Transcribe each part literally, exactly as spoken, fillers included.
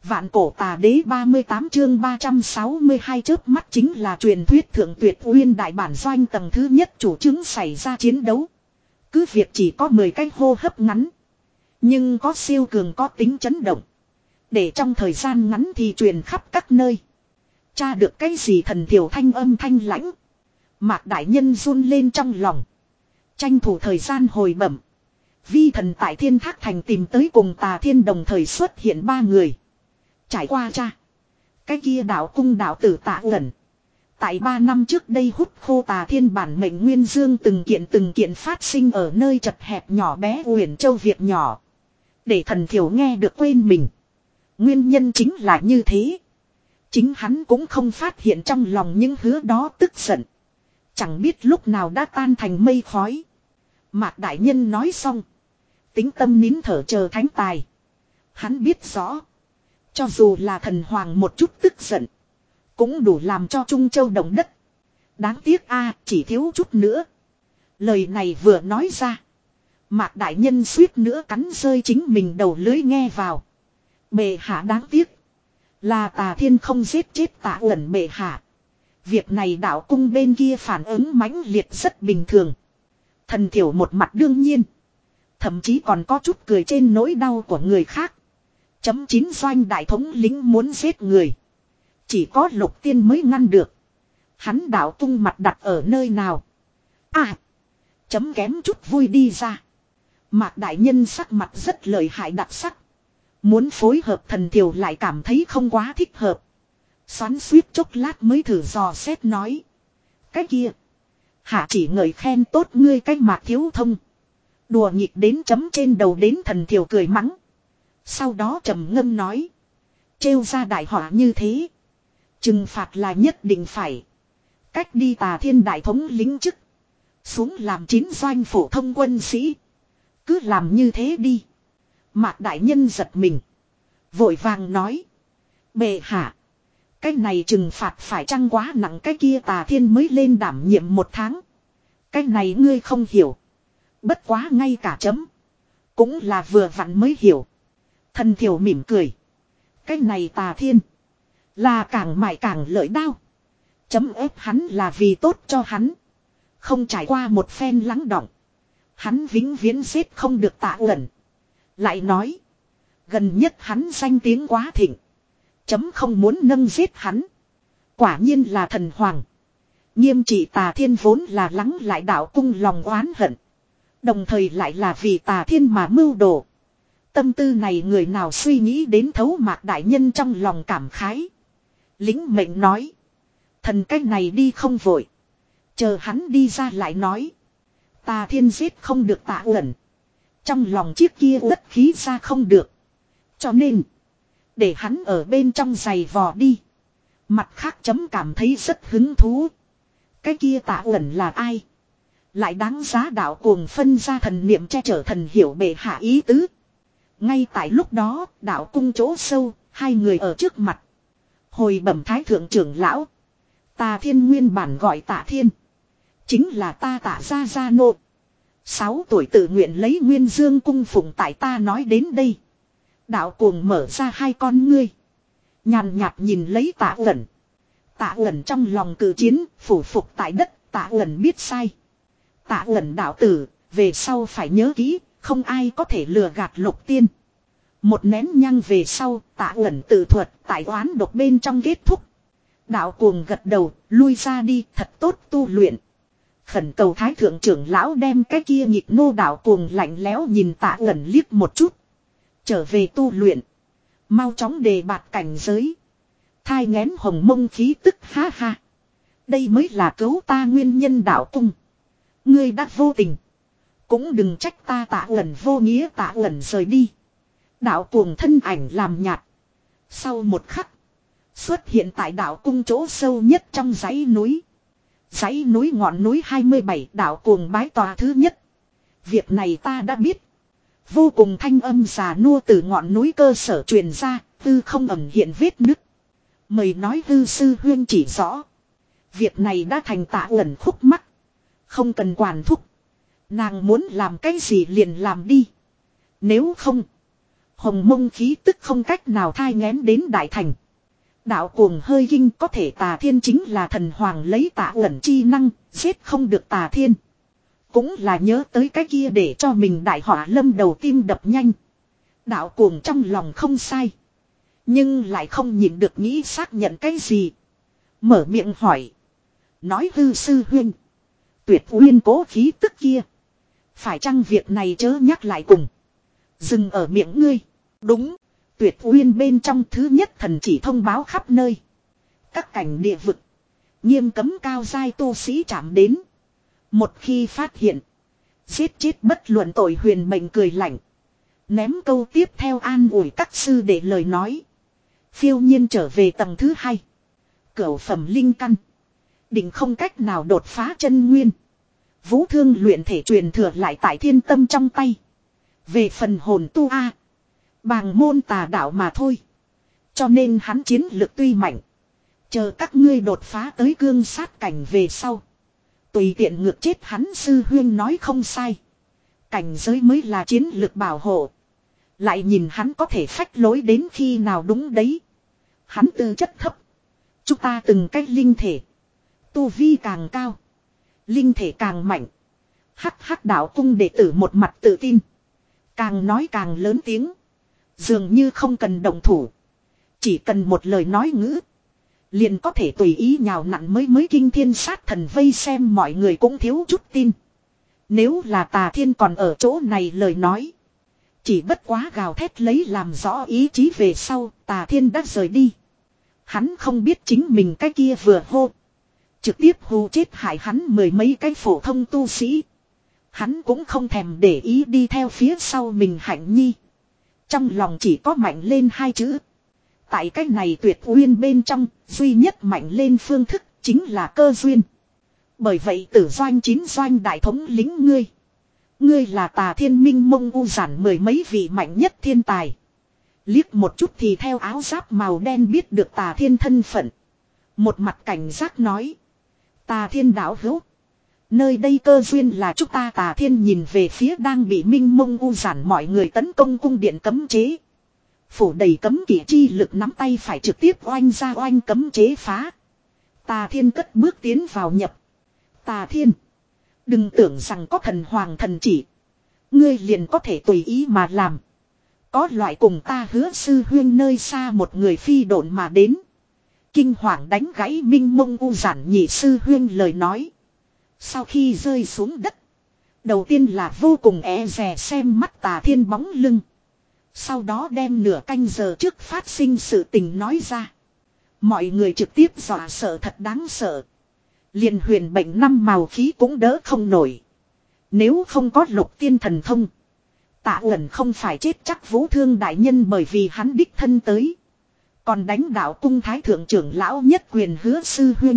Vạn cổ tà đế ba mươi tám chương ba trăm sáu mươi hai chớp mắt chính là truyền thuyết thượng tuyệt uyên đại bản doanh tầng thứ nhất chủ chứng xảy ra chiến đấu. Cứ việc chỉ có mười cái hô hấp ngắn. Nhưng có siêu cường có tính chấn động. Để trong thời gian ngắn thì truyền khắp các nơi. Tra được cái gì thần thiểu thanh âm thanh lãnh. Mạc đại nhân run lên trong lòng. Tranh thủ thời gian hồi bẩm. Vi thần tại Thiên Thác Thành tìm tới cùng Tà Thiên đồng thời xuất hiện ba người. Trải qua cha. Cái kia đạo cung đạo tử Tạ Uẩn. Tại ba năm trước đây hút khô Tà Thiên bản mệnh nguyên dương từng kiện từng kiện phát sinh ở nơi chật hẹp nhỏ bé Uyển Châu việc nhỏ. Để thần thiểu nghe được quên mình. Nguyên nhân chính là như thế. Chính hắn cũng không phát hiện trong lòng những hứa đó tức giận. Chẳng biết lúc nào đã tan thành mây khói. Mạc đại nhân nói xong. Tính tâm nín thở chờ thánh tài. Hắn biết rõ. Cho dù là thần hoàng một chút tức giận. Cũng đủ làm cho Trung Châu động đất. Đáng tiếc a chỉ thiếu chút nữa. Lời này vừa nói ra. Mạc đại nhân suýt nữa cắn rơi chính mình đầu lưới nghe vào. Bệ hạ đáng tiếc. Là Tà Thiên không giết chết Tạ Uẩn bệ hạ. Việc này đạo cung bên kia phản ứng mãnh liệt rất bình thường. Thần thiểu một mặt đương nhiên. Thậm chí còn có chút cười trên nỗi đau của người khác. Chấm chín doanh đại thống lính muốn giết người. Chỉ có Lục Tiên mới ngăn được. Hắn đạo cung mặt đặt ở nơi nào. À. Chấm kém chút vui đi ra. Mạc đại nhân sắc mặt rất lợi hại đặc sắc. Muốn phối hợp thần thiểu lại cảm thấy không quá thích hợp. Xoắn suýt chốc lát mới thử dò xét nói. Cái kia. Hạ chỉ ngợi khen tốt ngươi cách Mạc thiếu thông. Đùa nghịch đến chấm trên đầu đến thần thiểu cười mắng. Sau đó trầm ngâm nói. Trêu ra đại họa như thế. Trừng phạt là nhất định phải. Cách đi Tà Thiên đại thống lính chức. Xuống làm chín doanh phổ thông quân sĩ. Cứ làm như thế đi. Mạc đại nhân giật mình. Vội vàng nói. Bệ hạ. Cái này trừng phạt phải chăng quá nặng, cái kia Tà Thiên mới lên đảm nhiệm một tháng. Cái này ngươi không hiểu. Bất quá ngay cả chấm. Cũng là vừa vặn mới hiểu. Thần thiểu mỉm cười. Cái này Tà Thiên. Là càng mại càng lợi đao. Chấm ép hắn là vì tốt cho hắn. Không trải qua một phen lắng đọng. Hắn vĩnh viễn giết không được Tạ Uẩn. Lại nói. Gần nhất hắn danh tiếng quá thịnh. Chấm không muốn nâng giết hắn. Quả nhiên là thần hoàng. Nghiêm trị Tà Thiên vốn là lắng lại đạo cung lòng oán hận. Đồng thời lại là vì Tà Thiên mà mưu đồ. Tâm tư này người nào suy nghĩ đến thấu Mạc đại nhân trong lòng cảm khái. Lính mệnh nói. Thần cách này đi không vội. Chờ hắn đi ra lại nói. Tà Thiên giết không được Tạ Uẩn. Trong lòng chiếc kia đất khí ra không được. Cho nên. Để hắn ở bên trong giày vò đi. Mặt khác chấm cảm thấy rất hứng thú. Cái kia Tạ Uẩn là ai? Lại đáng giá đạo cuồng phân ra thần niệm che chở thần hiểu bệ hạ ý tứ. Ngay tại lúc đó, đạo cung chỗ sâu, hai người ở trước mặt. Hồi bẩm thái thượng trưởng lão. Tà Thiên nguyên bản gọi Tạ Thiên. Chính là ta Tạ gia gia nô. Sáu tuổi tự nguyện lấy nguyên dương cung phụng tại ta nói đến đây. Đạo cuồng mở ra hai con ngươi. Nhàn nhạt nhìn lấy Tạ Uẩn. Tạ Uẩn trong lòng cử chiến, phủ phục tại đất, Tạ Uẩn biết sai. Tạ Uẩn đạo tử, về sau phải nhớ kỹ, không ai có thể lừa gạt Lục Tiên. Một nén nhang về sau, Tạ Uẩn tự thuật, tại oán độc bên trong kết thúc. Đạo cuồng gật đầu, lui ra đi, thật tốt tu luyện. Khẩn cầu thái thượng trưởng lão đem cái kia nhịp nô đạo cuồng lạnh lẽo nhìn Tạ Uẩn liếc một chút. Trở về tu luyện. Mau chóng đề bạt cảnh giới. Thai nghén hồng mông khí tức ha ha. Đây mới là cứu ta nguyên nhân đạo cung. Ngươi đã vô tình. Cũng đừng trách ta Tạ Uẩn vô nghĩa. Tạ Uẩn rời đi. Đạo cuồng thân ảnh làm nhạt. Sau một khắc. Xuất hiện tại đạo cung chỗ sâu nhất trong dãy núi. Dãy núi ngọn núi hai mươi bảy đạo cuồng bái tòa thứ nhất. Việc này ta đã biết. Vô cùng thanh âm già nua từ ngọn núi cơ sở truyền ra. Tư không ẩn hiện vết nứt. Mời nói hư sư huyên chỉ rõ. Việc này đã thành Tạ Uẩn khúc mắc. Không cần quản thúc. Nàng muốn làm cái gì liền làm đi. Nếu không. Hồng mông khí tức không cách nào thai nghén đến đại thành. Đạo cuồng hơi kinh có thể Tà Thiên chính là thần hoàng lấy Tạ Uẩn chi năng, giết không được Tà Thiên. Cũng là nhớ tới cái kia để cho mình đại họa lâm đầu tim đập nhanh. Đạo cuồng trong lòng không sai. Nhưng lại không nhịn được nghĩ xác nhận cái gì. Mở miệng hỏi. Nói hư sư huynh. Tuyệt uyên cố khí tức kia. Phải chăng việc này chớ nhắc lại cùng. Dừng ở miệng ngươi. Đúng. Tuyệt uyên bên trong thứ nhất thần chỉ thông báo khắp nơi. Các cảnh địa vực. Nghiêm cấm cao giai tu sĩ chạm đến. Một khi phát hiện. Giết chết bất luận tội huyền mệnh cười lạnh. Ném câu tiếp theo an ủi các sư để lời nói. Phiêu nhiên trở về tầng thứ hai. Cửu phẩm linh căn. Định không cách nào đột phá chân nguyên. Vũ thương luyện thể truyền thừa lại tại thiên tâm trong tay. Về phần hồn tu A. Bàng môn tà đạo mà thôi. Cho nên hắn chiến lực tuy mạnh. Chờ các ngươi đột phá tới cương sát cảnh về sau. Tùy tiện ngược chết hắn sư huyên nói không sai. Cảnh giới mới là chiến lực bảo hộ. Lại nhìn hắn có thể phách lối đến khi nào đúng đấy. Hắn tư chất thấp. Chúng ta từng cách linh thể. Tu vi càng cao. Linh thể càng mạnh. Hắc hắc đạo cung đệ tử một mặt tự tin. Càng nói càng lớn tiếng. Dường như không cần động thủ. Chỉ cần một lời nói ngữ. Liền có thể tùy ý nhào nặn mới mới kinh thiên sát thần vây xem mọi người cũng thiếu chút tin. Nếu là Tà Thiên còn ở chỗ này lời nói. Chỉ bất quá gào thét lấy làm rõ ý chí về sau Tà Thiên đã rời đi. Hắn không biết chính mình cái kia vừa hô. Trực tiếp hù chết hại hắn mười mấy cái phổ thông tu sĩ. Hắn cũng không thèm để ý đi theo phía sau mình Hạnh Nhi. Trong lòng chỉ có mạnh lên hai chữ. Tại cái này tuyệt uyên bên trong, duy nhất mạnh lên phương thức chính là cơ duyên. Bởi vậy tử doanh chín doanh đại thống lính ngươi. Ngươi là Tà Thiên minh mông u giản mười mấy vị mạnh nhất thiên tài. Liếc một chút thì theo áo giáp màu đen biết được Tà Thiên thân phận. Một mặt cảnh giác nói. Tà Thiên đạo hữu. Nơi đây cơ duyên là chúng ta. Tà Thiên nhìn về phía đang bị minh mông u giản mọi người tấn công cung điện cấm chế. Phủ đầy cấm kỵ chi lực nắm tay phải trực tiếp oanh ra oanh cấm chế phá. Tà Thiên cất bước tiến vào nhập. Tà Thiên. Đừng tưởng rằng có thần hoàng thần chỉ. Ngươi liền có thể tùy ý mà làm. Có loại cùng ta hứa sư huyên nơi xa một người phi độn mà đến. Kinh hoàng đánh gãy minh mông u giản nhị sư huyên lời nói. Sau khi rơi xuống đất. Đầu tiên là vô cùng e dè xem mắt Tà Thiên bóng lưng. Sau đó đem nửa canh giờ trước phát sinh sự tình nói ra. Mọi người trực tiếp dọa sợ thật đáng sợ. Liền huyền bệnh năm màu khí cũng đỡ không nổi. Nếu không có lục tiên thần thông. Tạ Uẩn không phải chết chắc Vũ Thương đại nhân bởi vì hắn đích thân tới. Còn đánh đạo cung thái thượng trưởng lão nhất quyền hứa sư huynh.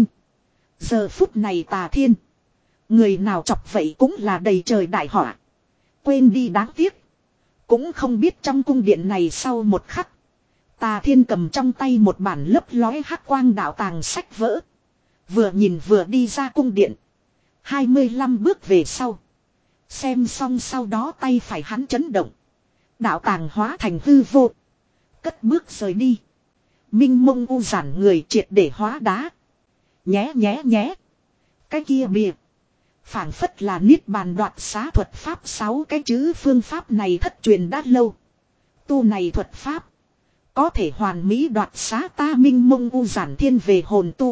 Giờ phút này Tà Thiên. Người nào chọc vậy cũng là đầy trời đại họa. Quên đi đáng tiếc. Cũng không biết trong cung điện này sau một khắc. Tà Thiên cầm trong tay một bản lấp lói hắc quang đạo tàng sách vỡ. Vừa nhìn vừa đi ra cung điện. hai mươi lăm bước về sau. Xem xong sau đó tay phải hắn chấn động. Đạo tàng hóa thành hư vô. Cất bước rời đi. Minh mông u giản người triệt để hóa đá. Nhé nhé nhé. Cái kia bìa. Phảng phất là niết bàn đoạt xá thuật pháp sáu cái chữ phương pháp này thất truyền đã lâu. Tu này thuật pháp. Có thể hoàn mỹ đoạt xá ta minh mông u giản thiên về hồn tu.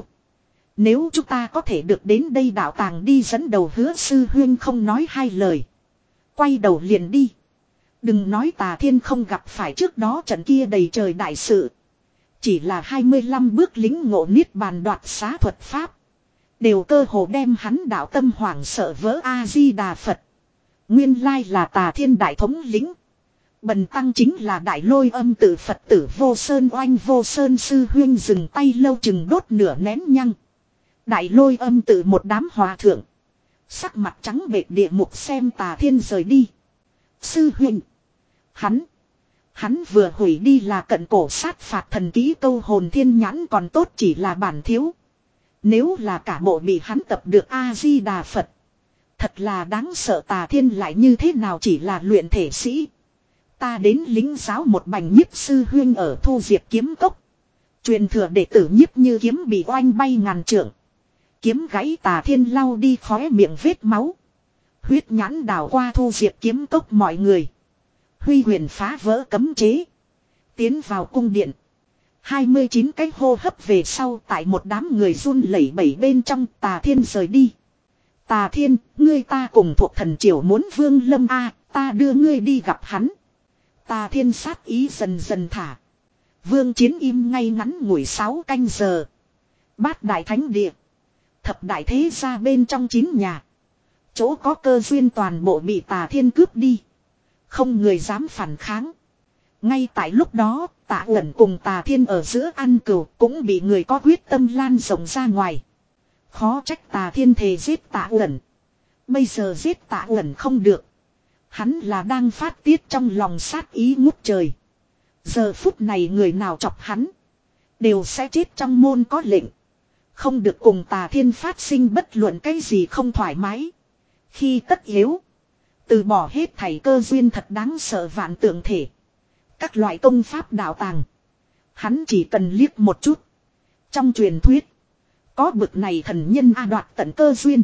Nếu chúng ta có thể được đến đây đạo tàng đi dẫn đầu hứa sư huyên không nói hai lời. Quay đầu liền đi. Đừng nói Tà Thiên không gặp phải trước đó trận kia đầy trời đại sự. Chỉ là hai mươi lăm bước lính ngộ niết bàn đoạt xá thuật pháp. Đều cơ hồ đem hắn đạo tâm hoảng sợ vỡ A-di-đà Phật. Nguyên lai là Tà Thiên đại thống lĩnh. Bần tăng chính là đại lôi âm tự Phật tử vô sơn oanh vô sơn sư huyên dừng tay lâu chừng đốt nửa nén nhăng. Đại lôi âm tự một đám hòa thượng. Sắc mặt trắng bệch địa mục xem Tà Thiên rời đi. Sư huynh. Hắn. Hắn vừa hủy đi là cận cổ sát phạt thần ký câu hồn thiên nhãn còn tốt chỉ là bản thiếu. Nếu là cả bộ bị hắn tập được A-di-đà Phật. Thật là đáng sợ. Tà Thiên lại như thế nào chỉ là luyện thể sĩ. Ta đến lính giáo một bành nhiếp sư huyên ở Thu Diệp kiếm cốc. Truyền thừa đệ tử nhiếp như kiếm bị oanh bay ngàn trượng. Kiếm gãy Tà Thiên lau đi khóe miệng vết máu. Huyết nhãn đảo qua Thu Diệp kiếm cốc mọi người. Huy huyền phá vỡ cấm chế. Tiến vào cung điện. hai mươi chín cái hô hấp về sau tại một đám người run lẩy bẩy bên trong Tà Thiên rời đi. Tà Thiên, ngươi ta cùng thuộc thần triều muốn Vương Lâm a, ta đưa ngươi đi gặp hắn. Tà Thiên sát ý dần dần thả. Vương Chiến im ngay ngắn ngủi sáu canh giờ. Bát đại thánh địa. Thập đại thế gia bên trong chín nhà. Chỗ có cơ duyên toàn bộ bị Tà Thiên cướp đi. Không người dám phản kháng. Ngay tại lúc đó, Tạ Uẩn cùng Tà Thiên ở giữa ăn cừu cũng bị người có quyết tâm lan rộng ra ngoài. Khó trách Tà Thiên thề giết Tạ Uẩn. Bây giờ giết Tạ Uẩn không được. Hắn là đang phát tiết trong lòng sát ý ngút trời. Giờ phút này người nào chọc hắn. Đều sẽ chết trong môn có lệnh. Không được cùng Tà Thiên phát sinh bất luận cái gì không thoải mái. Khi tất yếu. Từ bỏ hết thảy cơ duyên thật đáng sợ vạn tượng thể. Các loại công pháp đạo tàng. Hắn chỉ cần liếc một chút. Trong truyền thuyết. Có bực này thần nhân a đoạt tận cơ duyên.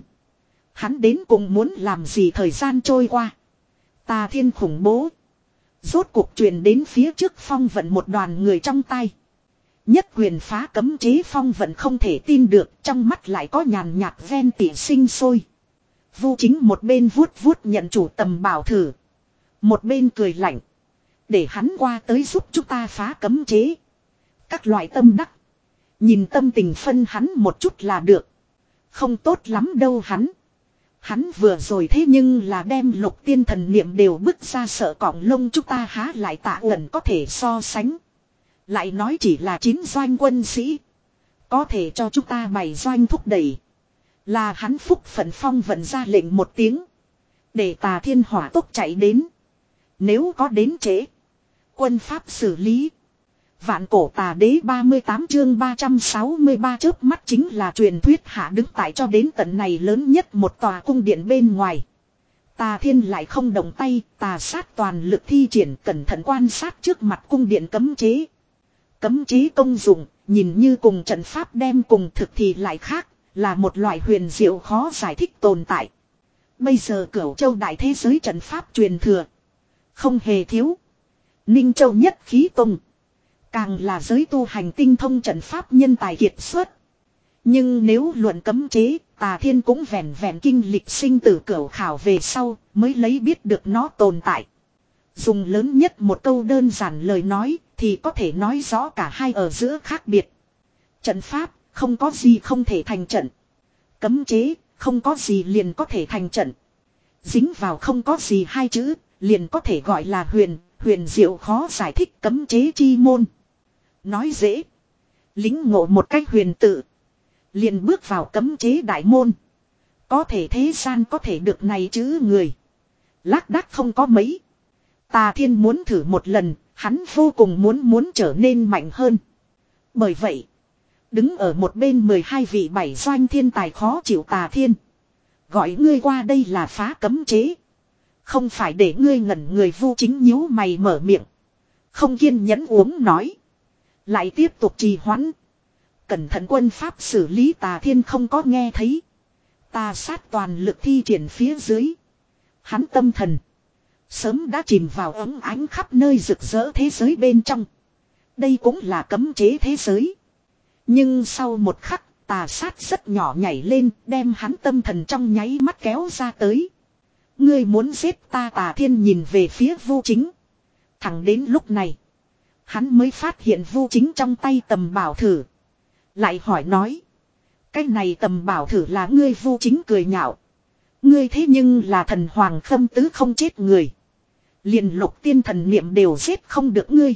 Hắn đến cùng muốn làm gì thời gian trôi qua. Tà Thiên khủng bố. Rốt cuộc truyền đến phía trước phong vận một đoàn người trong tay. Nhất quyền phá cấm chế phong vận không thể tin được. Trong mắt lại có nhàn nhạt ven tỉ sinh sôi. Vu Chính một bên vuốt vuốt nhận chủ tầm bảo thử. Một bên cười lạnh. Để hắn qua tới giúp chúng ta phá cấm chế. Các loại tâm đắc. Nhìn tâm tình phân hắn một chút là được. Không tốt lắm đâu hắn. Hắn vừa rồi thế nhưng là đem lục tiên thần niệm đều bứt ra sợ cọng lông chúng ta há lại Tạ Uẩn có thể so sánh. Lại nói chỉ là chín doanh quân sĩ. Có thể cho chúng ta bày doanh thúc đẩy. Là hắn phúc phận phong vận ra lệnh một tiếng. Để Tà Thiên hỏa tốc chạy đến. Nếu có đến trễ. Quân pháp xử lý. Vạn cổ tà đế ba mươi tám chương ba trăm sáu mươi ba chớp mắt chính là truyền thuyết hạ đứng tại cho đến tận này lớn nhất một tòa cung điện bên ngoài. Tà Thiên lại không động tay, tà sát toàn lực thi triển cẩn thận quan sát trước mặt cung điện cấm chế. Cấm chế công dụng, nhìn như cùng trận pháp đem cùng thực thì lại khác, là một loại huyền diệu khó giải thích tồn tại. Bây giờ Cửu Châu đại thế giới trận pháp truyền thừa. Không hề thiếu. Ninh Châu nhất khí tông. Càng là giới tu hành tinh thông trận pháp nhân tài kiệt xuất. Nhưng nếu luận cấm chế, Tà Thiên cũng vẹn vẹn kinh lịch sinh tử cửu khảo về sau mới lấy biết được nó tồn tại. Dùng lớn nhất một câu đơn giản lời nói thì có thể nói rõ cả hai ở giữa khác biệt. Trận pháp không có gì không thể thành trận. Cấm chế không có gì liền có thể thành trận. Dính vào không có gì hai chữ liền có thể gọi là huyền, huyền diệu khó giải thích cấm chế chi môn. Nói dễ. Lính ngộ một cách huyền tự. Liền bước vào cấm chế đại môn. Có thể thế gian có thể được này chứ người. Lác đác không có mấy. Tà Thiên muốn thử một lần. Hắn vô cùng muốn muốn trở nên mạnh hơn. Bởi vậy. Đứng ở một bên mười hai vị bảy doanh thiên tài khó chịu Tà Thiên. Gọi ngươi qua đây là phá cấm chế. Không phải để ngươi ngẩn người. Vu Chính nhíu mày mở miệng. Không kiên nhẫn uống nói. Lại tiếp tục trì hoãn. Cẩn thận quân pháp xử lý Tà Thiên không có nghe thấy. Tà sát toàn lực thi triển phía dưới. Hắn tâm thần. Sớm đã chìm vào ấm ánh khắp nơi rực rỡ thế giới bên trong. Đây cũng là cấm chế thế giới. Nhưng sau một khắc tà sát rất nhỏ nhảy lên. Đem hắn tâm thần trong nháy mắt kéo ra tới. Ngươi muốn giết ta Tà Thiên nhìn về phía Vu Chính. Thẳng đến lúc này. Hắn mới phát hiện Vu Chính trong tay tầm bảo thử. Lại hỏi nói. Cái này tầm bảo thử là ngươi. Vu Chính cười nhạo. Ngươi thế nhưng là thần hoàng khâm tứ không chết người. Liền lục tiên thần niệm đều giết không được ngươi.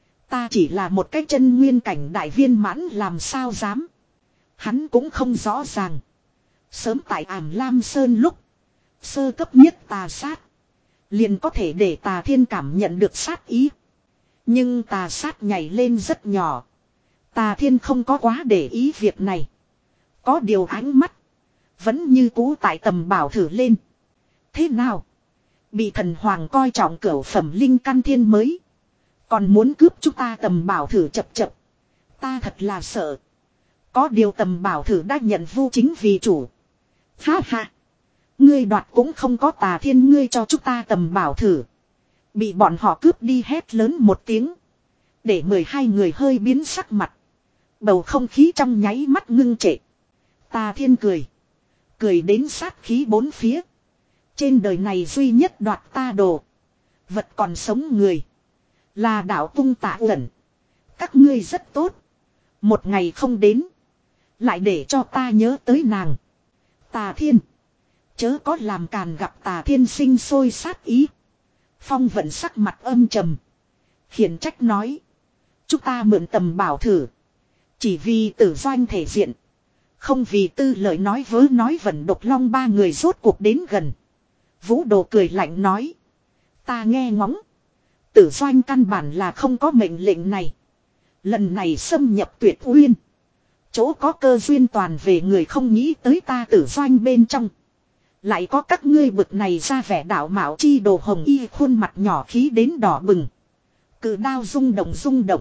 Ta chỉ là một cái chân nguyên cảnh đại viên mãn làm sao dám. Hắn cũng không rõ ràng. Sớm tại Ảm Lam Sơn lúc. Sơ cấp nhất tà sát. Liền có thể để Tà Thiên cảm nhận được sát ý. Nhưng tà sát nhảy lên rất nhỏ. Tà Thiên không có quá để ý việc này. Có điều ánh mắt. Vẫn như cũ tại tầm bảo thử lên. Thế nào? Bị thần hoàng coi trọng cửu phẩm linh căn thiên mới. Còn muốn cướp chúng ta tầm bảo thử chập chập. Ta thật là sợ. Có điều tầm bảo thử đã nhận Vu Chính vì chủ. Ha ha. Ngươi đoạt cũng không có Tà Thiên ngươi cho chúng ta tầm bảo thử. Bị bọn họ cướp đi hét lớn một tiếng. Để mười hai người hơi biến sắc mặt. Bầu không khí trong nháy mắt ngưng trệ. Tà Thiên cười. Cười đến sát khí bốn phía. Trên đời này duy nhất đoạt ta đồ. Vật còn sống người. Là đạo cung Tạ Uẩn. Các ngươi rất tốt. Một ngày không đến. Lại để cho ta nhớ tới nàng. Tà Thiên. Chớ có làm càn gặp Tà Thiên sinh sôi sát ý. Phong Vận sắc mặt âm trầm. Khiển trách nói. Chúng ta mượn tầm bảo thử. Chỉ vì tử doanh thể diện. Không vì tư lợi nói vớ nói vẩn độc long ba người rốt cuộc đến gần. Vũ Đồ cười lạnh nói. Ta nghe ngóng. Tử doanh căn bản là không có mệnh lệnh này. Lần này xâm nhập Tuyệt Uyên. Chỗ có cơ duyên toàn về người không nghĩ tới ta tử doanh bên trong. Lại có các ngươi bực này ra vẻ đạo mạo chi đồ hồng y khuôn mặt nhỏ khí đến đỏ bừng. Cự đao rung động rung động.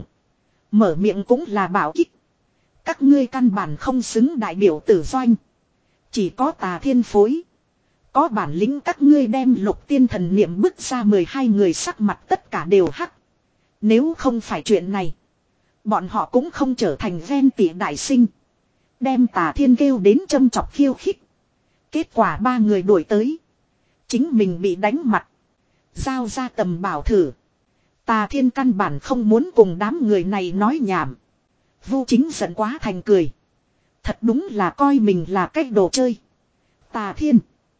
Mở miệng cũng là bảo kích. Các ngươi căn bản không xứng đại biểu tử doanh. Chỉ có Tà Thiên phối. Có bản lĩnh các ngươi đem Lục Tiên thần niệm bức ra mười hai người sắc mặt tất cả đều hắc. Nếu không phải chuyện này. Bọn họ cũng không trở thành ven tỉ đại sinh. Đem Tà Thiên kêu đến châm chọc khiêu khích. Kết quả ba người đuổi tới. Chính mình bị đánh mặt. Giao ra tầm bảo thử. Tà Thiên căn bản không muốn cùng đám người này nói nhảm. Vu Chính giận quá thành cười. Thật đúng là coi mình là cái đồ chơi. Tà Thiên.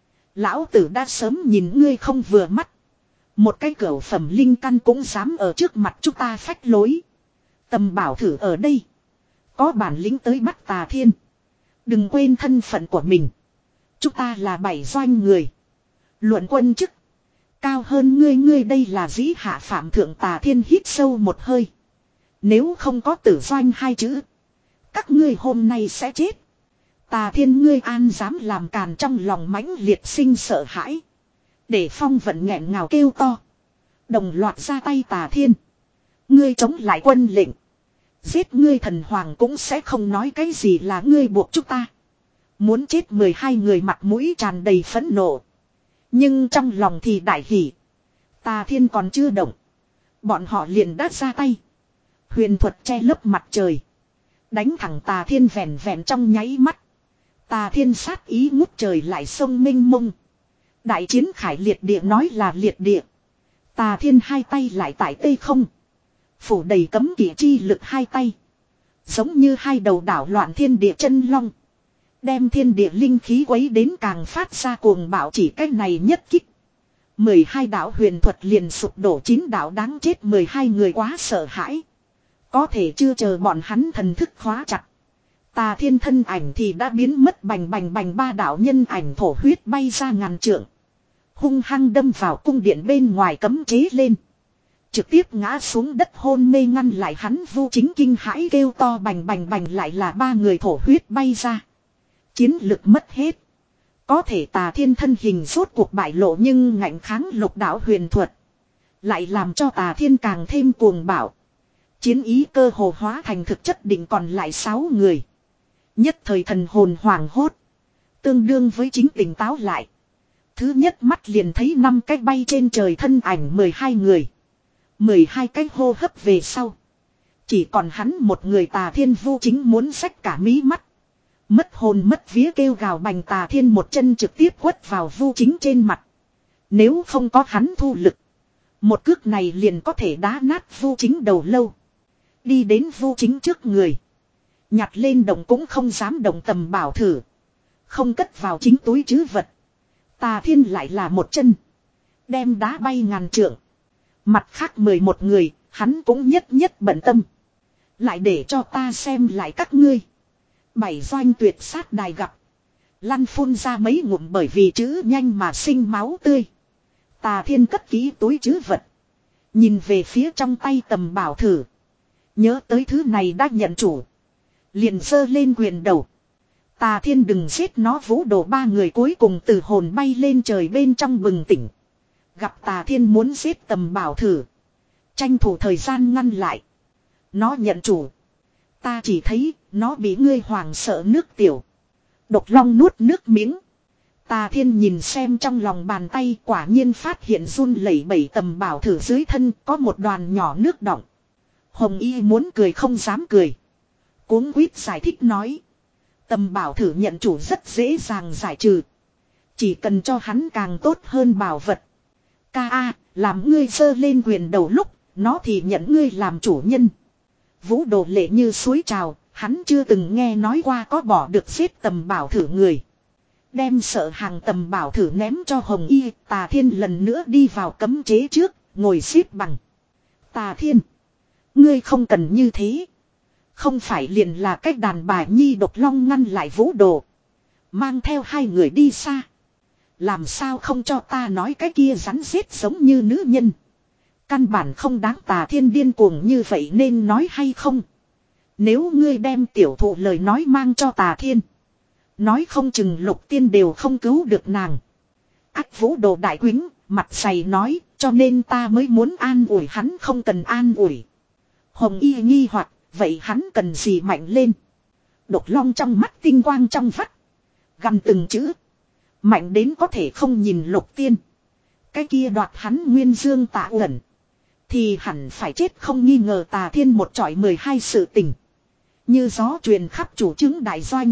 Lão tử đã sớm nhìn ngươi không vừa mắt. Một cái cửu phẩm linh căn cũng dám ở trước mặt chúng ta phách lối. Tầm bảo thử ở đây. Có bản lĩnh tới bắt Tà Thiên. Đừng quên thân phận của mình. Chúng ta là bảy doanh người. Luận quân chức. Cao hơn ngươi ngươi đây là dĩ hạ phạm thượng. Tà Thiên hít sâu một hơi. Nếu không có tử doanh hai chữ. Các ngươi hôm nay sẽ chết. Tà Thiên ngươi an dám làm càn trong lòng mãnh liệt sinh sợ hãi. Để Phong Vận nghẹn ngào kêu to. Đồng loạt ra tay Tà Thiên. Ngươi chống lại quân lệnh. Giết ngươi thần hoàng cũng sẽ không nói cái gì là ngươi buộc chúng ta. Muốn chết mười hai người mặt mũi tràn đầy phẫn nộ. Nhưng trong lòng thì đại hỉ. Tà Thiên còn chưa động. Bọn họ liền đã ra tay. Huyền thuật che lấp mặt trời. Đánh thẳng Tà Thiên vẹn vẹn trong nháy mắt. Tà Thiên sát ý ngút trời lại sông minh mông. Đại chiến khải liệt địa nói là liệt địa. Tà Thiên hai tay lại tại tây không. Phủ đầy cấm kỵ chi lực hai tay. Giống như hai đầu đảo loạn thiên địa chân long. Đem thiên địa linh khí quấy đến càng phát ra cuồng bạo chỉ cách này nhất kích. mười hai đạo huyền thuật liền sụp đổ chín đạo đáng chết mười hai người quá sợ hãi. Có thể chưa chờ bọn hắn thần thức khóa chặt. Tà Thiên thân ảnh thì đã biến mất bành bành bành ba đạo nhân ảnh thổ huyết bay ra ngàn trượng. Hung hăng đâm vào cung điện bên ngoài cấm chế lên. Trực tiếp ngã xuống đất hôn mê ngăn lại hắn Vu Chính kinh hãi kêu to bành bành bành lại là ba người thổ huyết bay ra. Chiến lực mất hết. Có thể Tà Thiên thân hình rốt cuộc bại lộ nhưng ngạnh kháng lục đạo huyền thuật. Lại làm cho Tà Thiên càng thêm cuồng bạo. Chiến ý cơ hồ hóa thành thực chất định còn lại sáu người. Nhất thời thần hồn hoảng hốt. Tương đương với chính tỉnh táo lại. Thứ nhất mắt liền thấy năm cái bay trên trời thân ảnh mười hai người. mười hai cái hô hấp về sau. Chỉ còn hắn một người Tà Thiên Vu Chính muốn xách cả mí mắt. Mất hồn mất vía kêu gào bành Tà Thiên một chân trực tiếp quất vào Vu Chính trên mặt. Nếu không có hắn thu lực. Một cước này liền có thể đá nát Vu Chính đầu lâu. Đi đến Vu Chính trước người. Nhặt lên đồng cũng không dám đồng tầm bảo thử. Không cất vào chính túi chứ vật. Tà Thiên lại là một chân. Đem đá bay ngàn trượng. Mặt khác mười một người, hắn cũng nhất nhất bận tâm. Lại để cho ta xem lại các ngươi. Bảy doanh tuyệt sát đài gặp. Lăn phun ra mấy ngụm bởi vì chữ nhanh mà sinh máu tươi. Tà Thiên cất kỹ túi chứ vật. Nhìn về phía trong tay tầm bảo thử. Nhớ tới thứ này đã nhận chủ. Liền giơ lên quyền đầu. Tà Thiên đừng giết nó Vũ Đồ ba người cuối cùng từ hồn bay lên trời bên trong bừng tỉnh. Gặp Tà Thiên muốn giết Tầm Bảo Thử. Tranh thủ thời gian ngăn lại. Nó nhận chủ. Ta chỉ thấy nó bị ngươi hoàng sợ nước tiểu. Độc Long nuốt nước miếng. Tà Thiên nhìn xem trong lòng bàn tay, quả nhiên phát hiện run lẩy bẩy Tầm Bảo Thử dưới thân có một đoàn nhỏ nước đọng. Hồng Y muốn cười không dám cười. Cuống quýt giải thích nói. Tầm Bảo Thử nhận chủ rất dễ dàng giải trừ. Chỉ cần cho hắn càng tốt hơn bảo vật. Ca a, làm ngươi giơ lên quyền đầu lúc, nó thì nhận ngươi làm chủ nhân. Vũ Đồ lệ như suối trào, hắn chưa từng nghe nói qua có bỏ được giết Tầm Bảo Thử người. Đem sợ hàng Tầm Bảo Thử ném cho Hồng Y, Tà Thiên lần nữa đi vào cấm chế trước, ngồi xếp bằng. Tà Thiên, ngươi không cần như thế. Không phải liền là cách đàn bà nhi. Độc Long ngăn lại Vũ Đồ. Mang theo hai người đi xa. Làm sao không cho ta nói cái kia rắn rết giống như nữ nhân. Căn bản không đáng. Tà Thiên điên cuồng như vậy nên nói hay không. Nếu ngươi đem tiểu thụ lời nói mang cho Tà Thiên. Nói không chừng Lục Tiên đều không cứu được nàng. Ách Vũ Đồ đại quính, mặt dày nói, cho nên ta mới muốn an ủi hắn. Không cần an ủi. Hồng Y nghi hoặc, vậy hắn cần gì mạnh lên. Độc Long trong mắt tinh quang trong vắt. Gằn từng chữ. Mạnh đến có thể không nhìn Lục Tiên. Cái kia đoạt hắn nguyên dương Tạ Uẩn. Thì hẳn phải chết không nghi ngờ. Tà Thiên một trọi mười hai sự tình. Như gió truyền khắp chủ chứng đại doanh.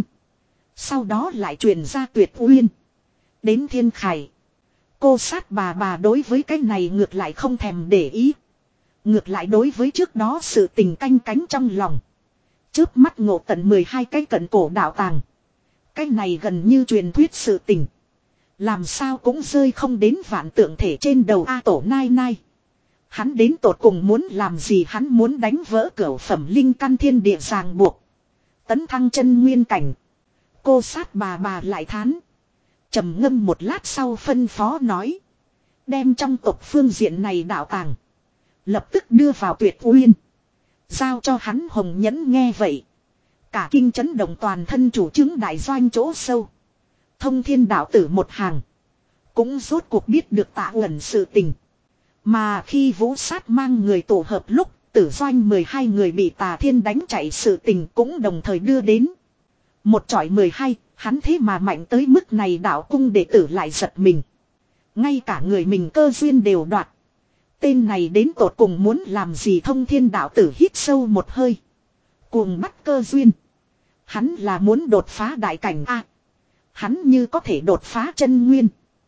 Sau đó lại truyền ra Tuyệt Uyên. Đến Thiên Khải. Cô sát bà bà đối với cái này ngược lại không thèm để ý. Ngược lại đối với trước đó sự tình canh cánh trong lòng. Chớp mắt ngộ tận mười hai cái cận cổ đạo tàng. Cái này gần như truyền thuyết sự tình. Làm sao cũng rơi không đến vạn tượng thể trên đầu A Tổ Nai Nai. Hắn đến tột cùng muốn làm gì. Hắn muốn đánh vỡ cửu phẩm linh căn thiên địa ràng buộc. Tấn thăng chân nguyên cảnh. Cô sát bà bà lại thán. Trầm ngâm một lát sau phân phó nói. Đem trong tộc phương diện này đạo tàng. Lập tức đưa vào Tuyệt Uyên. Giao cho hắn. Hồng Nhẫn nghe vậy. Cả kinh chấn động toàn thân. Chủ chứng đại doanh chỗ sâu. Thông Thiên đạo tử một hàng. Cũng rốt cuộc biết được Tạ Uẩn sự tình. Mà khi Vũ Sát mang người tổ hợp lúc. Tử doanh mười hai người bị Tà Thiên đánh chạy sự tình cũng đồng thời đưa đến. Một chọi mười hai. Hắn thế mà mạnh tới mức này. Đạo cung đệ tử lại giật mình. Ngay cả người mình cơ duyên đều đoạt. Tên này đến tột cùng muốn làm gì. Thông Thiên đạo tử hít sâu một hơi. Cuồng bắt cơ duyên. Hắn là muốn đột phá đại cảnh A. Hắn như có thể đột phá chân nguyên.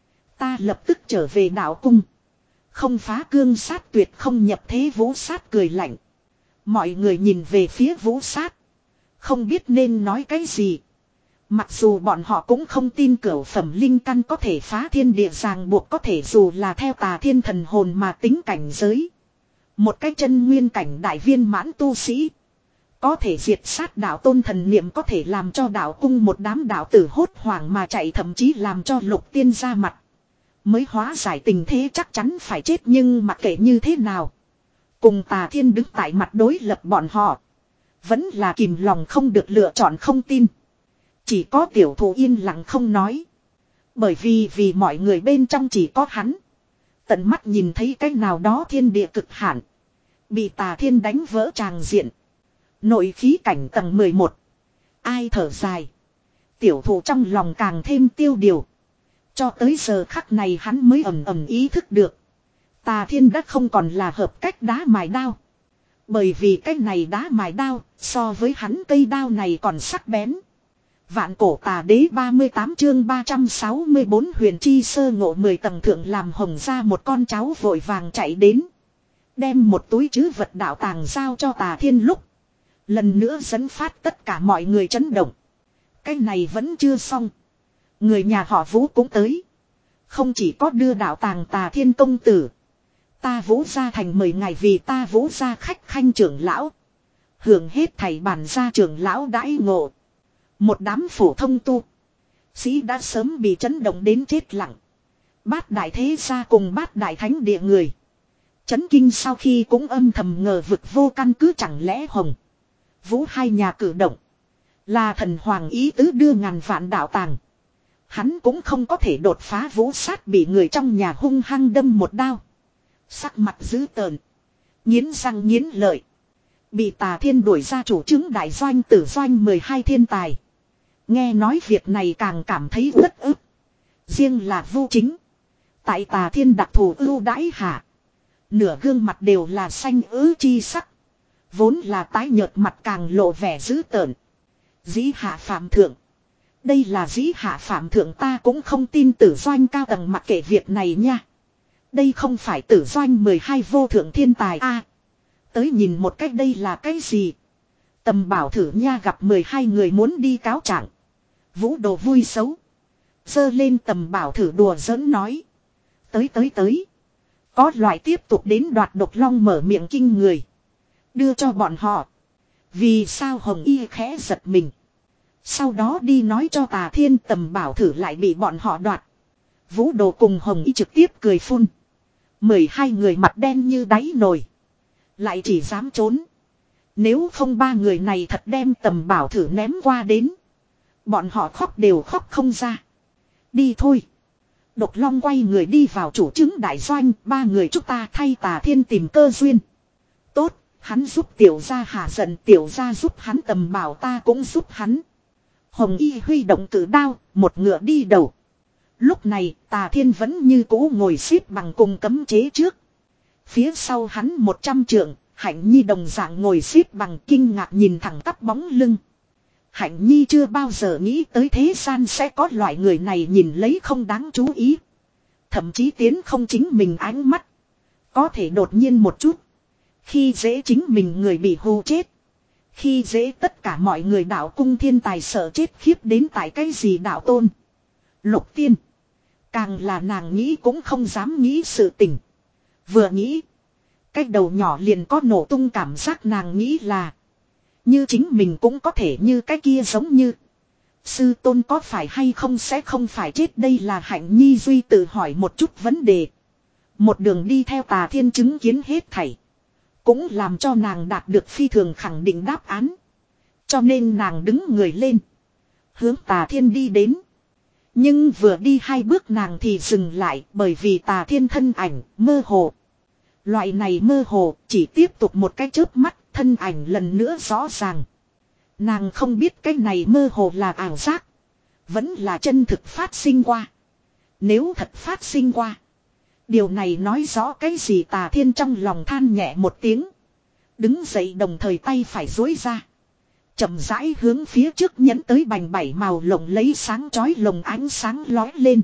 Ta lập tức trở về đạo cung. Không phá cương sát tuyệt không nhập thế. Vũ Sát cười lạnh. Mọi người nhìn về phía Vũ Sát. Không biết nên nói cái gì. Mặc dù bọn họ cũng không tin cửu phẩm linh căn có thể phá thiên địa ràng buộc. Có thể dù là theo Tà Thiên thần hồn mà tính cảnh giới. Một cái chân nguyên cảnh đại viên mãn tu sĩ. Có thể diệt sát đạo tôn thần niệm. Có thể làm cho đạo cung một đám đạo tử hốt hoảng mà chạy. Thậm chí làm cho Lục Tiên ra mặt. Mới hóa giải tình thế chắc chắn phải chết. Nhưng mặc kệ như thế nào. Cùng Tà Thiên đứng tại mặt đối lập bọn họ. Vẫn là kìm lòng không được lựa chọn không tin. Chỉ có tiểu thụ yên lặng không nói. Bởi vì vì mọi người bên trong chỉ có hắn. Tận mắt nhìn thấy cái nào đó thiên địa cực hạn. Bị Tà Thiên đánh vỡ tràng diện. Nội khí cảnh tầng mười một. Ai thở dài. Tiểu thụ trong lòng càng thêm tiêu điều. Cho tới giờ khắc này hắn mới ầm ầm ý thức được. Tà Thiên đã không còn là hợp cách đá mài đao. Bởi vì cái này đá mài đao so với hắn cây đao này còn sắc bén. Vạn cổ tà đế ba mươi tám chương ba trăm sáu mươi bốn huyền chi sơ ngộ mười tầng thượng làm Hồng ra một con cháu vội vàng chạy đến. Đem một túi trữ vật đạo tàng giao cho Tà Thiên lúc. Lần nữa dẫn phát tất cả mọi người chấn động. Cái này vẫn chưa xong. Người nhà họ Vũ cũng tới. Không chỉ có đưa đạo tàng Tà Thiên công tử. Ta Vũ gia thành mời ngài vì ta Vũ gia khách khanh trưởng lão. Hưởng hết thầy bản gia trưởng lão đãi ngộ. Một đám phổ thông tu sĩ đã sớm bị chấn động đến chết lặng. Bát đại thế gia cùng bát đại thánh địa người. Chấn kinh sau khi cũng âm thầm ngờ vực vô căn cứ. Chẳng lẽ Hồng Vũ hai nhà cử động là thần hoàng ý tứ đưa ngàn vạn đạo tàng. Hắn cũng không có thể đột phá vũ sát bị người trong nhà hung hăng đâm một đao. Sắc mặt dữ tợn. Nghiến răng nghiến lợi. Bị Tà Thiên đuổi ra chủ chứng đại doanh tử doanh mười hai thiên tài. Nghe nói việc này càng cảm thấy uất ức. Riêng là Vu Chính. Tại Tà Thiên đặc thù ưu đãi hạ. Nửa gương mặt đều là xanh ứ chi sắc. Vốn là tái nhợt mặt càng lộ vẻ dữ tợn. Dĩ hạ phạm thượng. Đây là dĩ hạ phạm thượng, ta cũng không tin tử doanh cao tầng mặc kệ việc này nha. Đây không phải tử doanh mười hai vô thượng thiên tài a. Tới nhìn một cách đây là cái gì? Tầm bảo thử nha, gặp mười hai người muốn đi cáo trạng. Vũ Đồ vui xấu. Giơ lên tầm bảo thử đùa giỡn nói. Tới tới tới. Có loại tiếp tục đến đoạt độc long mở miệng kinh người. Đưa cho bọn họ. Vì sao Hồng Y khẽ giật mình. Sau đó đi nói cho Tà Thiên tầm bảo thử lại bị bọn họ đoạt. Vũ Đồ cùng Hồng Y trực tiếp cười phun. Mười hai người mặt đen như đáy nồi. Lại chỉ dám trốn. Nếu không ba người này thật đem tầm bảo thử ném qua đến. Bọn họ khóc đều khóc không ra. Đi thôi. Độc Long quay người đi vào chủ chứng đại doanh. Ba người chúng ta thay Tà Thiên tìm cơ duyên. Tốt, hắn giúp tiểu gia hạ giận, tiểu gia giúp hắn tầm bảo, ta cũng giúp hắn. Hồng Y huy động cử đao, một ngựa đi đầu. Lúc này Tà Thiên vẫn như cũ ngồi xếp bằng cùng cấm chế trước. Phía sau hắn một trăm trượng, Hạnh Nhi đồng dạng ngồi xếp bằng kinh ngạc nhìn thẳng tắp bóng lưng. Hạnh Nhi chưa bao giờ nghĩ tới thế gian sẽ có loại người này nhìn lấy không đáng chú ý. Thậm chí tiến không chính mình ánh mắt. Có thể đột nhiên một chút. Khi dễ chính mình người bị hù chết. Khi dễ tất cả mọi người đạo cung thiên tài sợ chết khiếp đến tại cái gì đạo tôn. Lục tiên. Càng là nàng nghĩ cũng không dám nghĩ sự tình. Vừa nghĩ. Cái đầu nhỏ liền có nổ tung cảm giác, nàng nghĩ là. Như chính mình cũng có thể như cái kia giống như. Sư tôn có phải hay không sẽ không phải chết, đây là Hạnh Nhi duy tự hỏi một chút vấn đề. Một đường đi theo Tà Thiên chứng kiến hết thảy. Cũng làm cho nàng đạt được phi thường khẳng định đáp án. Cho nên nàng đứng người lên. Hướng Tà Thiên đi đến. Nhưng vừa đi hai bước nàng thì dừng lại, bởi vì Tà Thiên thân ảnh mơ hồ. Loại này mơ hồ chỉ tiếp tục một cái chớp mắt, thân ảnh lần nữa rõ ràng. Nàng không biết cái này mơ hồ là ảo giác. Vẫn là chân thực phát sinh qua. Nếu thật phát sinh qua. Điều này nói rõ cái gì? Tà Thiên trong lòng than nhẹ một tiếng. Đứng dậy đồng thời tay phải duỗi ra. Chậm rãi hướng phía trước nhấn tới, bành bảy màu lồng lấy sáng chói lồng ánh sáng lói lên.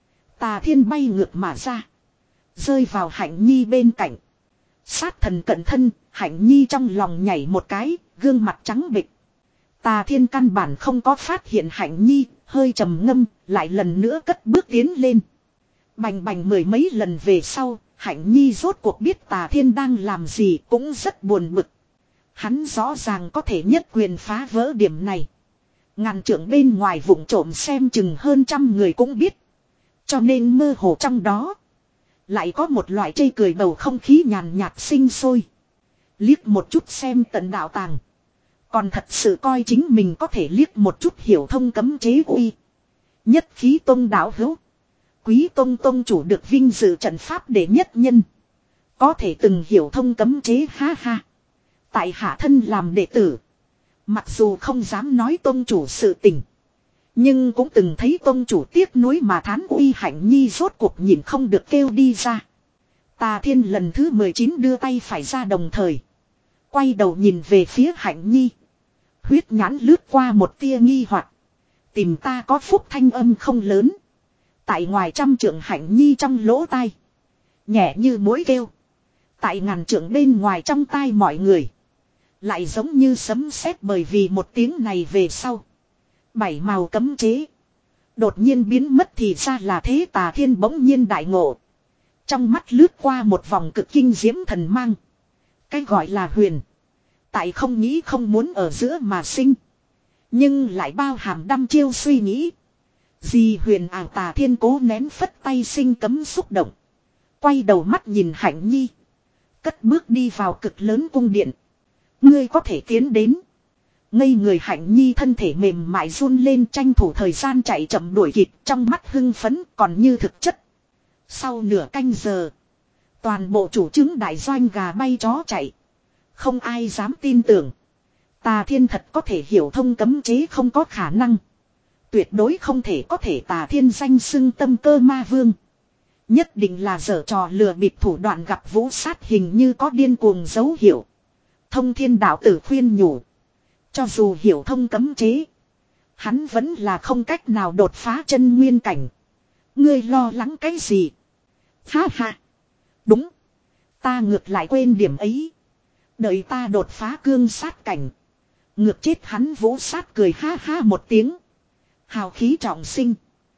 Tà Thiên bay ngược mà ra. Rơi vào Hạnh Nhi bên cạnh. Sát thần cận thân, Hạnh Nhi trong lòng nhảy một cái, gương mặt trắng bệch. Tà Thiên căn bản không có phát hiện Hạnh Nhi, hơi trầm ngâm, lại lần nữa cất bước tiến lên. Bành bành mười mấy lần về sau, Hạnh Nhi rốt cuộc biết Tà Thiên đang làm gì, cũng rất buồn bực. Hắn rõ ràng có thể nhất quyền phá vỡ điểm này. Ngàn trượng bên ngoài vụng trộm xem chừng hơn trăm người cũng biết. Cho nên mơ hồ trong đó. Lại có một loại chê cười bầu không khí nhàn nhạt sinh sôi. Liếc một chút xem tận đạo tàng. Còn thật sự coi chính mình có thể liếc một chút hiểu thông cấm chế uy. Nhất khí tông đạo hữu. Quý tông tông chủ được vinh dự trận pháp đệ nhất nhân. Có thể từng hiểu thông cấm chế, ha ha. Tại hạ thân làm đệ tử. Mặc dù không dám nói tông chủ sự tình. Nhưng cũng từng thấy tông chủ tiếc nuối mà thán uy. Hạnh Nhi rốt cuộc nhìn không được kêu đi ra. Tà Thiên lần thứ mười chín đưa tay phải ra đồng thời. Quay đầu nhìn về phía Hạnh Nhi. Huyết nhãn lướt qua một tia nghi hoặc. Tìm ta có phúc, thanh âm không lớn. Tại ngoài trăm trượng Hạnh Nhi trong lỗ tai. Nhẹ như mũi kêu. Tại ngàn trượng bên ngoài trong tai mọi người. Lại giống như sấm sét, bởi vì một tiếng này về sau. Bảy màu cấm chế. Đột nhiên biến mất, thì ra là thế. Tà Thiên bỗng nhiên đại ngộ. Trong mắt lướt qua một vòng cực kinh diễm thần mang. Cái gọi là huyền. Tại không nghĩ không muốn ở giữa mà sinh. Nhưng lại bao hàm đăm chiêu suy nghĩ. Gì huyền ảo? Tà Thiên cố nén phất tay sinh cấm xúc động. Quay đầu mắt nhìn Hạnh Nhi. Cất bước đi vào cực lớn cung điện. Ngươi có thể tiến đến. Ngây người Hạnh Nhi thân thể mềm mại run lên, tranh thủ thời gian chạy chậm đuổi kịp, trong mắt hưng phấn còn như thực chất. Sau nửa canh giờ, toàn bộ chủ chứng đại doanh gà bay chó chạy. Không ai dám tin tưởng. Tà Thiên thật có thể hiểu thông cấm chế, không có khả năng. Tuyệt đối không thể có thể Tà Thiên danh xưng tâm cơ ma vương. Nhất định là giở trò lừa bịp thủ đoạn, gặp Vũ Sát hình như có điên cuồng dấu hiệu. Thông Thiên đạo tử khuyên nhủ. Cho dù hiểu thông cấm chế, hắn vẫn là không cách nào đột phá chân nguyên cảnh. Ngươi lo lắng cái gì? Ha ha. Đúng. Ta ngược lại quên điểm ấy. Đợi ta đột phá cương sát cảnh. Ngược chết hắn. Vũ Sát cười ha ha một tiếng. Hào khí trọng sinh.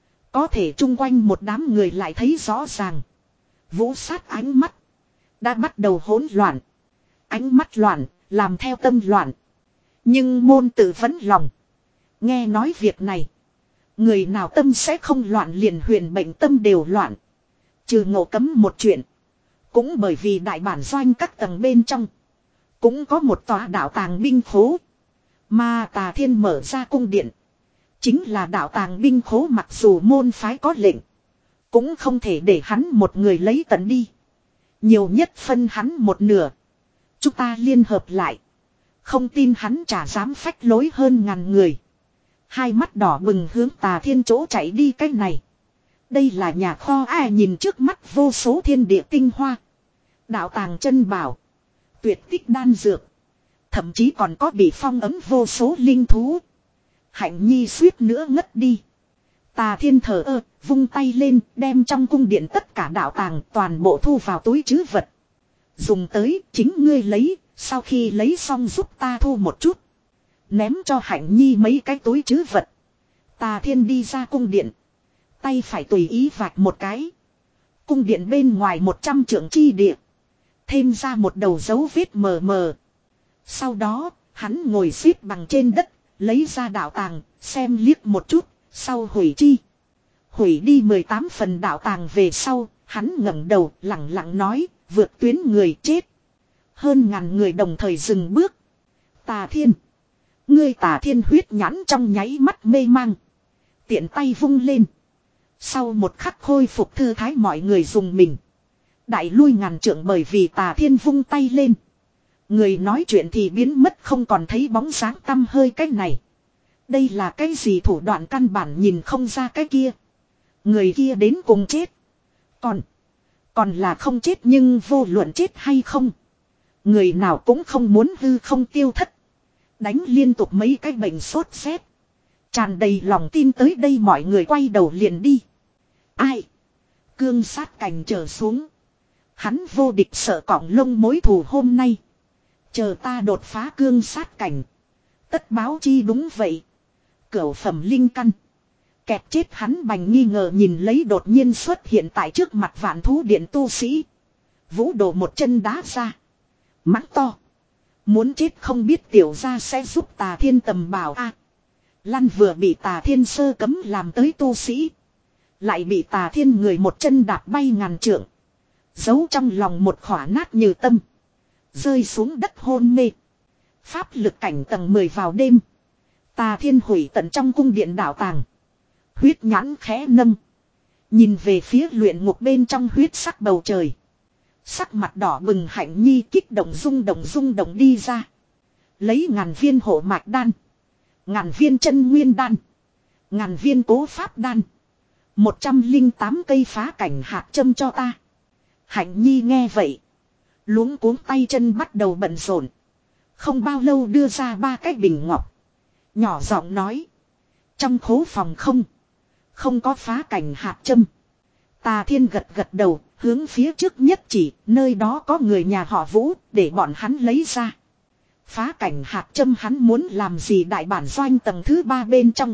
Có thể chung quanh một đám người lại thấy rõ ràng. Vũ Sát ánh mắt đã bắt đầu hỗn loạn. Ánh mắt loạn, làm theo tâm loạn. Nhưng môn tự vẫn lòng. Nghe nói việc này, người nào tâm sẽ không loạn, liền huyền bệnh tâm đều loạn. Trừ Ngộ Cấm một chuyện. Cũng bởi vì đại bản doanh các tầng bên trong cũng có một tòa đạo tàng binh khố. Mà Tà Thiên mở ra cung điện chính là đạo tàng binh khố, mặc dù môn phái có lệnh, cũng không thể để hắn một người lấy tận đi. Nhiều nhất phân hắn một nửa. Chúng ta liên hợp lại, không tin hắn chả dám phách lối hơn ngàn người. Hai mắt đỏ bừng hướng Tà Thiên chỗ chạy đi. Cái này, đây là nhà kho. Ai nhìn trước mắt vô số thiên địa tinh hoa, đạo tàng chân bảo, tuyệt tích đan dược, thậm chí còn có bị phong ấm vô số linh thú. Hạnh Nhi suýt nữa ngất đi. Tà Thiên thở ơ, vung tay lên, đem trong cung điện tất cả đạo tàng toàn bộ thu vào túi trữ vật. Dùng tới, chính ngươi lấy, sau khi lấy xong giúp ta thu một chút. Ném cho Hạnh Nhi mấy cái túi trữ vật. Tà Thiên đi ra cung điện. Tay phải tùy ý vạch một cái. Cung điện bên ngoài một trăm trượng chi địa thêm ra một đầu dấu vết mờ mờ. Sau đó, hắn ngồi xếp bằng trên đất, lấy ra đạo tàng, xem liếc một chút, sau hủy chi. Hủy đi mười tám phần đạo tàng về sau, hắn ngẩng đầu, lặng lặng nói, vượt tuyến người chết. Hơn ngàn người đồng thời dừng bước. Tà Thiên. Ngươi Tà Thiên huyết nhãn trong nháy mắt mê mang. Tiện tay vung lên. Sau một khắc khôi phục thư thái, mọi người dùng mình. Đại lui ngàn trượng, bởi vì Tà Thiên vung tay lên. Người nói chuyện thì biến mất, không còn thấy bóng dáng tăm hơi. Cái này, đây là cái gì thủ đoạn, căn bản nhìn không ra cái kia. Người kia đến cùng chết. Còn, còn là không chết, nhưng vô luận chết hay không, người nào cũng không muốn hư không tiêu thất. Đánh liên tục mấy cái bệnh sốt rét. Tràn đầy lòng tin tới đây, mọi người quay đầu liền đi. Ai? Cương sát cảnh trở xuống. Hắn vô địch sợ cỏng lông mối thù hôm nay. Chờ ta đột phá cương sát cảnh, tất báo chi. Đúng vậy. Cửu phẩm linh căn. Kẹp chết hắn. Bành nghi ngờ nhìn lấy đột nhiên xuất hiện tại trước mặt Vạn Thú Điện tu sĩ. Vũ Đồ một chân đá ra. Mắng to. Muốn chết không biết tiểu gia sẽ giúp Tà Thiên tầm bảo a. À, Lăn vừa bị Tà Thiên sơ cấm làm tới tu sĩ, lại bị Tà Thiên người một chân đạp bay ngàn trượng. Giấu trong lòng một khỏa nát như tâm, rơi xuống đất hôn mê. Pháp lực cảnh tầng mười vào đêm. Tà Thiên hủy tận trong cung điện đạo tàng. Huyết nhãn khẽ nâng, nhìn về phía luyện ngục bên trong huyết sắc bầu trời. Sắc mặt đỏ bừng Hạnh Nhi kích động rung động rung động đi ra. Lấy ngàn viên hộ mạch đan, ngàn viên chân nguyên đan, ngàn viên cố pháp đan, một trăm linh tám cây phá cảnh hạt châm cho ta. Hạnh Nhi nghe vậy, luống cuống tay chân bắt đầu bận rộn. Không bao lâu đưa ra ba cái bình ngọc, nhỏ giọng nói, trong khố phòng không, không có phá cảnh hạt châm. Tà Thiên gật gật đầu, hướng phía trước nhất chỉ, nơi đó có người nhà họ Vũ, để bọn hắn lấy ra. Phá cảnh hạt châm hắn muốn làm gì? Đại bản doanh tầng thứ ba bên trong.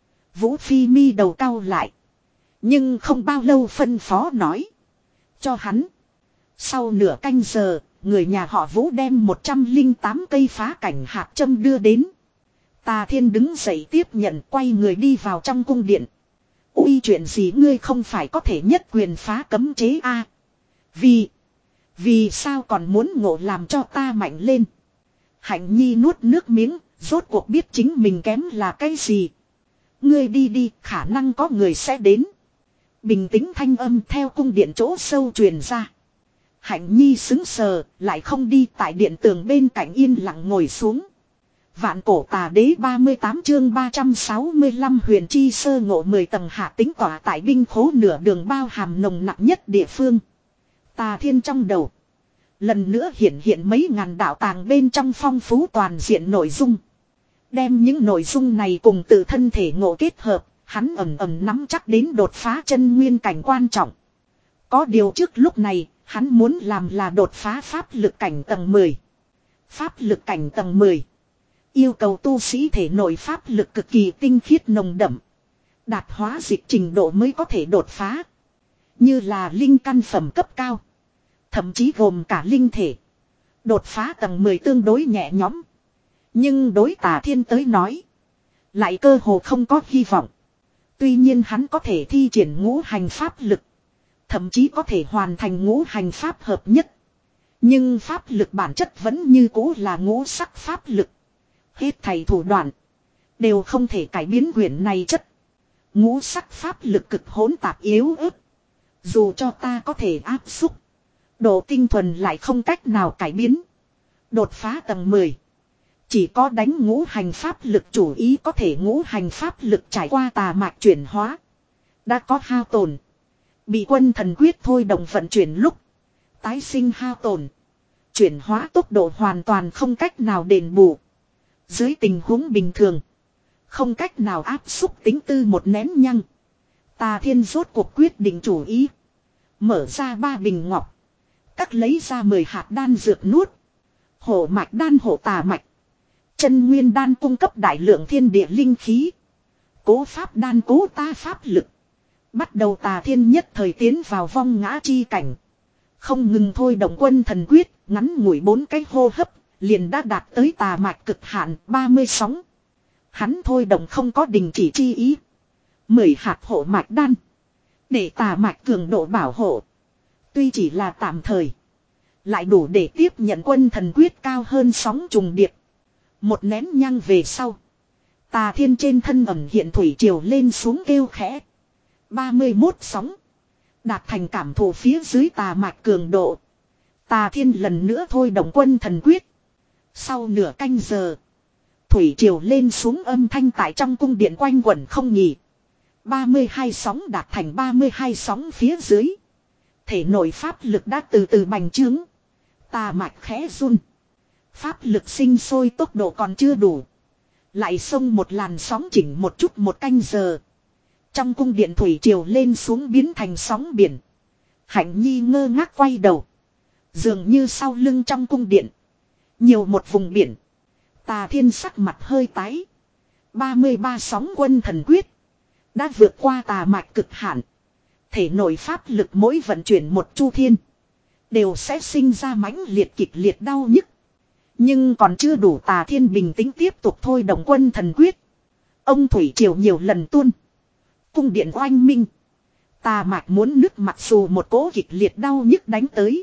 Vũ Phi mi đầu cau lại, nhưng không bao lâu phân phó nói, cho hắn. Sau nửa canh giờ, người nhà họ Vũ đem một trăm linh tám cây phá cảnh hạt châm đưa đến. Tà Thiên đứng dậy tiếp nhận, quay người đi vào trong cung điện. Ui, chuyện gì? Ngươi không phải có thể nhất quyền phá cấm chế a? À, vì Vì sao còn muốn ngộ làm cho ta mạnh lên? Hạnh Nhi nuốt nước miếng, Rốt cuộc biết chính mình kém là cái gì. Ngươi đi đi, khả năng có người sẽ đến. Bình tĩnh thanh âm theo cung điện chỗ sâu truyền ra. Hạnh Nhi xứng sờ, lại không đi, tại điện tường bên cạnh yên lặng ngồi xuống. Vạn cổ tà đế ba mươi tám chương ba trăm sáu mươi lăm huyền chi sơ ngộ mười tầng hạ tính tỏa tại binh khố nửa đường bao hàm nồng nặng nhất địa phương. Tà thiên trong đầu. Lần nữa hiện hiện mấy ngàn đạo tàng bên trong phong phú toàn diện nội dung. Đem những nội dung này cùng tự thân thể ngộ kết hợp, hắn ẩm ẩm nắm chắc đến đột phá chân nguyên cảnh quan trọng. Có điều trước lúc này, hắn muốn làm là đột phá pháp lực cảnh tầng mười. Pháp lực cảnh tầng mười. Yêu cầu tu sĩ thể nội pháp lực cực kỳ tinh khiết nồng đậm. Đạt hóa dịch trình độ mới có thể đột phá. Như là linh căn phẩm cấp cao. Thậm chí gồm cả linh thể. Đột phá tầng mười tương đối nhẹ nhõm. Nhưng đối Tà Thiên tới nói. Lại cơ hồ không có hy vọng. Tuy nhiên hắn có thể thi triển ngũ hành pháp lực. Thậm chí có thể hoàn thành ngũ hành pháp hợp nhất. Nhưng pháp lực bản chất vẫn như cũ là ngũ sắc pháp lực. Hết thầy thủ đoạn. Đều không thể cải biến quyển này chất. Ngũ sắc pháp lực cực hỗn tạp yếu ớt. Dù cho ta có thể áp xúc. Độ tinh thuần lại không cách nào cải biến. Đột phá tầng mười. Chỉ có đánh ngũ hành pháp lực chủ ý có thể ngũ hành pháp lực trải qua tà mạch chuyển hóa. Đã có hao tổn. Bị quân thần quyết thôi động vận chuyển lúc. Tái sinh hao tổn. Chuyển hóa tốc độ hoàn toàn không cách nào đền bù. Dưới tình huống bình thường. Không cách nào áp xúc tính tư một nén nhăng. Tà Thiên rốt cuộc quyết định chủ ý. Mở ra ba bình ngọc. Cắt lấy ra mười hạt đan dược nuốt. Hổ mạch đan hộ tà mạch. Chân nguyên đan cung cấp đại lượng thiên địa linh khí. Cố pháp đan cố ta pháp lực. Bắt đầu Tà Thiên nhất thời tiến vào vong ngã chi cảnh. Không ngừng thôi động quân thần quyết, ngắn ngủi bốn cái hô hấp, liền đã đạt tới tà mạch cực hạn ba mươi sóng. Hắn thôi động không có đình chỉ chi ý. Mười hạt hộ mạch đan. Để tà mạch cường độ bảo hộ. Tuy chỉ là tạm thời. Lại đủ để tiếp nhận quân thần quyết cao hơn sóng trùng điệp. Một nén nhang về sau. Tà Thiên trên thân ẩm hiện thủy triều lên xuống kêu khẽ. ba mươi mốt sóng. Đạt thành cảm thụ phía dưới tà mạch cường độ. Tà Thiên lần nữa thôi động quân thần quyết. Sau nửa canh giờ. Thủy triều lên xuống âm thanh tại trong cung điện quanh quẩn không nghỉ. ba mươi hai sóng đạt thành ba mươi hai sóng phía dưới. Thể nội pháp lực đã từ từ bành trướng. Tà mạch khẽ run. Pháp lực sinh sôi tốc độ còn chưa đủ. Lại xông một làn sóng chỉnh một chút một canh giờ. Trong cung điện thủy triều lên xuống biến thành sóng biển. Hạnh Nhi ngơ ngác quay đầu. Dường như sau lưng trong cung điện. Nhiều một vùng biển. Tà Thiên sắc mặt hơi tái. ba mươi ba sóng quân thần quyết. Đã vượt qua tà mạch cực hạn. Thể nội pháp lực mỗi vận chuyển một chu thiên. Đều sẽ sinh ra mãnh liệt kịch liệt đau nhức. Nhưng còn chưa đủ Tà Thiên bình tĩnh tiếp tục thôi động quân thần quyết. Ông thủy triều nhiều lần tuôn. Cung điện oanh minh. Tà mạch muốn nứt mặc dù một cỗ kịch liệt đau nhức đánh tới.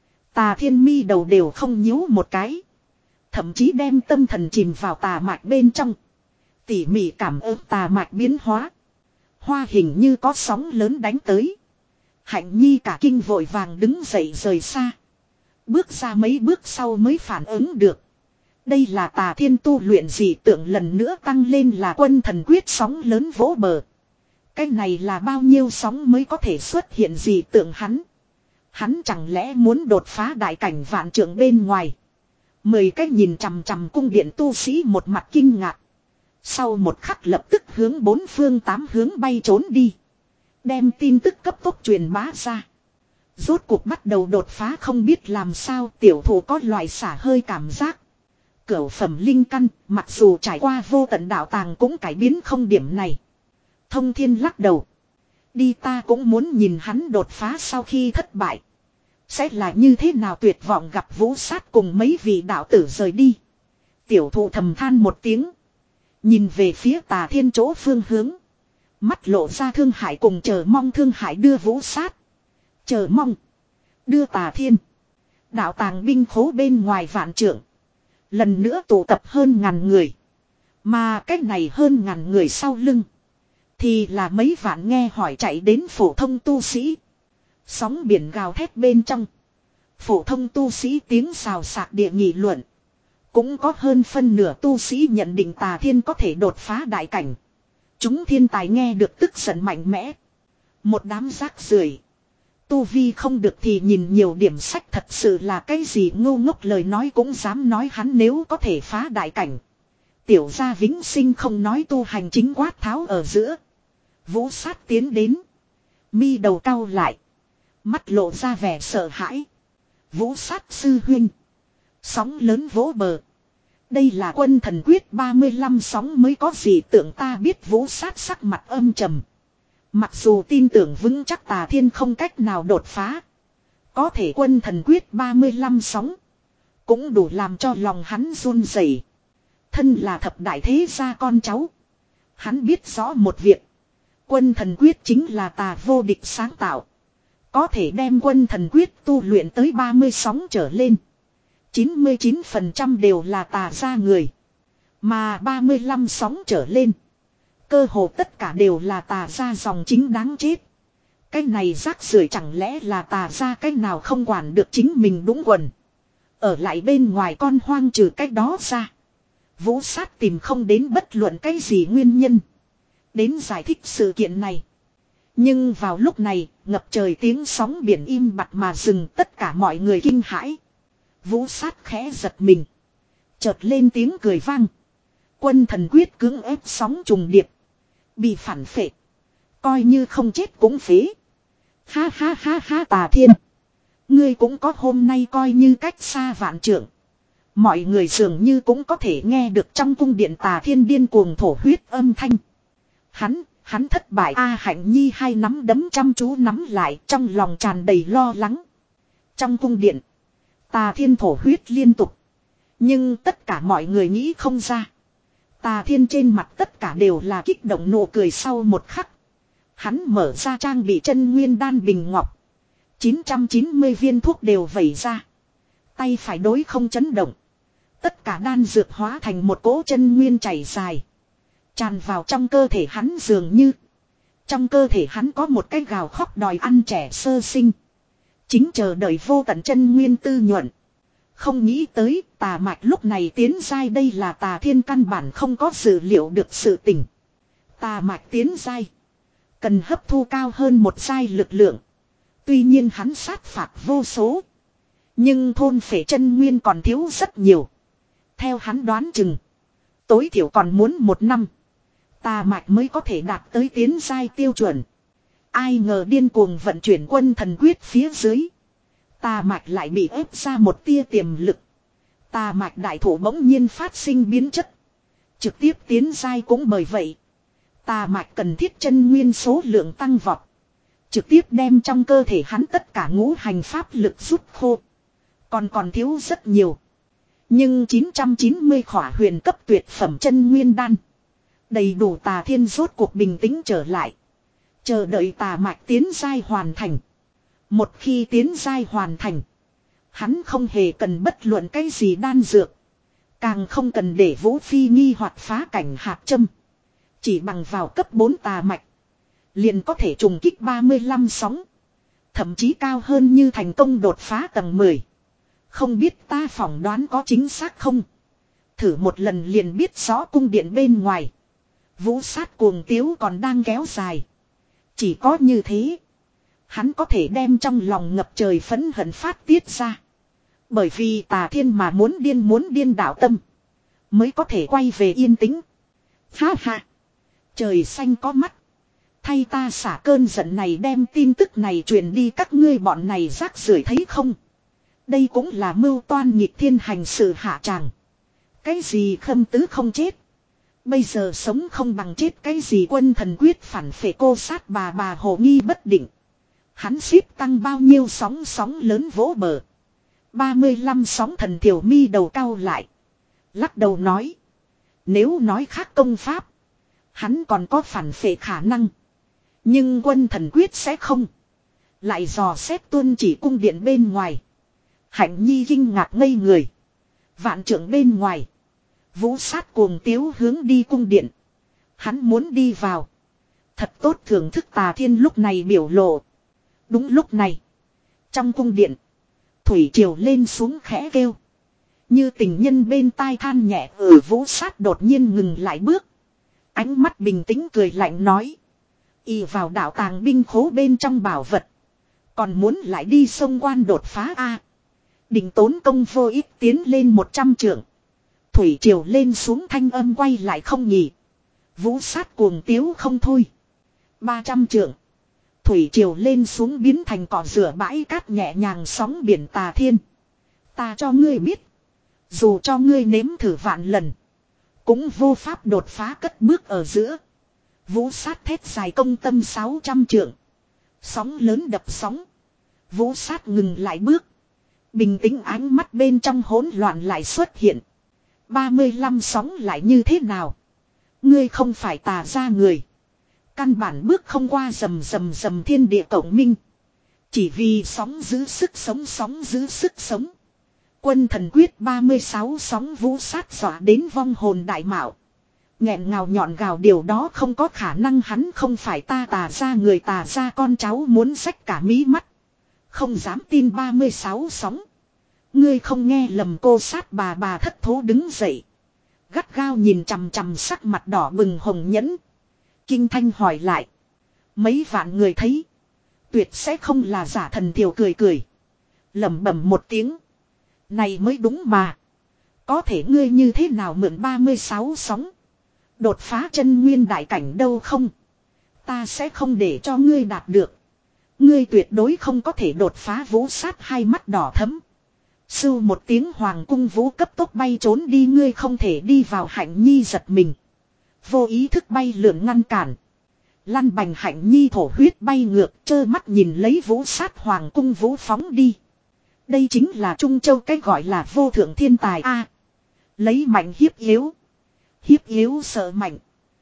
Tà Thiên mi đầu đều không nhíu một cái. Thậm chí đem tâm thần chìm vào tà mạch bên trong. Tỉ mỉ cảm ơn tà mạch biến hóa. Hoa hình như có sóng lớn đánh tới. Hạnh Nhi cả kinh vội vàng đứng dậy rời xa. Bước ra mấy bước sau mới phản ứng được. Đây là Tà Thiên tu luyện dị tượng lần nữa tăng lên là quân thần quyết sóng lớn vỗ bờ. Cái này là bao nhiêu sóng mới có thể xuất hiện dị tượng hắn. Hắn chẳng lẽ muốn đột phá đại cảnh vạn trượng bên ngoài. Mười cách nhìn chằm chằm cung điện tu sĩ một mặt kinh ngạc. Sau một khắc lập tức hướng bốn phương tám hướng bay trốn đi. Đem tin tức cấp tốc truyền bá ra. Rốt cuộc bắt đầu đột phá không biết làm sao tiểu thủ có loại xả hơi cảm giác. Cửu phẩm linh căn mặc dù trải qua vô tận đạo tàng cũng cải biến không điểm này. Thông Thiên lắc đầu. Đi ta cũng muốn nhìn hắn đột phá sau khi thất bại. Sẽ là như thế nào tuyệt vọng gặp Vũ Sát cùng mấy vị đạo tử rời đi. Tiểu thụ thầm than một tiếng. Nhìn về phía Tà Thiên chỗ phương hướng. Mắt lộ ra thương hại cùng chờ mong thương hại đưa Vũ Sát. Chờ mong. Đưa Tà Thiên. Đạo tàng binh khố bên ngoài vạn trượng. Lần nữa tụ tập hơn ngàn người. Mà cách này hơn ngàn người sau lưng. Thì là mấy vạn nghe hỏi chạy đến phổ thông tu sĩ. Sóng biển gào thét bên trong. Phổ thông tu sĩ tiếng xào xạc địa nghị luận. Cũng có hơn phân nửa tu sĩ nhận định Tà Thiên có thể đột phá đại cảnh. Chúng thiên tài nghe được tức giận mạnh mẽ. Một đám rác rưởi. Tu vi không được thì nhìn nhiều điểm sách thật sự là cái gì ngu ngốc lời nói cũng dám nói hắn nếu có thể phá đại cảnh. Tiểu gia vĩnh sinh không nói tu hành chính quát tháo ở giữa. Vũ sát tiến đến. Mi đầu cau lại. Mắt lộ ra vẻ sợ hãi. Vũ sát sư huynh. Sóng lớn vỗ bờ. Đây là quân thần quyết ba mươi lăm sóng mới có gì tưởng ta biết vũ sát sắc mặt âm trầm. Mặc dù tin tưởng vững chắc Tà Thiên không cách nào đột phá. Có thể quân thần quyết ba mươi lăm sóng. Cũng đủ làm cho lòng hắn run rẩy. Thân là thập đại thế gia con cháu. Hắn biết rõ một việc. Quân thần quyết chính là tà vô địch sáng tạo. Có thể đem quân thần quyết tu luyện tới ba mươi sóng trở lên. chín mươi chín phần trăm đều là tà gia người. Mà ba mươi lăm sóng trở lên. Cơ hồ tất cả đều là tà gia dòng chính đáng chết. Cái này rác rưởi chẳng lẽ là tà gia cái nào không quản được chính mình đúng quần. Ở lại bên ngoài con hoang trừ cách đó ra. Vũ sát tìm không đến bất luận cái gì nguyên nhân. Đến giải thích sự kiện này. Nhưng vào lúc này, ngập trời tiếng sóng biển im bặt mà dừng tất cả mọi người kinh hãi. Vũ sát khẽ giật mình. Chợt lên tiếng cười vang. Quân thần quyết cưỡng ép sóng trùng điệp. Bị phản phệ. Coi như không chết cũng phế. Ha ha ha ha Tà Thiên. Ngươi cũng có hôm nay coi như cách xa vạn trượng. Mọi người dường như cũng có thể nghe được trong cung điện Tà Thiên điên cuồng thổ huyết âm thanh. Hắn, hắn thất bại A Hạnh Nhi hai nắm đấm chăm chú nắm lại trong lòng tràn đầy lo lắng. Trong cung điện, Tà Thiên thổ huyết liên tục. Nhưng tất cả mọi người nghĩ không ra. Tà Thiên trên mặt tất cả đều là kích động nụ cười sau một khắc. Hắn mở ra trang bị chân nguyên đan bình ngọc. chín trăm chín mươi viên thuốc đều vẩy ra. Tay phải đối không chấn động. Tất cả đan dược hóa thành một cỗ chân nguyên chảy dài. Tràn vào trong cơ thể hắn dường như. Trong cơ thể hắn có một cái gào khóc đòi ăn trẻ sơ sinh. Chính chờ đợi vô tận chân nguyên tư nhuận. Không nghĩ tới Tà Mạch lúc này tiến giai đây là Tà Thiên căn bản không có dự liệu được sự tình. Tà Mạch tiến giai. Cần hấp thu cao hơn một giai lực lượng. Tuy nhiên hắn sát phạt vô số. Nhưng thôn phệ chân nguyên còn thiếu rất nhiều. Theo hắn đoán chừng. Tối thiểu còn muốn một năm. Tà Mạch mới có thể đạt tới tiến giai tiêu chuẩn. Ai ngờ điên cuồng vận chuyển quân thần quyết phía dưới. Tà Mạch lại bị ép ra một tia tiềm lực. Tà Mạch đại thủ bỗng nhiên phát sinh biến chất. Trực tiếp tiến giai cũng bởi vậy. Tà Mạch cần thiết chân nguyên số lượng tăng vọt. Trực tiếp đem trong cơ thể hắn tất cả ngũ hành pháp lực rút khô. Còn còn thiếu rất nhiều. Nhưng chín trăm chín mươi khỏa huyền cấp tuyệt phẩm chân nguyên đan. Đầy đủ Tà Thiên rốt cuộc bình tĩnh trở lại. Chờ đợi Tà Mạch tiến giai hoàn thành. Một khi tiến giai hoàn thành. Hắn không hề cần bất luận cái gì đan dược. Càng không cần để Vũ Phi nghi hoặc phá cảnh hạt châm. Chỉ bằng vào cấp bốn Tà Mạch. Liền có thể trùng kích ba mươi lăm sóng. Thậm chí cao hơn như thành công đột phá tầng mười. Không biết ta phỏng đoán có chính xác không? Thử một lần liền biết rõ cung điện bên ngoài. Vũ sát cuồng tiếu còn đang kéo dài. Chỉ có như thế. Hắn có thể đem trong lòng ngập trời phẫn hận phát tiết ra. Bởi vì Tà Thiên mà muốn điên muốn điên đảo tâm. Mới có thể quay về yên tĩnh. Ha ha. Trời xanh có mắt. Thay ta xả cơn giận này đem tin tức này truyền đi các ngươi bọn này rác rưởi thấy không? Đây cũng là mưu toan nghịch thiên hành sự hạ tràng. Cái gì Khâm Tứ không chết. Bây giờ sống không bằng chết cái gì quân thần quyết phản phệ cô sát bà bà hồ nghi bất định. Hắn xếp tăng bao nhiêu sóng sóng lớn vỗ bờ. ba mươi lăm sóng thần thiểu mi đầu cao lại. Lắc đầu nói. Nếu nói khác công pháp. Hắn còn có phản phệ khả năng. Nhưng quân thần quyết sẽ không. Lại dò xét tuân chỉ cung điện bên ngoài. Hạnh Nhi kinh ngạc ngây người. Vạn trưởng bên ngoài. Vũ sát cuồng tiếu hướng đi cung điện. Hắn muốn đi vào. Thật tốt thưởng thức Tà Thiên lúc này biểu lộ. Đúng lúc này. Trong cung điện. Thủy triều lên xuống khẽ kêu. Như tình nhân bên tai than nhẹ. Ở Vũ sát đột nhiên ngừng lại bước. Ánh mắt bình tĩnh cười lạnh nói. Y vào đạo tàng binh khố bên trong bảo vật. Còn muốn lại đi sông quan đột phá A. Định tốn công vô ích tiến lên một trăm trượng. Thủy triều lên xuống thanh âm quay lại không nhỉ. Vũ sát cuồng tiếu không thôi. Ba trăm trượng. Thủy triều lên xuống biến thành cỏ rửa bãi cát nhẹ nhàng sóng biển Tà Thiên. Ta cho ngươi biết. Dù cho ngươi nếm thử vạn lần. Cũng vô pháp đột phá cất bước ở giữa. Vũ sát thét dài công tâm sáu trăm trượng. Sóng lớn đập sóng. Vũ sát ngừng lại bước. Bình tĩnh ánh mắt bên trong hỗn loạn lại xuất hiện. ba mươi lăm sóng lại như thế nào? Ngươi không phải Tà gia người. Căn bản bước không qua rầm rầm rầm thiên địa cộng minh. Chỉ vì sóng giữ sức sống sóng giữ sức sống. Quân thần quyết ba mươi sáu sóng Vũ sát dọa đến vong hồn đại mạo. Nghẹn ngào nhọn gào điều đó không có khả năng, hắn không phải ta Tà gia người, Tà gia con cháu muốn xách cả mí mắt. Không dám tin ba mươi sáu sóng. Ngươi không nghe lầm, cô sát bà bà thất thố đứng dậy. Gắt gao nhìn chằm chằm sắc mặt đỏ bừng Hồng Nhẫn. Kinh thanh hỏi lại. Mấy vạn người thấy. Tuyệt sẽ không là giả, thần thiểu cười cười. Lẩm bẩm một tiếng. Này mới đúng mà. Có thể ngươi như thế nào mượn ba mươi sáu sóng. Đột phá chân nguyên đại cảnh đâu không? Ta sẽ không để cho ngươi đạt được. Ngươi tuyệt đối không có thể đột phá. Vũ sát hai mắt đỏ thẫm. Sưu một tiếng hoàng cung vũ cấp tốc bay trốn đi. Ngươi không thể đi vào. Hạnh Nhi giật mình. Vô ý thức bay lượn ngăn cản. Lăn bành Hạnh Nhi thổ huyết bay ngược. Trơ mắt nhìn lấy Vũ sát hoàng cung vũ phóng đi. Đây chính là Trung Châu cái gọi là vô thượng thiên tài a. À, lấy mạnh hiếp yếu. Hiếp yếu sợ mạnh.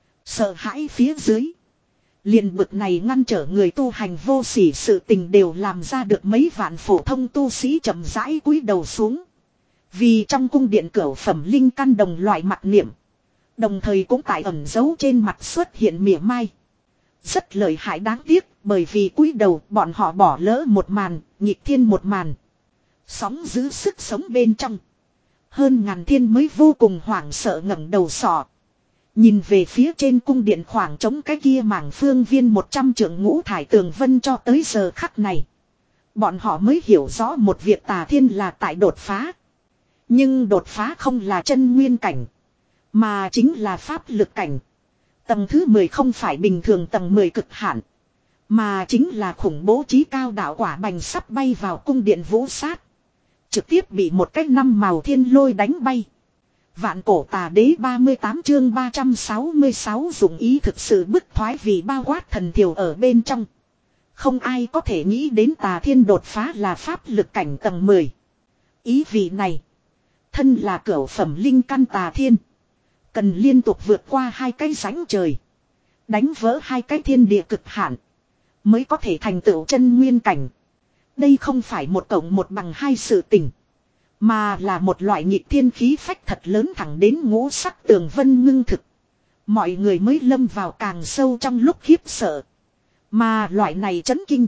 Sợ hãi phía dưới. Liền bực này ngăn trở người tu hành vô sỉ sự tình đều làm ra được. Mấy vạn phổ thông tu sĩ chậm rãi cúi đầu xuống. Vì trong cung điện cửu phẩm linh căn đồng loại mặt niệm. Đồng thời cũng tại ẩn dấu trên mặt xuất hiện mỉa mai. Rất lợi hại, đáng tiếc bởi vì cúi đầu bọn họ bỏ lỡ một màn, nhịp thiên một màn. Sóng giữ sức sống bên trong. Hơn ngàn thiên mới vô cùng hoảng sợ ngẩng đầu sọ. Nhìn về phía trên cung điện khoảng trống cái kia mảng phương viên một trăm trượng ngũ thải tường vân. Cho tới giờ khắc này, bọn họ mới hiểu rõ một việc, Tà Thiên là tại đột phá. Nhưng đột phá không là chân nguyên cảnh, mà chính là pháp lực cảnh. Tầng thứ mười không phải bình thường tầng mười cực hạn, mà chính là khủng bố chí cao đạo quả bành sắp bay vào cung điện Vũ sát. Trực tiếp bị một cái năm màu thiên lôi đánh bay. Vạn cổ tà đế ba mươi tám chương ba trăm sáu mươi sáu dụng ý thực sự bức thoái vì bao quát thần thiểu ở bên trong. Không ai có thể nghĩ đến Tà Thiên đột phá là pháp lực cảnh tầng mười. Ý vị này, thân là cửu phẩm linh căn Tà Thiên, cần liên tục vượt qua hai cái rãnh trời, đánh vỡ hai cái thiên địa cực hạn, mới có thể thành tựu chân nguyên cảnh. Đây không phải một cộng một bằng hai sự tình, mà là một loại nghịch thiên khí phách thật lớn, thẳng đến ngũ sắc tường vân ngưng thực. Mọi người mới lâm vào càng sâu trong lúc khiếp sợ. Mà loại này chấn kinh,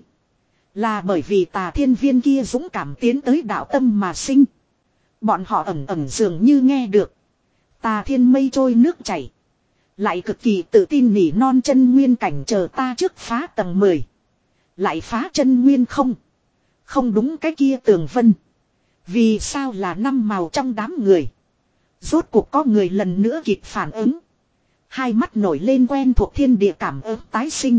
là bởi vì Tà Thiên viên kia dũng cảm tiến tới đạo tâm mà sinh. Bọn họ ẩn ẩn dường như nghe được Tà Thiên mây trôi nước chảy, lại cực kỳ tự tin nỉ non chân nguyên cảnh, chờ ta trước phá tầng mười. Lại phá chân nguyên không? Không đúng, cái kia tường vân. Vì sao là năm màu trong đám người? Rốt cuộc có người lần nữa kịp phản ứng. Hai mắt nổi lên quen thuộc thiên địa cảm ứng tái sinh.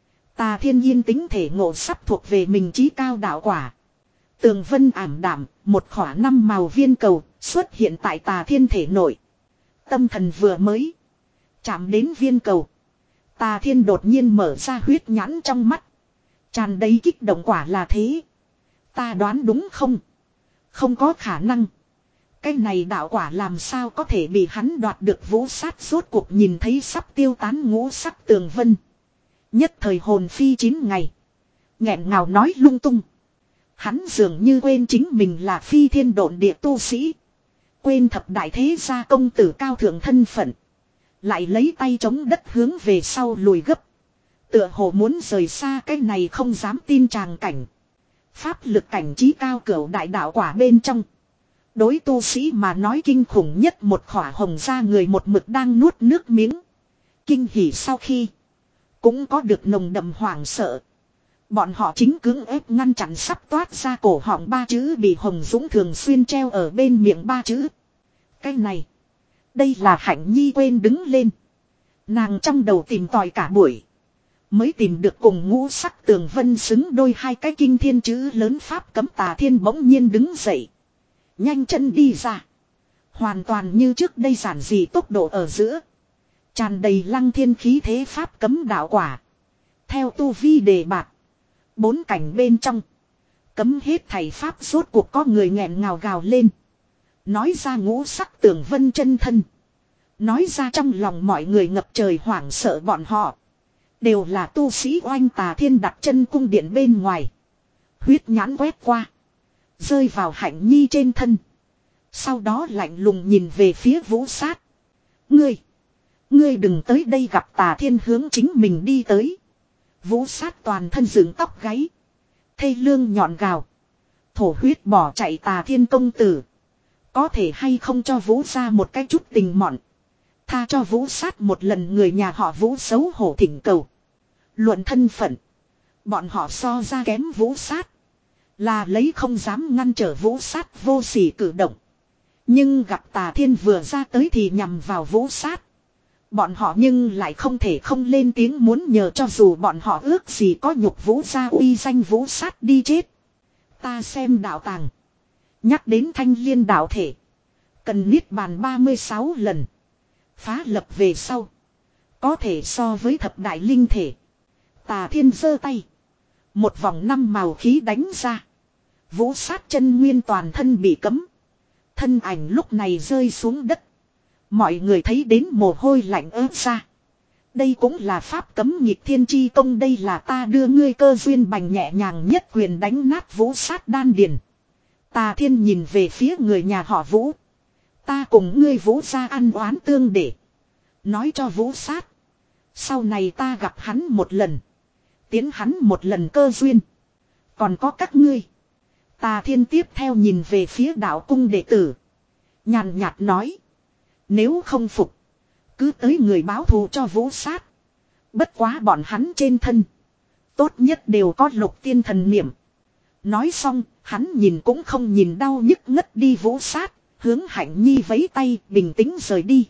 Tà Thiên yên tĩnh thể ngộ sắp thuộc về mình chí cao đạo quả. Tường vân ảm đạm, một khỏa năm màu viên cầu xuất hiện tại Tà Thiên thể nội. Tâm thần vừa mới chạm đến viên cầu, Tà Thiên đột nhiên mở ra huyết nhãn trong mắt, tràn đầy kích động. Quả là thế. Ta đoán đúng không? Không có khả năng. Cái này đạo quả làm sao có thể bị hắn đoạt được? Vũ sát rốt cuộc nhìn thấy sắp tiêu tán ngũ sắc tường vân, nhất thời hồn phi chín ngày, nghẹn ngào nói lung tung. Hắn dường như quên chính mình là phi thiên độn địa tu sĩ, Quên thập đại thế gia công tử cao thượng thân phận. Lại lấy tay chống đất hướng về sau lùi gấp. Tựa hồ muốn rời xa cái này không dám tin tràng cảnh. Pháp lực cảnh trí cao cửu đại đạo quả bên trong. Đối tu sĩ mà nói kinh khủng nhất một khỏa hồng ra người một mực đang nuốt nước miếng. Kinh hỉ sau khi. Cũng có được nồng đậm hoảng sợ. Bọn họ chính cưỡng ép ngăn chặn sắp toát ra cổ họng ba chữ bị Hồng Dũng thường xuyên treo ở bên miệng ba chữ. Cái này. Đây là Hạnh Nhi quên đứng lên. Nàng trong đầu tìm tòi cả buổi. Mới tìm được cùng ngũ sắc tường vân xứng đôi hai cái kinh thiên chữ lớn pháp cấm Tà Thiên bỗng nhiên đứng dậy. Nhanh chân đi ra. Hoàn toàn như trước đây giản dị tốc độ ở giữa. Tràn đầy lăng thiên khí thế pháp cấm đạo quả. Theo tu vi đề bạt. Bốn cảnh bên trong. Cấm hết thầy pháp rốt cuộc có người nghẹn ngào gào lên. Nói ra ngũ sắc tường vân chân thân. Nói ra trong lòng mọi người ngập trời hoảng sợ bọn họ. Đều là tu sĩ oanh Tà Thiên đặt chân cung điện bên ngoài. Huyết nhãn quét qua. Rơi vào Hạnh Nhi trên thân. Sau đó lạnh lùng nhìn về phía Vũ Sát. Ngươi. Ngươi đừng tới đây gặp Tà Thiên hướng chính mình đi tới. Vũ Sát toàn thân dựng tóc gáy. Thê lương nhọn gào. Thổ huyết bỏ chạy Tà Thiên công tử. Có thể hay không cho Vũ ra một cái chút tình mọn. Tha cho Vũ Sát một lần người nhà họ Vũ xấu hổ thỉnh cầu. Luận thân phận. Bọn họ so ra kém Vũ Sát. Là lấy không dám ngăn trở Vũ Sát vô sỉ cử động. Nhưng gặp Tà Thiên vừa ra tới thì nhằm vào Vũ Sát. Bọn họ nhưng lại không thể không lên tiếng muốn nhờ cho dù bọn họ ước gì có nhục Vũ ra uy danh Vũ Sát đi chết. Ta xem đạo tàng. Nhắc đến thanh liên đạo thể. Cần niết bàn ba mươi sáu lần. Phá lập về sau. Có thể so với thập đại linh thể. Tà Thiên giơ tay. Một vòng năm màu khí đánh ra. Vũ Sát chân nguyên toàn thân bị cấm. Thân ảnh lúc này rơi xuống đất. Mọi người thấy đến mồ hôi lạnh ớt ra. Đây cũng là pháp cấm nghịch thiên chi công. Đây là ta đưa ngươi cơ duyên bành nhẹ nhàng nhất quyền đánh nát Vũ Sát đan điền. Tà Thiên nhìn về phía người nhà họ Vũ. Ta cùng ngươi Vũ ra ăn oán tương để. Nói cho Vũ Sát. Sau này ta gặp hắn một lần. Tiến hắn một lần cơ duyên. Còn có các ngươi. Tà Thiên tiếp theo nhìn về phía đạo cung đệ tử. Nhàn nhạt nói. Nếu không phục. Cứ tới người báo thù cho Vũ Sát. Bất quá bọn hắn trên thân. Tốt nhất đều có lục tiên thần niệm. Nói xong, hắn nhìn cũng không nhìn đau nhức ngất đi Vũ Sát. Hướng Hạnh Nhi vẫy tay bình tĩnh rời đi.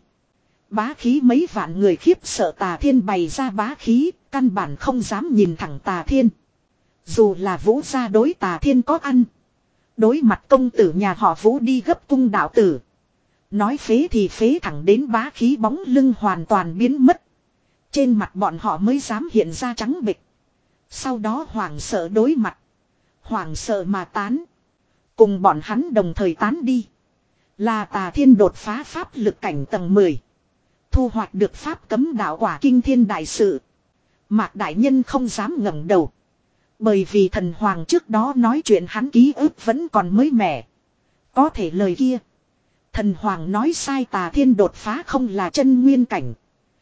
Bá khí mấy vạn người khiếp sợ Tà Thiên bày ra bá khí. Căn bản không dám nhìn thẳng Tà Thiên. Dù là Vũ gia đối Tà Thiên có ăn. Đối mặt công tử nhà họ Vũ đi gấp cung đạo tử. Nói phế thì phế thẳng đến bá khí bóng lưng hoàn toàn biến mất. Trên mặt bọn họ mới dám hiện ra trắng bệch. Sau đó hoảng sợ đối mặt. Hoảng sợ mà tán. Cùng bọn hắn đồng thời tán đi. Là Tà Thiên đột phá pháp lực cảnh tầng mười. Thu hoạch được pháp cấm đạo quả kinh thiên đại sự. Mạc đại nhân không dám ngẩng đầu. Bởi vì thần hoàng trước đó nói chuyện hắn ký ức vẫn còn mới mẻ. Có thể lời kia. Thần hoàng nói sai Tà Thiên đột phá không là chân nguyên cảnh.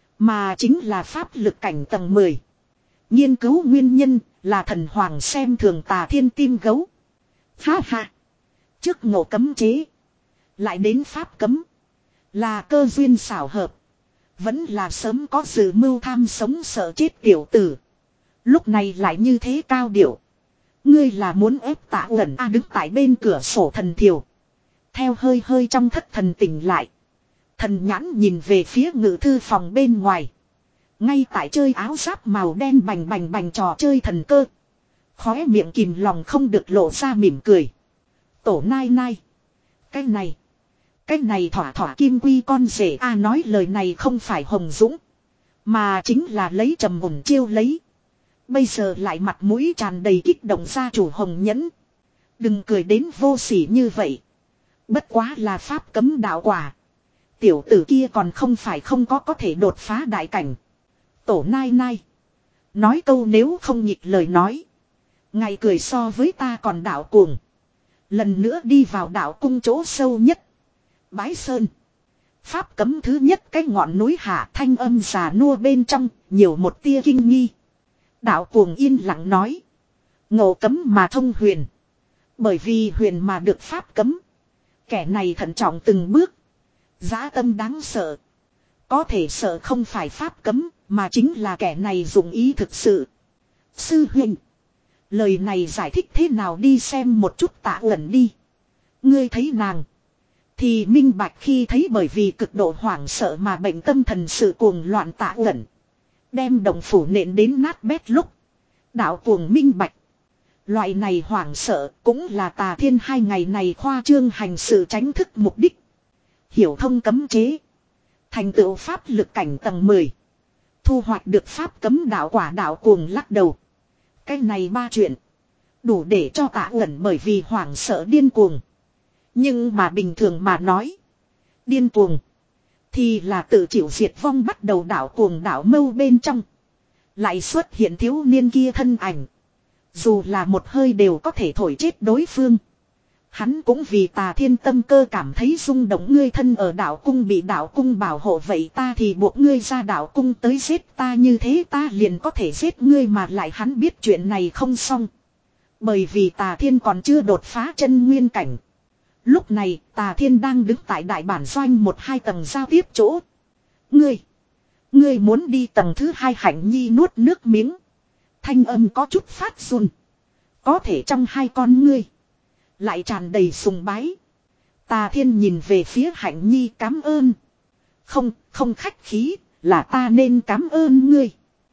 Mà chính là pháp lực cảnh tầng mười. Nghiên cứu nguyên nhân là thần hoàng xem thường Tà Thiên tim gấu. Ha ha. Trước ngộ cấm chế. Lại đến pháp cấm. Là cơ duyên xảo hợp. Vẫn là sớm có sự mưu tham sống sợ chết tiểu tử. Lúc này lại như thế cao điệu. Ngươi là muốn ép Tạ Uẩn A đứng tại bên cửa sổ thần thiều. Theo hơi hơi trong thất thần tỉnh lại. Thần nhãn nhìn về phía ngự thư phòng bên ngoài. Ngay tại chơi áo giáp màu đen bành bành bành trò chơi thần cơ. Khóe miệng kìm lòng không được lộ ra mỉm cười. Tổ nai nai. Cái này. Cái này thỏa thỏa kim quy con rể A nói lời này không phải Hồng Dũng. Mà chính là lấy trầm ổn chiêu lấy. Bây giờ lại mặt mũi tràn đầy kích động gia chủ Hồng Nhẫn. Đừng cười đến vô sỉ như vậy. Bất quá là pháp cấm đạo quả. Tiểu tử kia còn không phải không có có thể đột phá đại cảnh. Tổ nai nai. Nói câu nếu không nhịp lời nói. Ngày cười so với ta còn đạo cuồng. Lần nữa đi vào đạo cung chỗ sâu nhất. Bái Sơn. Pháp cấm thứ nhất cái ngọn núi hạ thanh âm già nua bên trong, nhiều một tia kinh nghi. Đạo cuồng yên lặng nói. Ngộ cấm mà thông huyền. Bởi vì huyền mà được pháp cấm. Kẻ này thận trọng từng bước. Dã tâm đáng sợ. Có thể sợ không phải pháp cấm, mà chính là kẻ này dụng ý thực sự. Sư huynh. Lời này giải thích thế nào đi xem một chút Tạ Uẩn đi. Ngươi thấy nàng. Thì minh bạch khi thấy bởi vì cực độ hoảng sợ mà bệnh tâm thần sự cuồng loạn Tạ Uẩn. Đem đồng phủ nện đến nát bét lúc. Đạo cuồng minh bạch. Loại này hoảng sợ cũng là Tà Thiên hai ngày này khoa trương hành sự tránh thức mục đích. Hiểu thông cấm chế. Thành tựu pháp lực cảnh tầng mười. Thu hoạch được pháp cấm đạo quả đạo cuồng lắc đầu. Cái này ba chuyện. Đủ để cho Tạ Uẩn bởi vì hoảng sợ điên cuồng. Nhưng mà bình thường mà nói. Điên cuồng. Thì là tự chịu diệt vong bắt đầu đạo cuồng đạo mâu bên trong. Lại xuất hiện thiếu niên kia thân ảnh. Dù là một hơi đều có thể thổi chết đối phương. Hắn cũng vì Tà Thiên tâm cơ cảm thấy rung động, ngươi thân ở đạo cung bị đạo cung bảo hộ, vậy ta thì buộc ngươi ra đạo cung tới giết ta, như thế ta liền có thể giết ngươi, mà lại hắn biết chuyện này không xong. Bởi vì Tà Thiên còn chưa đột phá chân nguyên cảnh. Lúc này Tà Thiên đang đứng tại đại bản doanh một hai tầng giao tiếp chỗ. Ngươi, ngươi muốn đi tầng thứ hai? Hạnh Nhi nuốt nước miếng. Thanh âm có chút phát run. Có thể trong hai con ngươi lại tràn đầy sùng bái. Tà Thiên nhìn về phía Hạnh Nhi, cảm ơn. Không, không khách khí, là ta nên cảm ơn ngươi.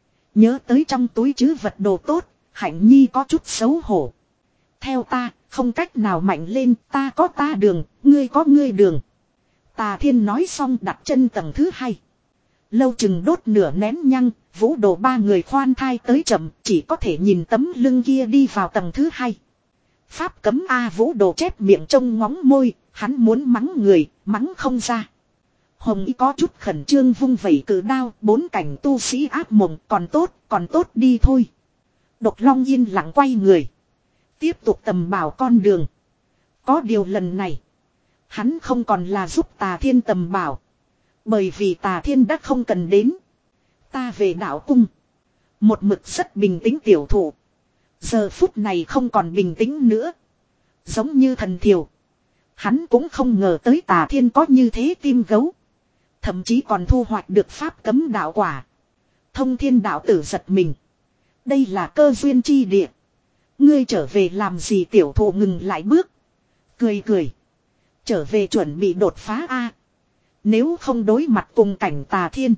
Nhớ tới trong túi trữ vật đồ tốt, Hạnh Nhi có chút xấu hổ. Theo ta, không cách nào mạnh lên, ta có ta đường, ngươi có ngươi đường. Tà Thiên nói xong đặt chân tầng thứ hai. Lâu chừng đốt nửa nén nhăng, Vũ Đồ ba người khoan thai tới chậm, chỉ có thể nhìn tấm lưng kia đi vào tầng thứ hai. Pháp cấm A. Vũ Đồ chép miệng trông ngóng môi, hắn muốn mắng người, mắng không ra. Hồng Y có chút khẩn trương vung vẩy cử đao, bốn cảnh tu sĩ áp mộng, còn tốt, còn tốt đi thôi. Độc Long yên lặng quay người. Tiếp tục tầm bảo con đường. Có điều lần này, hắn không còn là giúp Tà Thiên tầm bảo. Bởi vì Tà Thiên đã không cần đến. Ta về đạo cung. Một mực rất bình tĩnh tiểu thụ. Giờ phút này không còn bình tĩnh nữa. Giống như thần thiểu. Hắn cũng không ngờ tới Tà Thiên có như thế tim gấu. Thậm chí còn thu hoạch được pháp cấm đạo quả. Thông Thiên đạo tử giật mình. Đây là cơ duyên chi địa. Ngươi trở về làm gì? Tiểu thụ ngừng lại bước. Cười cười. Trở về chuẩn bị đột phá A. Nếu không đối mặt cùng cảnh Tà Thiên,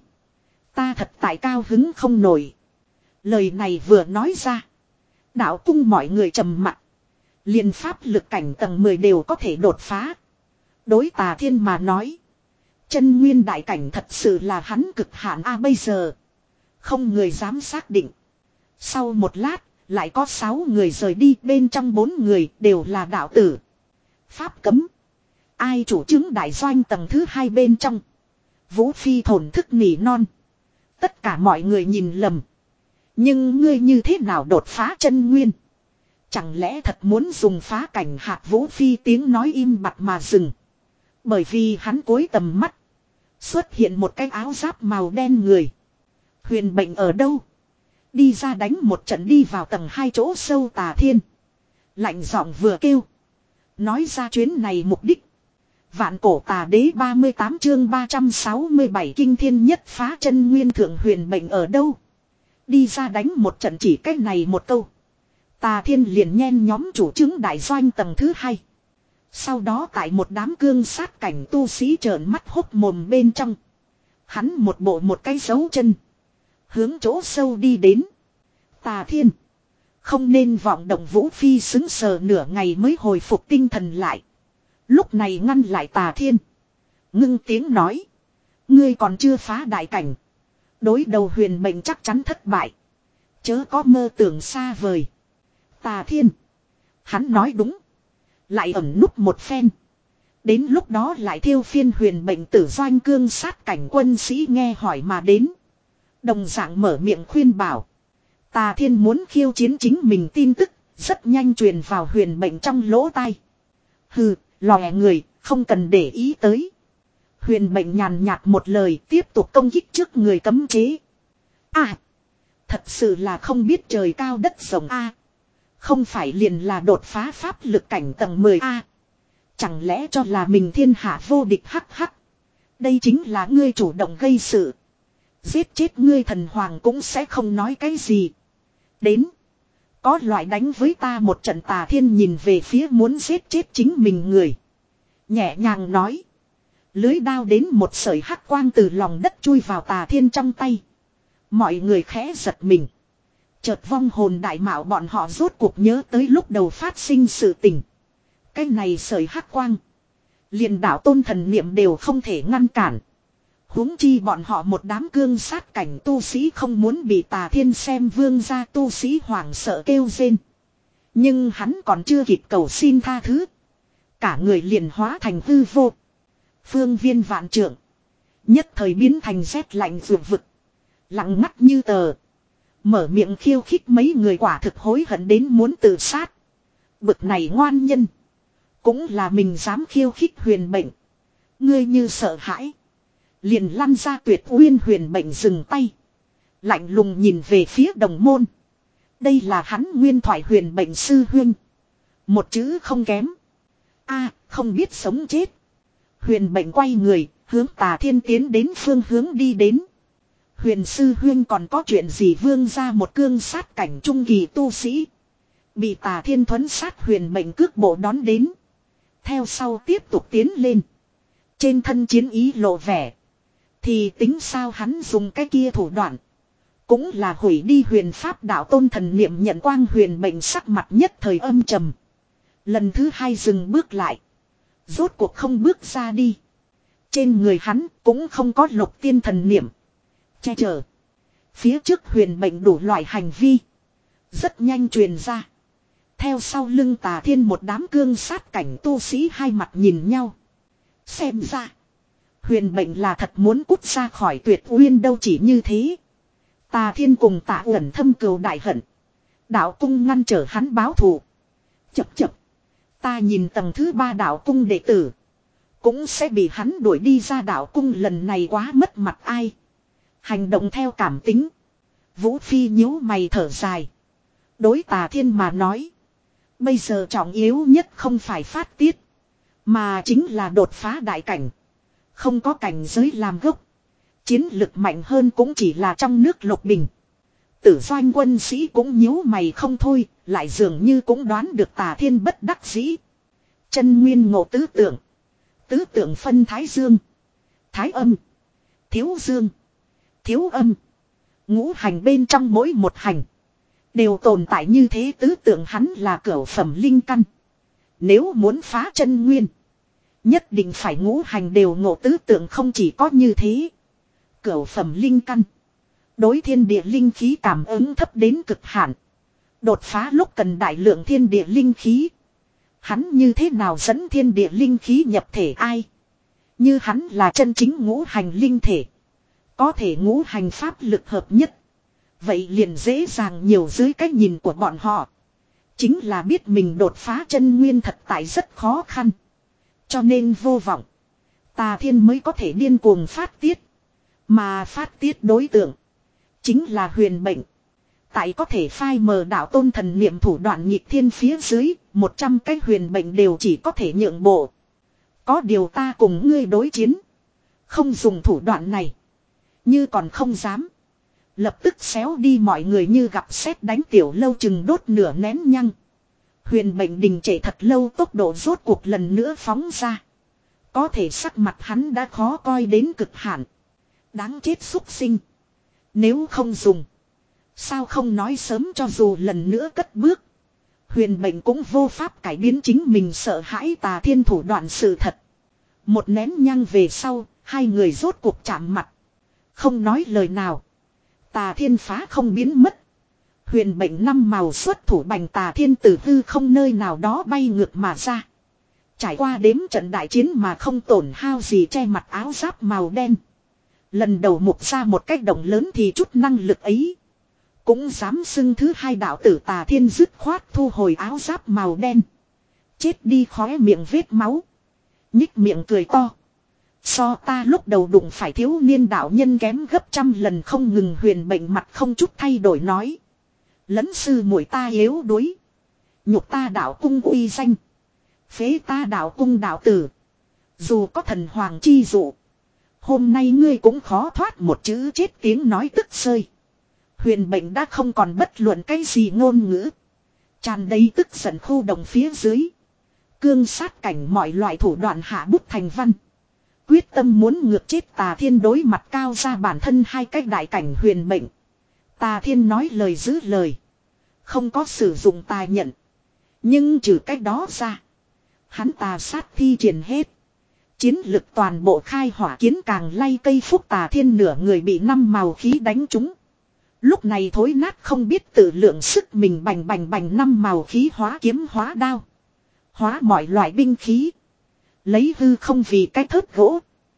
ta thật tại cao hứng không nổi. Lời này vừa nói ra, đạo cung mọi người trầm mặc. Liên pháp lực cảnh tầng mười đều có thể đột phá. Đối Tà Thiên mà nói, chân nguyên đại cảnh thật sự là hắn cực hạn A. Bây giờ không người dám xác định. Sau một lát, lại có sáu người rời đi, bên trong bốn người đều là đạo tử. Pháp cấm. Ai chủ chứng đại doanh tầng thứ hai bên trong? Vũ Phi thổn thức nỉ non. Tất cả mọi người nhìn lầm. Nhưng ngươi như thế nào đột phá chân nguyên? Chẳng lẽ thật muốn dùng phá cảnh hạt? Vũ Phi tiếng nói im bặt mà dừng. Bởi vì hắn cúi tầm mắt. Xuất hiện một cái áo giáp màu đen người. Huyền Bệnh ở đâu? Đi ra đánh một trận. Đi vào tầng hai chỗ sâu Tà Thiên. Lạnh giọng vừa kêu. Nói ra chuyến này mục đích. Vạn cổ tà đế ba mươi tám chương ba trăm sáu mươi bảy kinh thiên nhất phá chân nguyên thượng. Huyền Bệnh ở đâu? Đi ra đánh một trận, chỉ cách này một câu. Tà Thiên liền nhen nhóm chủ chứng đại doanh tầng thứ hai. Sau đó tại một đám cương sát cảnh tu sĩ trợn mắt hốc mồm bên trong. Hắn một bộ một cái dấu chân. Hướng chỗ sâu đi đến. Tà Thiên. Không nên vọng động. Vũ Phi xứng sờ nửa ngày mới hồi phục tinh thần lại. Lúc này ngăn lại Tà Thiên. Ngưng tiếng nói. Ngươi còn chưa phá đại cảnh. Đối đầu Huyền Bệnh chắc chắn thất bại. Chớ có mơ tưởng xa vời. Tà Thiên. Hắn nói đúng. Lại ẩn núp một phen. Đến lúc đó lại thiêu phiên Huyền Bệnh tử doanh cương sát cảnh quân sĩ nghe hỏi mà đến. Đồng dạng mở miệng khuyên bảo. Tà Thiên muốn khiêu chiến chính mình tin tức. Rất nhanh truyền vào Huyền Bệnh trong lỗ tai. Hừ, lòe người, không cần để ý tới. Huyền mệnh nhàn nhạt một lời tiếp tục công kích trước người cấm chế. À. Thật sự là không biết trời cao đất rộng a. Không phải liền là đột phá pháp lực cảnh tầng mười a. Chẳng lẽ cho là mình thiên hạ vô địch hắc hắc. Đây chính là ngươi chủ động gây sự. Giết chết ngươi thần hoàng cũng sẽ không nói cái gì. Đến. Có loại đánh với ta một trận. Tà Thiên nhìn về phía muốn giết chết chính mình người. Nhẹ nhàng nói. Lưới đao đến một sợi hắc quang từ lòng đất chui vào Tà Thiên trong tay. Mọi người khẽ giật mình. Chợt vong hồn đại mạo bọn họ rốt cuộc nhớ tới lúc đầu phát sinh sự tình. Cái này sợi hắc quang. Liền đạo tôn thần niệm đều không thể ngăn cản. Huống chi bọn họ một đám cương sát cảnh tu sĩ không muốn bị Tà Thiên xem vương gia tu sĩ hoảng sợ kêu rên. Nhưng hắn còn chưa kịp cầu xin tha thứ. Cả người liền hóa thành hư vô. Phương viên vạn trượng. Nhất thời biến thành rét lạnh vượt vực. Lặng ngắt như tờ. Mở miệng khiêu khích mấy người quả thực hối hận đến muốn tự sát. Bực này ngoan nhân. Cũng là mình dám khiêu khích huyền mệnh. Ngươi như sợ hãi. Liền lăn ra Tuyệt Uyên huyền mệnh dừng tay. Lạnh lùng nhìn về phía đồng môn. Đây là hắn nguyên thoại huyền mệnh sư huynh. Một chữ không kém. A không biết sống chết. Huyền mệnh quay người, hướng Tà Thiên tiến đến phương hướng đi đến. Huyền sư huynh còn có chuyện gì vương ra một cương sát cảnh trung kỳ tu sĩ. Bị Tà Thiên thuấn sát huyền mệnh cước bộ đón đến. Theo sau tiếp tục tiến lên. Trên thân chiến ý lộ vẻ. Thì tính sao hắn dùng cái kia thủ đoạn. Cũng là hủy đi huyền pháp đạo tôn thần niệm nhận quang huyền mệnh sắc mặt nhất thời âm trầm. Lần thứ hai dừng bước lại. Rốt cuộc không bước ra đi. Trên người hắn cũng không có lục tiên thần niệm. Che chở. Phía trước huyền mệnh đủ loại hành vi. Rất nhanh truyền ra. Theo sau lưng Tà Thiên một đám cương sát cảnh tu sĩ hai mặt nhìn nhau. Xem ra. Huyền mệnh là thật muốn cút ra khỏi Tuyệt Uyên đâu chỉ như thế. Tà Thiên cùng Tạ Uẩn thâm cừu đại hận. Đạo cung ngăn trở hắn báo thù. Chập chập. Ta nhìn tầng thứ ba đạo cung đệ tử. Cũng sẽ bị hắn đuổi đi ra đạo cung lần này quá mất mặt ai. Hành động theo cảm tính. Vũ Phi nhíu mày thở dài. Đối Tà Thiên mà nói. Bây giờ trọng yếu nhất không phải phát tiết. Mà chính là đột phá đại cảnh. Không có cảnh giới làm gốc. Chiến lực mạnh hơn cũng chỉ là trong nước lục bình. Tử Doanh quân sĩ cũng nhíu mày không thôi. Lại dường như cũng đoán được Tà Thiên bất đắc dĩ. Chân nguyên ngộ tứ tượng. Tứ tượng phân thái dương. Thái âm. Thiếu dương. Thiếu âm. Ngũ hành bên trong mỗi một hành. Đều tồn tại như thế tứ tượng hắn là cửu phẩm linh căn. Nếu muốn phá chân nguyên. Nhất định phải ngũ hành đều ngộ tứ tượng không chỉ có như thế. Cửu phẩm linh căn. Đối thiên địa linh khí cảm ứng thấp đến cực hạn. Đột phá lúc cần đại lượng thiên địa linh khí. Hắn như thế nào dẫn thiên địa linh khí nhập thể ai? Như hắn là chân chính ngũ hành linh thể. Có thể ngũ hành pháp lực hợp nhất. Vậy liền dễ dàng nhiều dưới cái nhìn của bọn họ. Chính là biết mình đột phá chân nguyên thật tại rất khó khăn. Cho nên vô vọng. Tà Thiên mới có thể điên cuồng phát tiết. Mà phát tiết đối tượng. Chính là huyền mệnh. Tại có thể phai mờ đạo tôn thần niệm thủ đoạn nhịp thiên phía dưới. Một trăm cái huyền mệnh đều chỉ có thể nhượng bộ. Có điều ta cùng ngươi đối chiến. Không dùng thủ đoạn này. Như còn không dám. Lập tức xéo đi mọi người như gặp sét đánh tiểu lâu chừng đốt nửa nén nhăng. Huyền mệnh đình trệ thật lâu tốc độ rốt cuộc lần nữa phóng ra. Có thể sắc mặt hắn đã khó coi đến cực hạn. Đáng chết xúc sinh. Nếu không dùng. Sao không nói sớm cho dù lần nữa cất bước. Huyền mệnh cũng vô pháp cải biến chính mình sợ hãi Tà Thiên thủ đoạn sự thật. Một nén nhăng về sau, hai người rốt cuộc chạm mặt. Không nói lời nào. Tà Thiên phá không biến mất. Huyền mệnh năm màu xuất thủ bành Tà Thiên từ hư không nơi nào đó bay ngược mà ra. Trải qua đếm trận đại chiến mà không tổn hao gì che mặt áo giáp màu đen. Lần đầu mục ra một cách động lớn thì chút năng lực ấy. Cũng dám xưng thứ hai đạo tử Tà Thiên dứt khoát thu hồi áo giáp màu đen. Chết đi khóe miệng vết máu. Nhích miệng cười to. So ta lúc đầu đụng phải thiếu niên đạo nhân kém gấp trăm lần không ngừng. Huyền Bệnh mặt không chút thay đổi nói. Lẫn sư muội ta yếu đuối. Nhục ta đạo cung uy danh. Phế ta đạo cung đạo tử. Dù có thần hoàng chi dụ. Hôm nay ngươi cũng khó thoát một chữ chết tiếng nói tức sơi. Huyền Bệnh đã không còn bất luận cái gì ngôn ngữ. Tràn đầy tức giận khu đồng phía dưới. Cương sát cảnh mọi loại thủ đoạn hạ bút thành văn. Quyết tâm muốn ngược chết Tà Thiên đối mặt cao ra bản thân hai cách đại cảnh Huyền Bệnh. Tà Thiên nói lời giữ lời. Không có sử dụng tài nhận. Nhưng trừ cách đó ra. Hắn tà sát thi triển hết. Chiến lực toàn bộ khai hỏa kiến càng lay cây phúc. Tà Thiên nửa người bị năm màu khí đánh trúng. Lúc này thối nát không biết tự lượng sức mình bành bành bành năm màu khí hóa kiếm hóa đao. Hóa mọi loại binh khí. Lấy hư không vì cái thớt gỗ.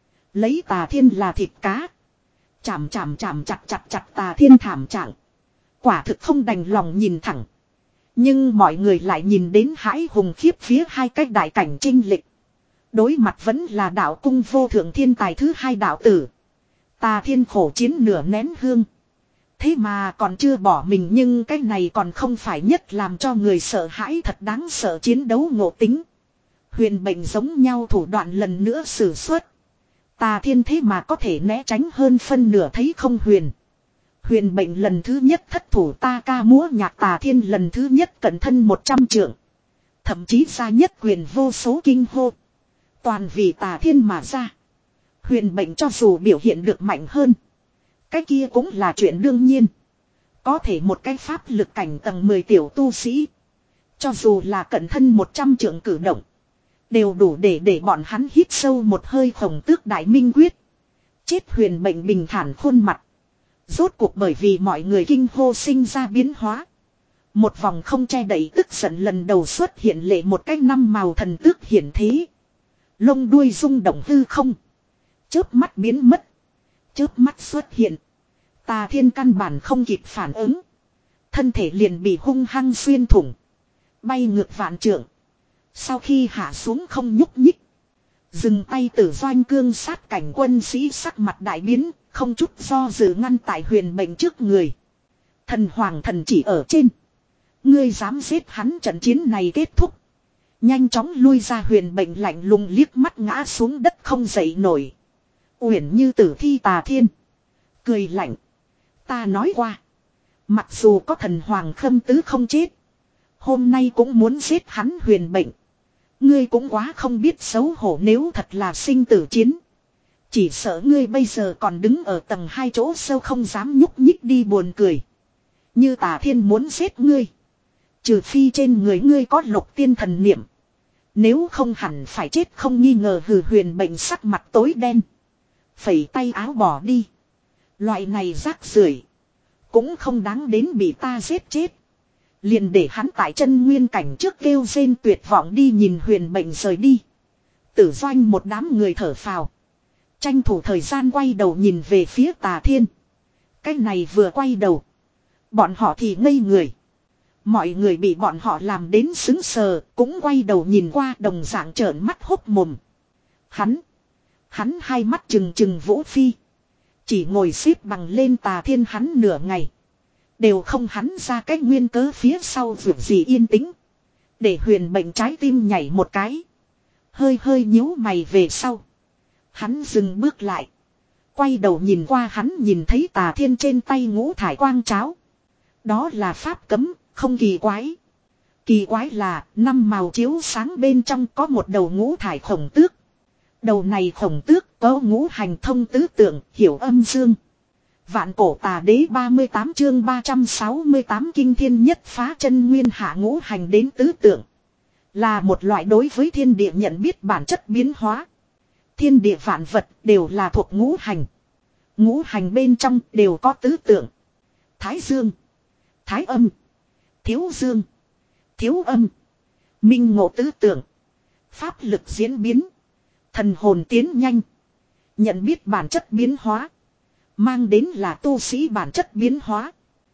Lấy Tà Thiên là thịt cá. Chảm chảm chảm chặt chặt chặt Tà Thiên thảm trạng. Quả thực không đành lòng nhìn thẳng. Nhưng mọi người lại nhìn đến hãi hùng khiếp phía hai cách đại cảnh trinh lịch. Đối mặt vẫn là đạo cung vô thượng thiên tài thứ hai đạo tử. Tà Thiên khổ chiến nửa nén hương. Thế mà còn chưa bỏ mình, nhưng cái này còn không phải nhất làm cho người sợ hãi thật đáng sợ chiến đấu ngộ tính. Huyền Bệnh giống nhau thủ đoạn lần nữa sử xuất. Tà Thiên thế mà có thể né tránh hơn phân nửa thấy không huyền. Huyền Bệnh lần thứ nhất thất thủ ta ca múa nhạc. Tà Thiên lần thứ nhất cẩn thân một trăm trượng. Thậm chí ra nhất quyền vô số kinh hô. Toàn vì Tà Thiên mà ra. Huyền Bệnh cho dù biểu hiện được mạnh hơn. Cái kia cũng là chuyện đương nhiên. Có thể một cái pháp lực cảnh tầng mười tiểu tu sĩ. Cho dù là cẩn thân một trăm trượng cử động. Đều đủ để để bọn hắn hít sâu một hơi. Khổng Tước Đại Minh Quyết. Chết. Huyền Bệnh bình thản khuôn mặt. Rốt cuộc bởi vì mọi người kinh hô sinh ra biến hóa. Một vòng không che đậy tức giận lần đầu xuất hiện lệ một cái năm màu thần tước hiển thế. Lông đuôi rung động hư không. Chớp mắt biến mất. Chớp mắt xuất hiện. Tà Thiên căn bản không kịp phản ứng. Thân thể liền bị hung hăng xuyên thủng. Bay ngược vạn trượng. Sau khi hạ xuống không nhúc nhích. Dừng tay Tử Doanh cương sát cảnh quân sĩ sắc mặt đại biến. Không chút do dự ngăn tại Huyền Bệnh trước người. Thần hoàng thần chỉ ở trên. Ngươi dám giết hắn, trận chiến này kết thúc. Nhanh chóng lui ra. Huyền Bệnh lạnh lùng liếc mắt ngã xuống đất không dậy nổi. Uyển như tử thi Tà Thiên. Cười lạnh. Ta nói qua. Mặc dù có thần hoàng khâm tứ không chết. Hôm nay cũng muốn giết hắn. Huyền Bệnh. Ngươi cũng quá không biết xấu hổ, nếu thật là sinh tử chiến. Chỉ sợ ngươi bây giờ còn đứng ở tầng hai chỗ sâu không dám nhúc nhích đi. Buồn cười. Như Tà Thiên muốn giết ngươi. Trừ phi trên người ngươi có lục tiên thần niệm. Nếu không hẳn phải chết không nghi ngờ. Hừ. Huyền Bệnh sắc mặt tối đen. Phẩy tay áo bỏ đi. Loại này rác rưởi cũng không đáng đến bị ta giết chết. Liền để hắn tại chân nguyên cảnh trước kêu rên tuyệt vọng đi. Nhìn Huyền Bệnh rời đi. Tử Doanh một đám người thở phào. Tranh thủ thời gian quay đầu nhìn về phía Tà Thiên. Cái này vừa quay đầu. Bọn họ thì ngây người. Mọi người bị bọn họ làm đến sững sờ. Cũng quay đầu nhìn qua đồng dạng trợn mắt hốc mồm. Hắn. Hắn hai mắt trừng trừng Vũ Phi. Chỉ ngồi xếp bằng lên Tà Thiên hắn nửa ngày. Đều không hắn ra cái nguyên cớ phía sau vượt gì yên tĩnh. Để Huyền Bệnh trái tim nhảy một cái. Hơi hơi nhíu mày về sau. Hắn dừng bước lại. Quay đầu nhìn qua, hắn nhìn thấy Tà Thiên trên tay ngũ thải quang cháo. Đó là pháp cấm, không kỳ quái. Kỳ quái là năm màu chiếu sáng bên trong có một đầu ngũ thải khổng tước. Đầu này khổng tước có ngũ hành thông tứ tượng, hiểu âm dương. Vạn cổ tà đế ba mươi tám chương ba trăm sáu mươi tám kinh thiên nhất phá chân nguyên hạ ngũ hành đến tứ tượng. Là một loại đối với thiên địa nhận biết bản chất biến hóa. Thiên địa vạn vật đều là thuộc ngũ hành. Ngũ hành bên trong đều có tứ tượng. Thái dương, thái âm, thiếu dương, thiếu âm. Minh ngộ tứ tượng. Pháp lực diễn biến. Thần hồn tiến nhanh. Nhận biết bản chất biến hóa. Mang đến là tu sĩ bản chất biến hóa.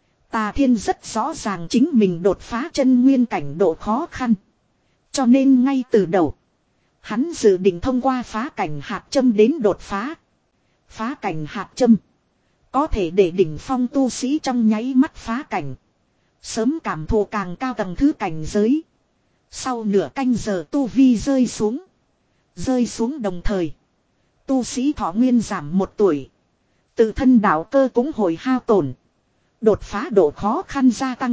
Tà Thiên rất rõ ràng chính mình đột phá chân nguyên cảnh độ khó khăn. Cho nên ngay từ đầu. Hắn dự định thông qua phá cảnh hạt châm đến đột phá. Phá cảnh hạt châm có thể để đỉnh phong tu sĩ trong nháy mắt phá cảnh. Sớm cảm thụ càng cao tầng thứ cảnh giới. Sau nửa canh giờ tu vi rơi xuống. Rơi xuống đồng thời. Tu sĩ thọ nguyên giảm một tuổi. Tự thân đạo cơ cũng hồi hao tổn. Đột phá độ khó khăn gia tăng.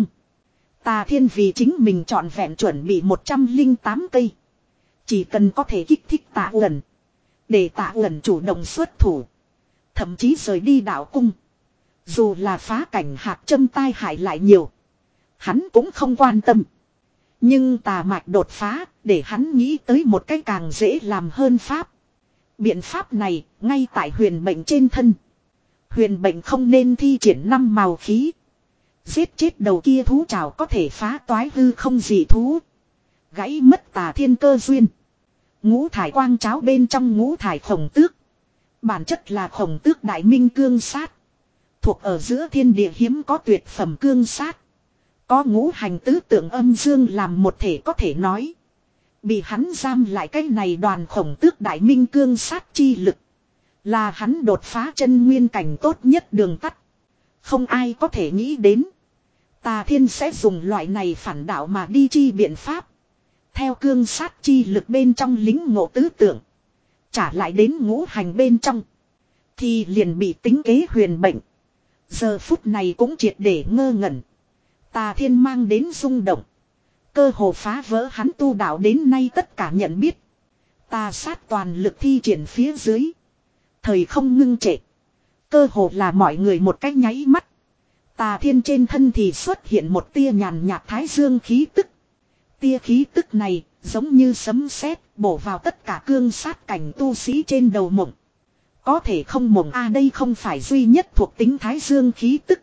Tà Thiên vì chính mình trọn vẹn chuẩn bị một trăm lẻ tám cây. Chỉ cần có thể kích thích Tạ Uẩn. Để Tạ Uẩn chủ động xuất thủ. Thậm chí rời đi đạo cung. Dù là phá cảnh hạt châm tai hại lại nhiều. Hắn cũng không quan tâm. Nhưng tà mạch đột phá để hắn nghĩ tới một cái càng dễ làm hơn pháp. Biện pháp này ngay tại huyền bệnh trên thân. Huyền bệnh không nên thi triển năm màu khí. Giết chết đầu kia thú trảo có thể phá toái hư không dị thú. Gãy mất Tà Thiên cơ duyên. Ngũ thải quang cháo bên trong ngũ thải khổng tước. Bản chất là khổng tước đại minh cương sát. Thuộc ở giữa thiên địa hiếm có tuyệt phẩm cương sát. Có ngũ hành tứ tượng âm dương làm một thể có thể nói. Bị hắn giam lại cái này đoàn khổng tước đại minh cương sát chi lực. Là hắn đột phá chân nguyên cảnh tốt nhất đường tắt. Không ai có thể nghĩ đến. Tà Thiên sẽ dùng loại này phản đạo mà đi chi biện pháp. Theo cương sát chi lực bên trong lính ngộ tứ tượng. Trả lại đến ngũ hành bên trong. Thì liền bị tính kế huyền bệnh. Giờ phút này cũng triệt để ngơ ngẩn. Tà Thiên mang đến rung động. Cơ hồ phá vỡ hắn tu đạo đến nay tất cả nhận biết. Tà sát toàn lực thi triển phía dưới. Thời không ngưng trệ. Cơ hồ là mọi người một cái nháy mắt. Tà Thiên trên thân thì xuất hiện một tia nhàn nhạt thái dương khí tức. Tia khí tức này giống như sấm sét bổ vào tất cả cương sát cảnh tu sĩ trên đầu mộng. Có thể không mộng a à, đây không phải duy nhất thuộc tính thái dương khí tức.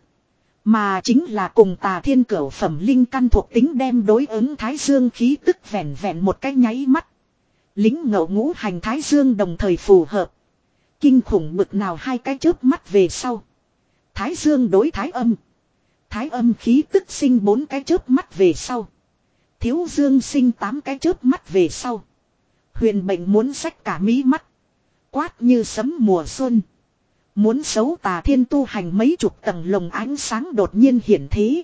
Mà chính là cùng Tà Thiên cửu phẩm linh căn thuộc tính đem đối ứng thái dương khí tức vẹn vẹn một cái nháy mắt. Lính ngộ ngũ hành thái dương đồng thời phù hợp. Kinh khủng bực nào hai cái chớp mắt về sau. Thái dương đối thái âm. Thái âm khí tức sinh bốn cái chớp mắt về sau. Thiếu dương sinh tám cái chớp mắt về sau. Huyền bệnh muốn xách cả mí mắt. Quát như sấm mùa xuân. Muốn xấu Tà Thiên tu hành mấy chục tầng lồng ánh sáng đột nhiên hiển thế.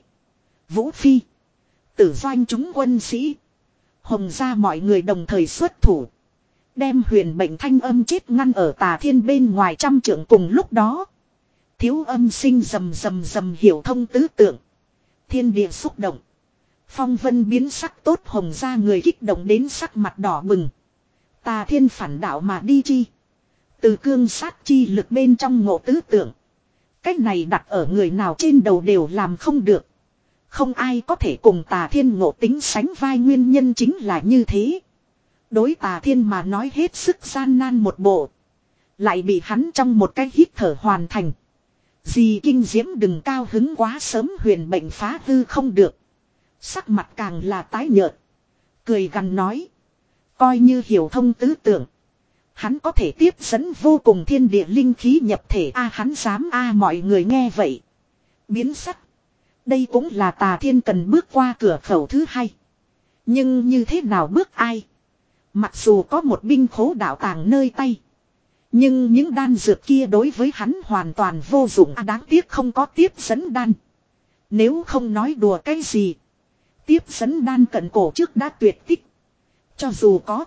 Vũ Phi. Tử doanh chúng quân sĩ. Hồng ra mọi người đồng thời xuất thủ. Đem huyền bệnh thanh âm chết ngăn ở Tà Thiên bên ngoài trăm trượng cùng lúc đó. Thiếu âm sinh rầm rầm rầm hiểu thông tứ tượng. Thiên địa xúc động. Phong vân biến sắc tốt hồng ra người kích động đến sắc mặt đỏ bừng. Tà Thiên phản đạo mà đi chi. Từ cương sát chi lực bên trong ngộ tứ tượng. Cách này đặt ở người nào trên đầu đều làm không được. Không ai có thể cùng Tà Thiên ngộ tính sánh vai nguyên nhân chính là như thế. Đối Tà Thiên mà nói hết sức gian nan một bộ. Lại bị hắn trong một cái hít thở hoàn thành. Dì kinh diễm đừng cao hứng quá sớm huyền bệnh phá hư không được. Sắc mặt càng là tái nhợt. Cười gằn nói. Coi như hiểu thông tứ tưởng. Hắn có thể tiếp dẫn vô cùng thiên địa linh khí nhập thể a hắn dám a mọi người nghe vậy. Biến sắc. Đây cũng là Tà Thiên cần bước qua cửa khẩu thứ hai. Nhưng như thế nào bước ai? Mặc dù có một binh khố đạo tàng nơi tay. Nhưng những đan dược kia đối với hắn hoàn toàn vô dụng à, đáng tiếc không có tiếp dẫn đan. Nếu không nói đùa cái gì. Tiếp dẫn đan cận cổ trước đã tuyệt tích. Cho dù có.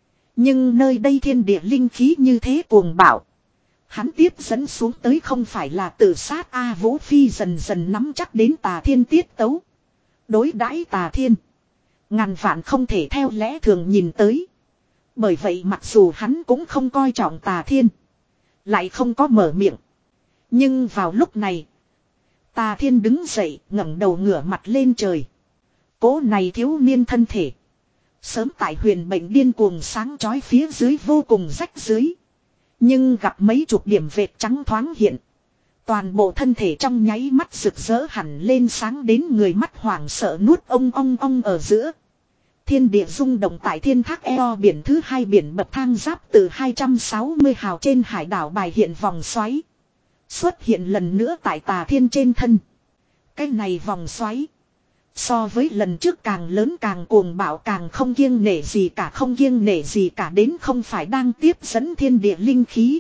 Nhưng nơi đây thiên địa linh khí như thế cuồng bạo. Hắn tiếp dẫn xuống tới không phải là tự sát A Vũ Phi dần dần nắm chắc đến Tà Thiên tiết tấu. Đối đãi Tà Thiên. Ngàn vạn không thể theo lẽ thường nhìn tới. Bởi vậy mặc dù hắn cũng không coi trọng Tà Thiên. Lại không có mở miệng. Nhưng vào lúc này. Tà Thiên đứng dậy ngẩng đầu ngửa mặt lên trời. Cố này thiếu niên thân thể. Sớm tại huyền bệnh điên cuồng sáng chói phía dưới vô cùng rách dưới. Nhưng gặp mấy chục điểm vệt trắng thoáng hiện. Toàn bộ thân thể trong nháy mắt rực rỡ hẳn lên sáng đến người mắt hoảng sợ nuốt ong ong ong ở giữa. Thiên địa rung động tại thiên thác eo biển thứ hai biển bậc thang giáp từ hai trăm sáu mươi hào trên hải đảo bài hiện vòng xoáy. Xuất hiện lần nữa tại Tà Thiên trên thân. Cái này vòng xoáy. So với lần trước càng lớn càng cuồng bạo càng không kiêng nể gì cả, không kiêng nể gì cả đến không phải đang tiếp dẫn thiên địa linh khí.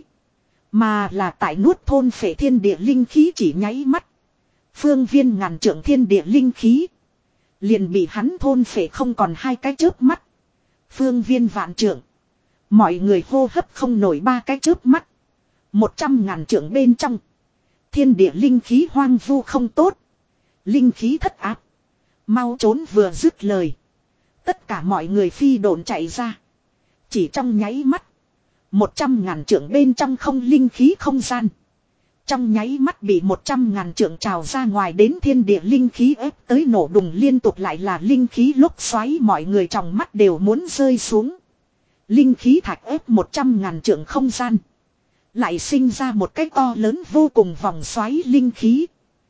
Mà là tại nuốt thôn phệ thiên địa linh khí chỉ nháy mắt. Phương viên ngàn trượng thiên địa linh khí. Liền bị hắn thôn phệ không còn hai cái chớp mắt. Phương viên vạn trượng. Mọi người hô hấp không nổi ba cái chớp mắt. Một trăm ngàn trượng bên trong. Thiên địa linh khí hoang vu không tốt. Linh khí thất áp. Mau trốn vừa dứt lời. Tất cả mọi người phi độn chạy ra. Chỉ trong nháy mắt. Một trăm ngàn trượng bên trong không linh khí không gian. Trong nháy mắt bị một trăm ngàn trượng trào ra ngoài đến thiên địa linh khí ép tới nổ đùng liên tục lại là linh khí lúc xoáy mọi người trong mắt đều muốn rơi xuống. Linh khí thạch ép một trăm ngàn trượng không gian. Lại sinh ra một cái to lớn vô cùng vòng xoáy linh khí.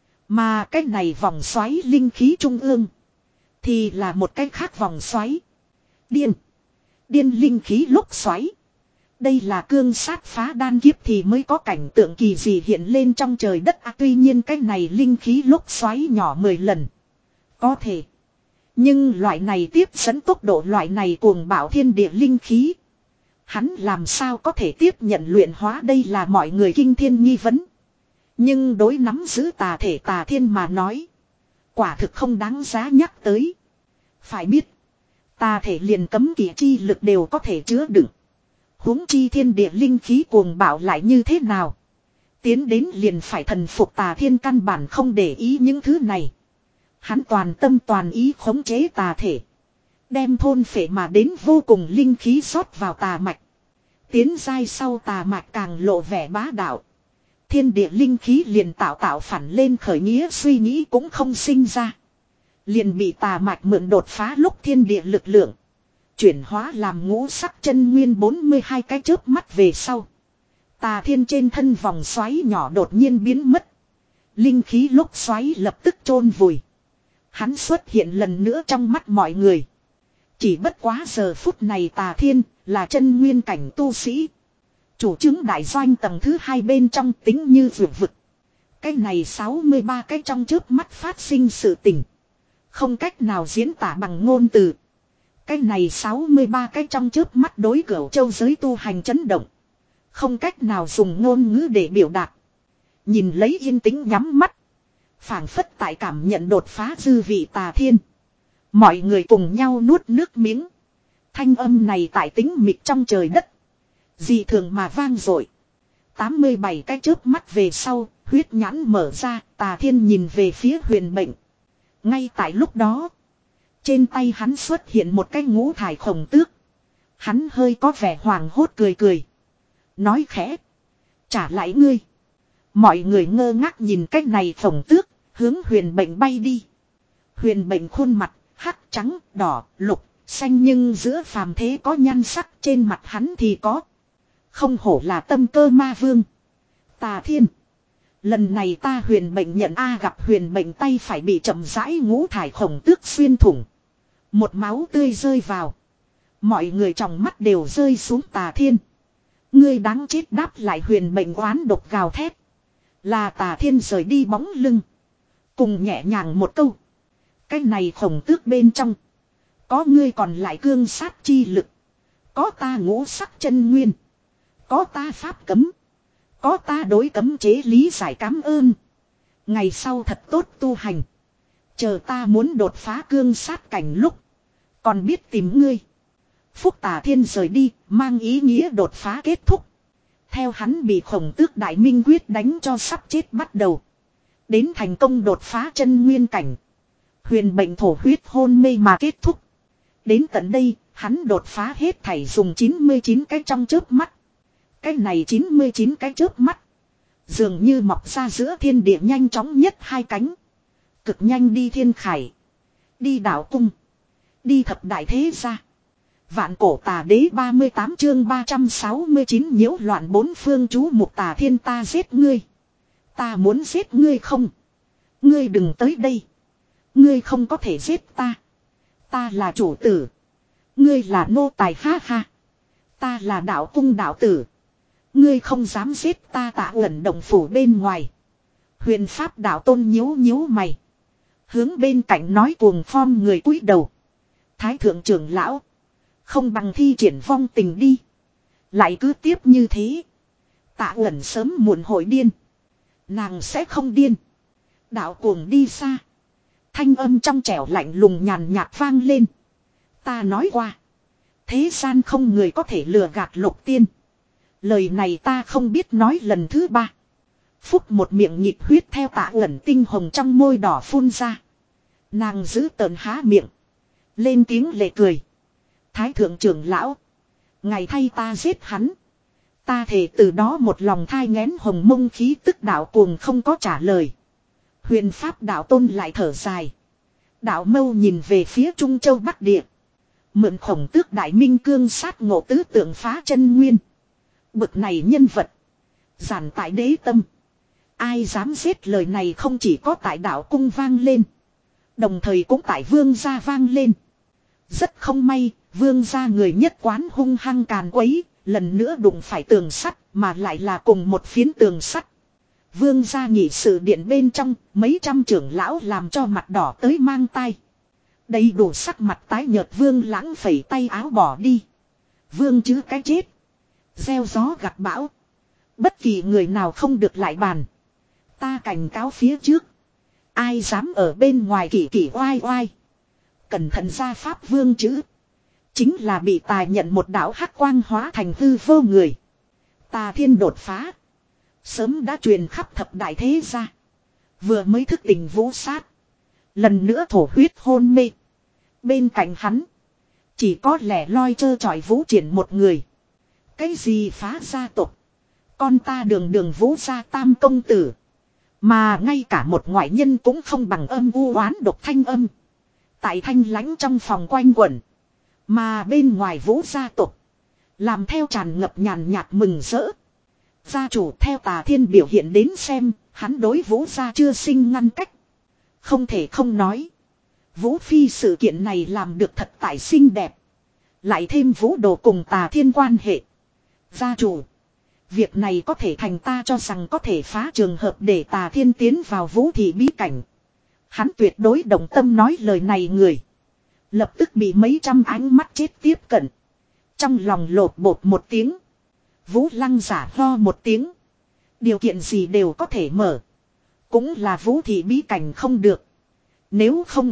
Mà cái này vòng xoáy linh khí trung ương. Thì là một cái khác vòng xoáy. Điên. Điên linh khí lúc xoáy. Đây là cương sát phá đan kiếp thì mới có cảnh tượng kỳ dị hiện lên trong trời đất. À, tuy nhiên cái này linh khí lúc xoáy nhỏ mười lần. Có thể. Nhưng loại này tiếp dẫn tốc độ loại này cuồng bạo thiên địa linh khí. Hắn làm sao có thể tiếp nhận luyện hóa đây là mọi người kinh thiên nghi vấn. Nhưng đối nắm giữ tà thể tà thiên mà nói. Quả thực không đáng giá nhắc tới. Phải biết. Tà thể liền cấm kỵ chi lực đều có thể chứa đựng. Huống chi thiên địa linh khí cuồng bạo lại như thế nào. Tiến đến liền phải thần phục tà thiên căn bản không để ý những thứ này. Hắn toàn tâm toàn ý khống chế tà thể. Đem thôn phệ mà đến vô cùng linh khí rót vào tà mạch. Tiến giai sau tà mạch càng lộ vẻ bá đạo. Thiên địa linh khí liền tạo tạo phản lên khởi nghĩa suy nghĩ cũng không sinh ra. Liền bị tà mạch mượn đột phá lúc thiên địa lực lượng. Chuyển hóa làm ngũ sắc chân nguyên bốn mươi hai cái chớp mắt về sau. Tà thiên trên thân vòng xoáy nhỏ đột nhiên biến mất. Linh khí lúc xoáy lập tức chôn vùi. Hắn xuất hiện lần nữa trong mắt mọi người. Chỉ bất quá giờ phút này tà thiên là chân nguyên cảnh tu sĩ. Chủ chứng đại doanh tầng thứ hai bên trong tính như vượt vực. Cái này sáu mươi ba cái trong chớp mắt phát sinh sự tình. Không cách nào diễn tả bằng ngôn từ. Cái này sáu mươi ba cái trong chớp mắt đối cửu châu giới tu hành chấn động. Không cách nào dùng ngôn ngữ để biểu đạt. Nhìn lấy yên tĩnh nhắm mắt. Phảng phất tại cảm nhận đột phá dư vị tà thiên. Mọi người cùng nhau nuốt nước miếng. Thanh âm này tại tĩnh mịch trong trời đất. Dị thường mà vang dội. tám mươi bảy cái chớp mắt về sau, huyết nhãn mở ra, tà thiên nhìn về phía huyền mệnh. Ngay tại lúc đó, trên tay hắn xuất hiện một cái ngũ thải khổng tước. Hắn hơi có vẻ hoàng hốt cười cười. Nói khẽ. Trả lại ngươi. Mọi người ngơ ngác nhìn cái này khổng tước, hướng huyền mệnh bay đi. Huyền mệnh khuôn mặt, hắc trắng, đỏ, lục, xanh nhưng giữa phàm thế có nhan sắc trên mặt hắn thì có. Không hổ là tâm cơ ma vương. Tà thiên. Lần này ta huyền mệnh nhận A gặp huyền mệnh tay phải bị chậm rãi ngũ thải khổng tước xuyên thủng. Một máu tươi rơi vào. Mọi người trong mắt đều rơi xuống tà thiên. Ngươi đáng chết đáp lại huyền mệnh oán độc gào thét. Là tà thiên rời đi bóng lưng. Cùng nhẹ nhàng một câu. Cái này khổng tước bên trong. Có ngươi còn lại cương sát chi lực. Có ta ngũ sắc chân nguyên. Có ta pháp cấm. Có ta đối cấm chế lý giải cảm ơn. Ngày sau thật tốt tu hành. Chờ ta muốn đột phá cương sát cảnh lúc. Còn biết tìm ngươi. Phúc tà thiên rời đi. Mang ý nghĩa đột phá kết thúc. Theo hắn bị khổng tước đại minh quyết đánh cho sắp chết bắt đầu. Đến thành công đột phá chân nguyên cảnh. Huyền bệnh thổ huyết hôn mê mà kết thúc. Đến tận đây, hắn đột phá hết thảy dùng chín mươi chín cái trong chớp mắt. Cái này chín mươi chín cái chớp mắt. Dường như mọc ra giữa thiên địa nhanh chóng nhất hai cánh. Cực nhanh đi thiên khải. Đi đảo cung. Đi thập đại thế gia. Vạn cổ tà đế ba mươi tám chương ba trăm sáu mươi chín nhiễu loạn bốn phương chú mục tà thiên ta giết ngươi. Ta muốn giết ngươi không. Ngươi đừng tới đây. Ngươi không có thể giết ta. Ta là chủ tử. Ngươi là nô tài ha ha. Ta là đạo cung đạo tử. Ngươi không dám giết ta Tạ Uẩn động phủ bên ngoài. Huyền pháp đạo tôn nhíu nhíu mày. Hướng bên cạnh nói cuồng phong người cúi đầu. Thái thượng trưởng lão. Không bằng thi triển vong tình đi. Lại cứ tiếp như thế. Tạ Uẩn sớm muộn hội điên. Nàng sẽ không điên. Đạo cuồng đi xa. Thanh âm trong trẻo lạnh lùng nhàn nhạt vang lên. Ta nói qua. Thế gian không người có thể lừa gạt Lục Tiên. Lời này ta không biết nói lần thứ ba. Phúc một miệng nhịp huyết theo Tạ Uẩn tinh hồng trong môi đỏ phun ra. Nàng giữ tợn há miệng. Lên tiếng lệ cười. Thái thượng trưởng lão. Ngày thay ta giết hắn. Ta thể từ đó một lòng thai nghén hồng mông khí tức đạo cuồng không có trả lời. Huyền pháp đạo tôn lại thở dài. Đạo mâu nhìn về phía Trung Châu Bắc Địa. Mượn khổng tước đại minh cương sát ngộ tứ tượng phá chân nguyên. Bực này nhân vật. Giản tại đế tâm. Ai dám giết lời này không chỉ có tại đạo cung vang lên. Đồng thời cũng tại vương gia vang lên. Rất không may, vương gia người nhất quán hung hăng càn quấy, lần nữa đụng phải tường sắt, mà lại là cùng một phiến tường sắt. Vương gia nghị sự điện bên trong, mấy trăm trưởng lão làm cho mặt đỏ tới mang tay. Đầy đủ sắc mặt tái nhợt vương lãng phẩy tay áo bỏ đi. Vương chứ cái chết. Gieo gió gặt bão. Bất kỳ người nào không được lại bàn. Ta cảnh cáo phía trước. Ai dám ở bên ngoài kỳ kỳ oai oai. Cẩn thận ra pháp vương chữ. Chính là bị tài nhận một đạo hắc quang hóa thành hư vô người. Tà thiên đột phá. Sớm đã truyền khắp thập đại thế gia. Vừa mới thức tỉnh vũ sát. Lần nữa thổ huyết hôn mê. Bên cạnh hắn. Chỉ có lẻ loi trơ trọi vũ triển một người. Cái gì phá gia tộc. Con ta đường đường vũ gia tam công tử. Mà ngay cả một ngoại nhân cũng không bằng âm u oán độc thanh âm. Tại thanh lãnh trong phòng quanh quẩn. Mà bên ngoài vũ gia tộc. Làm theo tràn ngập nhàn nhạt mừng rỡ. Gia chủ theo Tà Thiên biểu hiện đến xem. Hắn đối vũ gia chưa sinh ngăn cách. Không thể không nói. Vũ Phi sự kiện này làm được thật tại xinh đẹp. Lại thêm vũ đồ cùng Tà Thiên quan hệ. Gia chủ. Việc này có thể thành ta cho rằng có thể phá trường hợp để Tà Thiên tiến vào vũ thị bí cảnh. Hắn tuyệt đối đồng tâm nói lời này người. Lập tức bị mấy trăm ánh mắt chết tiếp cận. Trong lòng lột bột một tiếng. Vũ Lăng giả ho một tiếng. Điều kiện gì đều có thể mở. Cũng là vũ thị bí cảnh không được. Nếu không.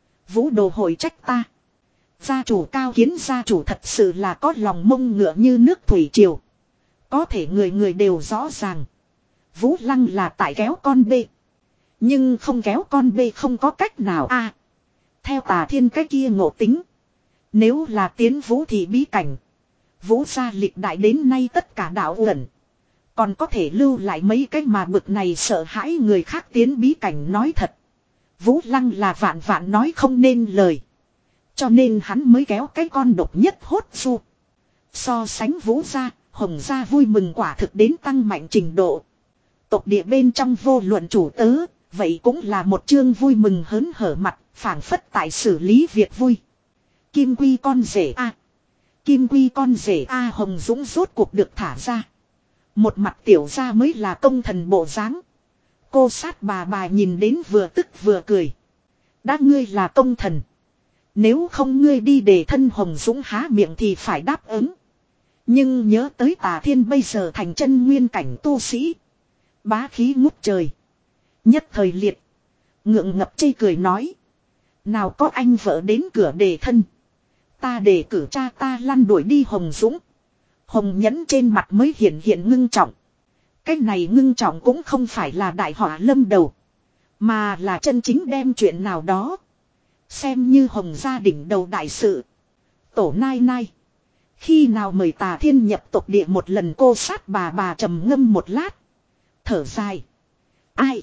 Vũ đồ hội trách ta. Gia chủ cao kiến gia chủ thật sự là có lòng mông ngựa như nước thủy triều. Có thể người người đều rõ ràng. Vũ Lăng là tại kéo con bê. Nhưng không kéo con bê không có cách nào a. À, theo Tà Thiên cái kia ngộ tính. Nếu là tiến vũ thì bí cảnh. Vũ gia lịch đại đến nay tất cả đạo ẩn. Còn có thể lưu lại mấy cái mà bực này sợ hãi người khác tiến bí cảnh nói thật. Vũ Lăng là vạn vạn nói không nên lời. Cho nên hắn mới kéo cái con độc nhất hốt du. So sánh Vũ gia, Hồng gia vui mừng quả thực đến tăng mạnh trình độ. Tộc địa bên trong vô luận chủ tớ, vậy cũng là một chương vui mừng hớn hở mặt, phảng phất tại xử lý việc vui. Kim Quy con rể a, Kim Quy con rể a Hồng Dũng rốt cuộc được thả ra. Một mặt tiểu gia mới là công thần bộ dáng. Cô sát bà bà nhìn đến vừa tức vừa cười. Đã ngươi là công thần. Nếu không ngươi đi để thân Hồng Dũng há miệng thì phải đáp ứng. Nhưng nhớ tới Tà Thiên bây giờ thành chân nguyên cảnh tu sĩ. Bá khí ngút trời. Nhất thời liệt. Ngượng ngập chê cười nói. Nào có anh vợ đến cửa đề thân. Ta để cử cha ta lăn đuổi đi Hồng Dũng. Hồng Nhẫn trên mặt mới hiện hiện ngưng trọng. Cái này ngưng trọng cũng không phải là đại họa lâm đầu. Mà là chân chính đem chuyện nào đó. Xem như Hồng gia đỉnh đầu đại sự. Tổ nai nai. Khi nào mời Tà Thiên nhập tộc địa một lần cô sát bà bà trầm ngâm một lát. Thở dài. Ai?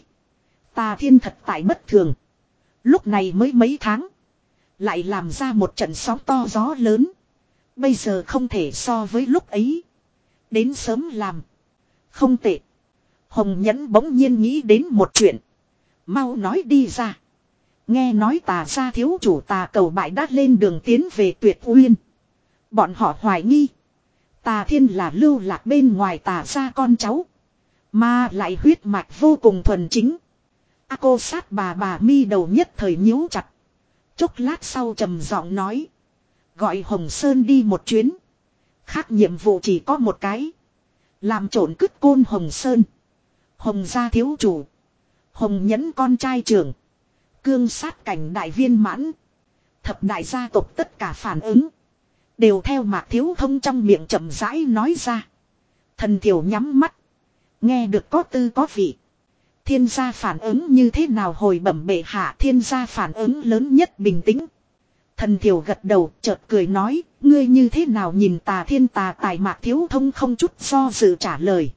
Tà Thiên thật tại bất thường. Lúc này mới mấy tháng. Lại làm ra một trận sóng to gió lớn. Bây giờ không thể so với lúc ấy. Đến sớm làm. Không tệ. Hồng Nhẫn bỗng nhiên nghĩ đến một chuyện. Mau nói đi ra. Nghe nói Tà gia thiếu chủ Tà Cầu bại đã lên đường tiến về Tuyệt Uyên. Bọn họ hoài nghi. Tà Thiên là lưu lạc bên ngoài Tà gia con cháu. Mà lại huyết mạch vô cùng thuần chính. A cô sát bà bà mi đầu nhất thời nhíu chặt. Chốc lát sau trầm giọng nói. Gọi Hồng Sơn đi một chuyến. Khác nhiệm vụ chỉ có một cái. Làm trộn cứt côn Hồng Sơn. Hồng gia thiếu chủ. Hồng nhẫn con trai trưởng. Cương sát cảnh đại viên mãn. Thập đại gia tộc tất cả phản ứng. Đều theo Mạc Thiếu Thông trong miệng chậm rãi nói ra. Thần Thiểu nhắm mắt. Nghe được có tư có vị. Thiên gia phản ứng như thế nào hồi bẩm bệ hạ. Thiên gia phản ứng lớn nhất bình tĩnh. Thần Thiểu gật đầu chợt cười nói. Ngươi như thế nào nhìn tà thiên tà tài Mạc Thiếu Thông không chút do dự trả lời.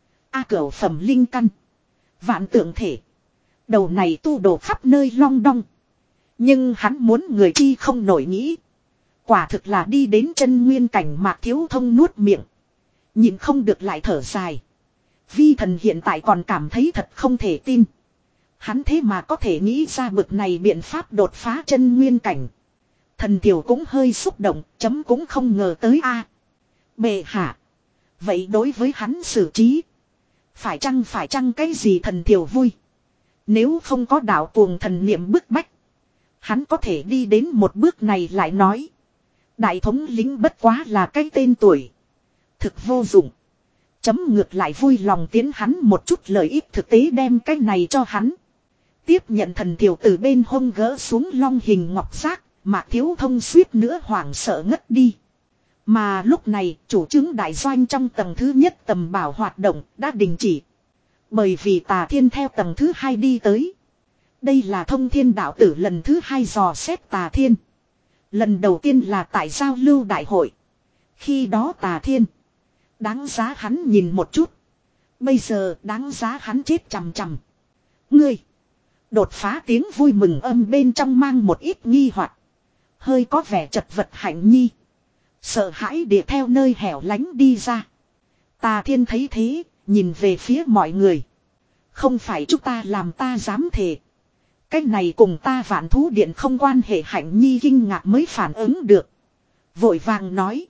A cửu phẩm linh căn. Vạn tượng thể. Đầu này tu đổ khắp nơi long đong. Nhưng hắn muốn người chi không nổi nghĩ. Quả thực là đi đến chân nguyên cảnh Mạc Thiếu Thông nuốt miệng. Nhìn không được lại thở dài. Vi thần hiện tại còn cảm thấy thật không thể tin. Hắn thế mà có thể nghĩ ra bực này biện pháp đột phá chân nguyên cảnh. Thần Tiểu cũng hơi xúc động, chấm cũng không ngờ tới a. À, bệ hạ. Vậy đối với hắn xử trí. Phải chăng phải chăng cái gì thần Tiểu vui. Nếu không có đạo cuồng thần niệm bức bách. Hắn có thể đi đến một bước này lại nói. Đại thống lĩnh bất quá là cái tên tuổi. Thực vô dụng. Chấm ngược lại vui lòng tiến hắn một chút lợi ích thực tế đem cái này cho hắn. Tiếp nhận thần thiểu từ bên hông gỡ xuống long hình ngọc giác. Mạc Thiếu Thông suýt nữa hoảng sợ ngất đi. Mà lúc này chủ chứng đại doanh trong tầng thứ nhất tầm bảo hoạt động đã đình chỉ. Bởi vì Tà Thiên theo tầng thứ hai đi tới. Đây là Thông Thiên đạo tử lần thứ hai dò xét Tà Thiên. Lần đầu tiên là tại giao lưu đại hội. Khi đó Tà Thiên. Đáng giá hắn nhìn một chút. Bây giờ đáng giá hắn chết chằm chằm. Ngươi. Đột phá tiếng vui mừng âm bên trong mang một ít nghi hoặc. Hơi có vẻ chật vật hạnh nhi. Sợ hãi địa theo nơi hẻo lánh đi ra. Tà Thiên thấy thế. Nhìn về phía mọi người. Không phải chúng ta làm ta dám thề. Cái này cùng ta Vạn Thú Điện không quan hệ hạnh nhi kinh ngạc mới phản ứng được. Vội vàng nói.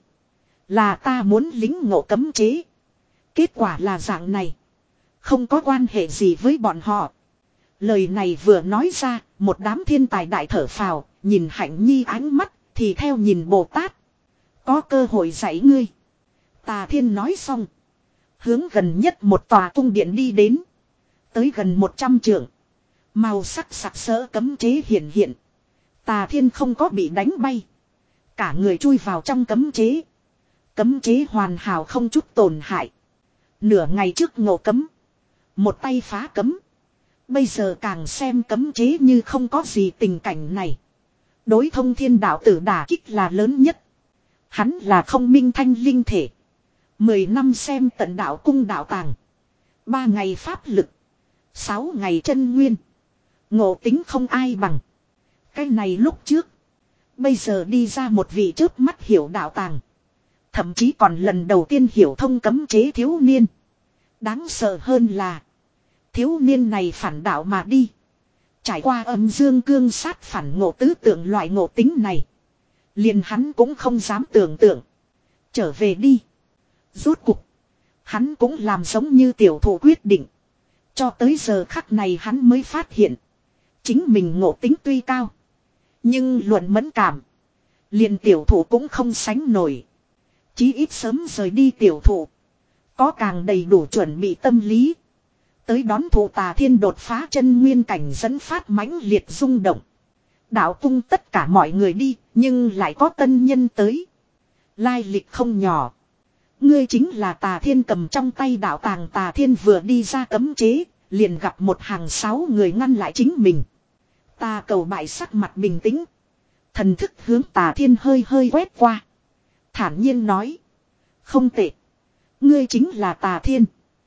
Là ta muốn lính ngộ cấm chế. Kết quả là dạng này. Không có quan hệ gì với bọn họ. Lời này vừa nói ra. Một đám thiên tài đại thở phào. Nhìn hạnh nhi ánh mắt. Thì theo nhìn Bồ Tát. Có cơ hội dạy ngươi. Tà Thiên nói xong. Hướng gần nhất một tòa cung điện đi đến. Tới gần một trăm trượng. Màu sắc sặc sỡ cấm chế hiện hiện. Tà Thiên không có bị đánh bay. Cả người chui vào trong cấm chế. Cấm chế hoàn hảo không chút tổn hại. Nửa ngày trước ngộ cấm. Một tay phá cấm. Bây giờ càng xem cấm chế như không có gì tình cảnh này. Đối Thông Thiên đạo tử đả kích là lớn nhất. Hắn là không minh thanh linh thể. Mười năm xem tận đạo cung đạo tàng. Ba ngày pháp lực. Sáu ngày chân nguyên. Ngộ tính không ai bằng. Cái này lúc trước. Bây giờ đi ra một vị chớp mắt hiểu đạo tàng. Thậm chí còn lần đầu tiên hiểu thông cấm chế thiếu niên. Đáng sợ hơn là. Thiếu niên này phản đạo mà đi. Trải qua âm dương cương sát phản ngộ tứ tượng loại ngộ tính này. Liền hắn cũng không dám tưởng tượng. Trở về đi. Rốt cục. Hắn cũng làm giống như tiểu thủ quyết định. Cho tới giờ khắc này hắn mới phát hiện. Chính mình ngộ tính tuy cao. Nhưng luận mẫn cảm. Liền tiểu thủ cũng không sánh nổi. Chí ít sớm rời đi tiểu thủ. Có càng đầy đủ chuẩn bị tâm lý. Tới đón thủ Tà Thiên đột phá chân nguyên cảnh dẫn phát mãnh liệt rung động. Đạo cung tất cả mọi người đi. Nhưng lại có tân nhân tới. Lai lịch không nhỏ. Ngươi chính là Tà Thiên cầm trong tay đạo tàng. Tà Thiên vừa đi ra cấm chế. Liền gặp một hàng sáu người ngăn lại chính mình. Tà cầu bại sắc mặt bình tĩnh. Thần thức hướng Tà Thiên hơi hơi quét qua. Thản nhiên nói. Không tệ. Ngươi chính là Tà Thiên.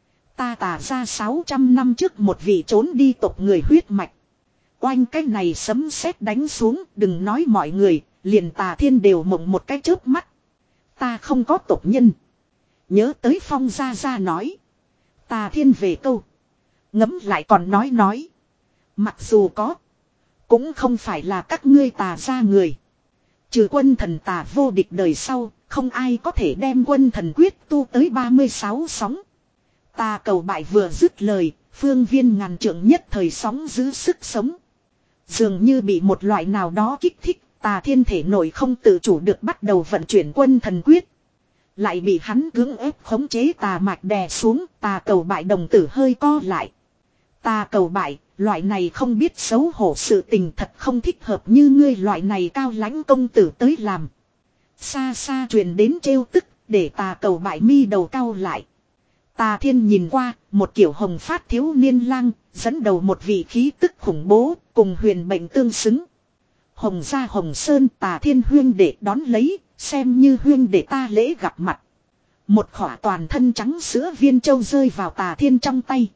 Ta Tà ra sáu trăm năm trước một vị trốn đi tộc người huyết mạch. Oanh cái này sấm sét đánh xuống. Đừng nói mọi người. Liền Tà Thiên đều mộng một cái chớp mắt. Ta không có tộc nhân. Nhớ tới Phong Gia Gia nói. Tà Thiên về câu. Ngấm lại còn nói nói. Mặc dù có. Cũng không phải là các ngươi Tà ra người. Trừ quân thần Tà vô địch đời sau. Không ai có thể đem quân thần quyết tu tới ba mươi sáu sóng. Tà cầu bại vừa dứt lời. Phương viên ngàn trượng nhất thời sóng giữ sức sống. Dường như bị một loại nào đó kích thích, Tà Thiên thể nổi không tự chủ được bắt đầu vận chuyển quân thần quyết. Lại bị hắn cưỡng ép khống chế tà mạch đè xuống, tà cầu bại đồng tử hơi co lại. Tà cầu bại, loại này không biết xấu hổ sự tình thật không thích hợp như ngươi loại này cao lãnh công tử tới làm. Xa xa truyền đến trêu tức, để tà cầu bại mi đầu cao lại. Tà Thiên nhìn qua, một kiểu hồng phát thiếu niên lang, dẫn đầu một vị khí tức khủng bố, cùng huyền bệnh tương xứng. Hồng gia Hồng Sơn Tà Thiên huyên để đón lấy, xem như huyên để ta lễ gặp mặt. Một khỏa toàn thân trắng sữa viên châu rơi vào Tà Thiên trong tay.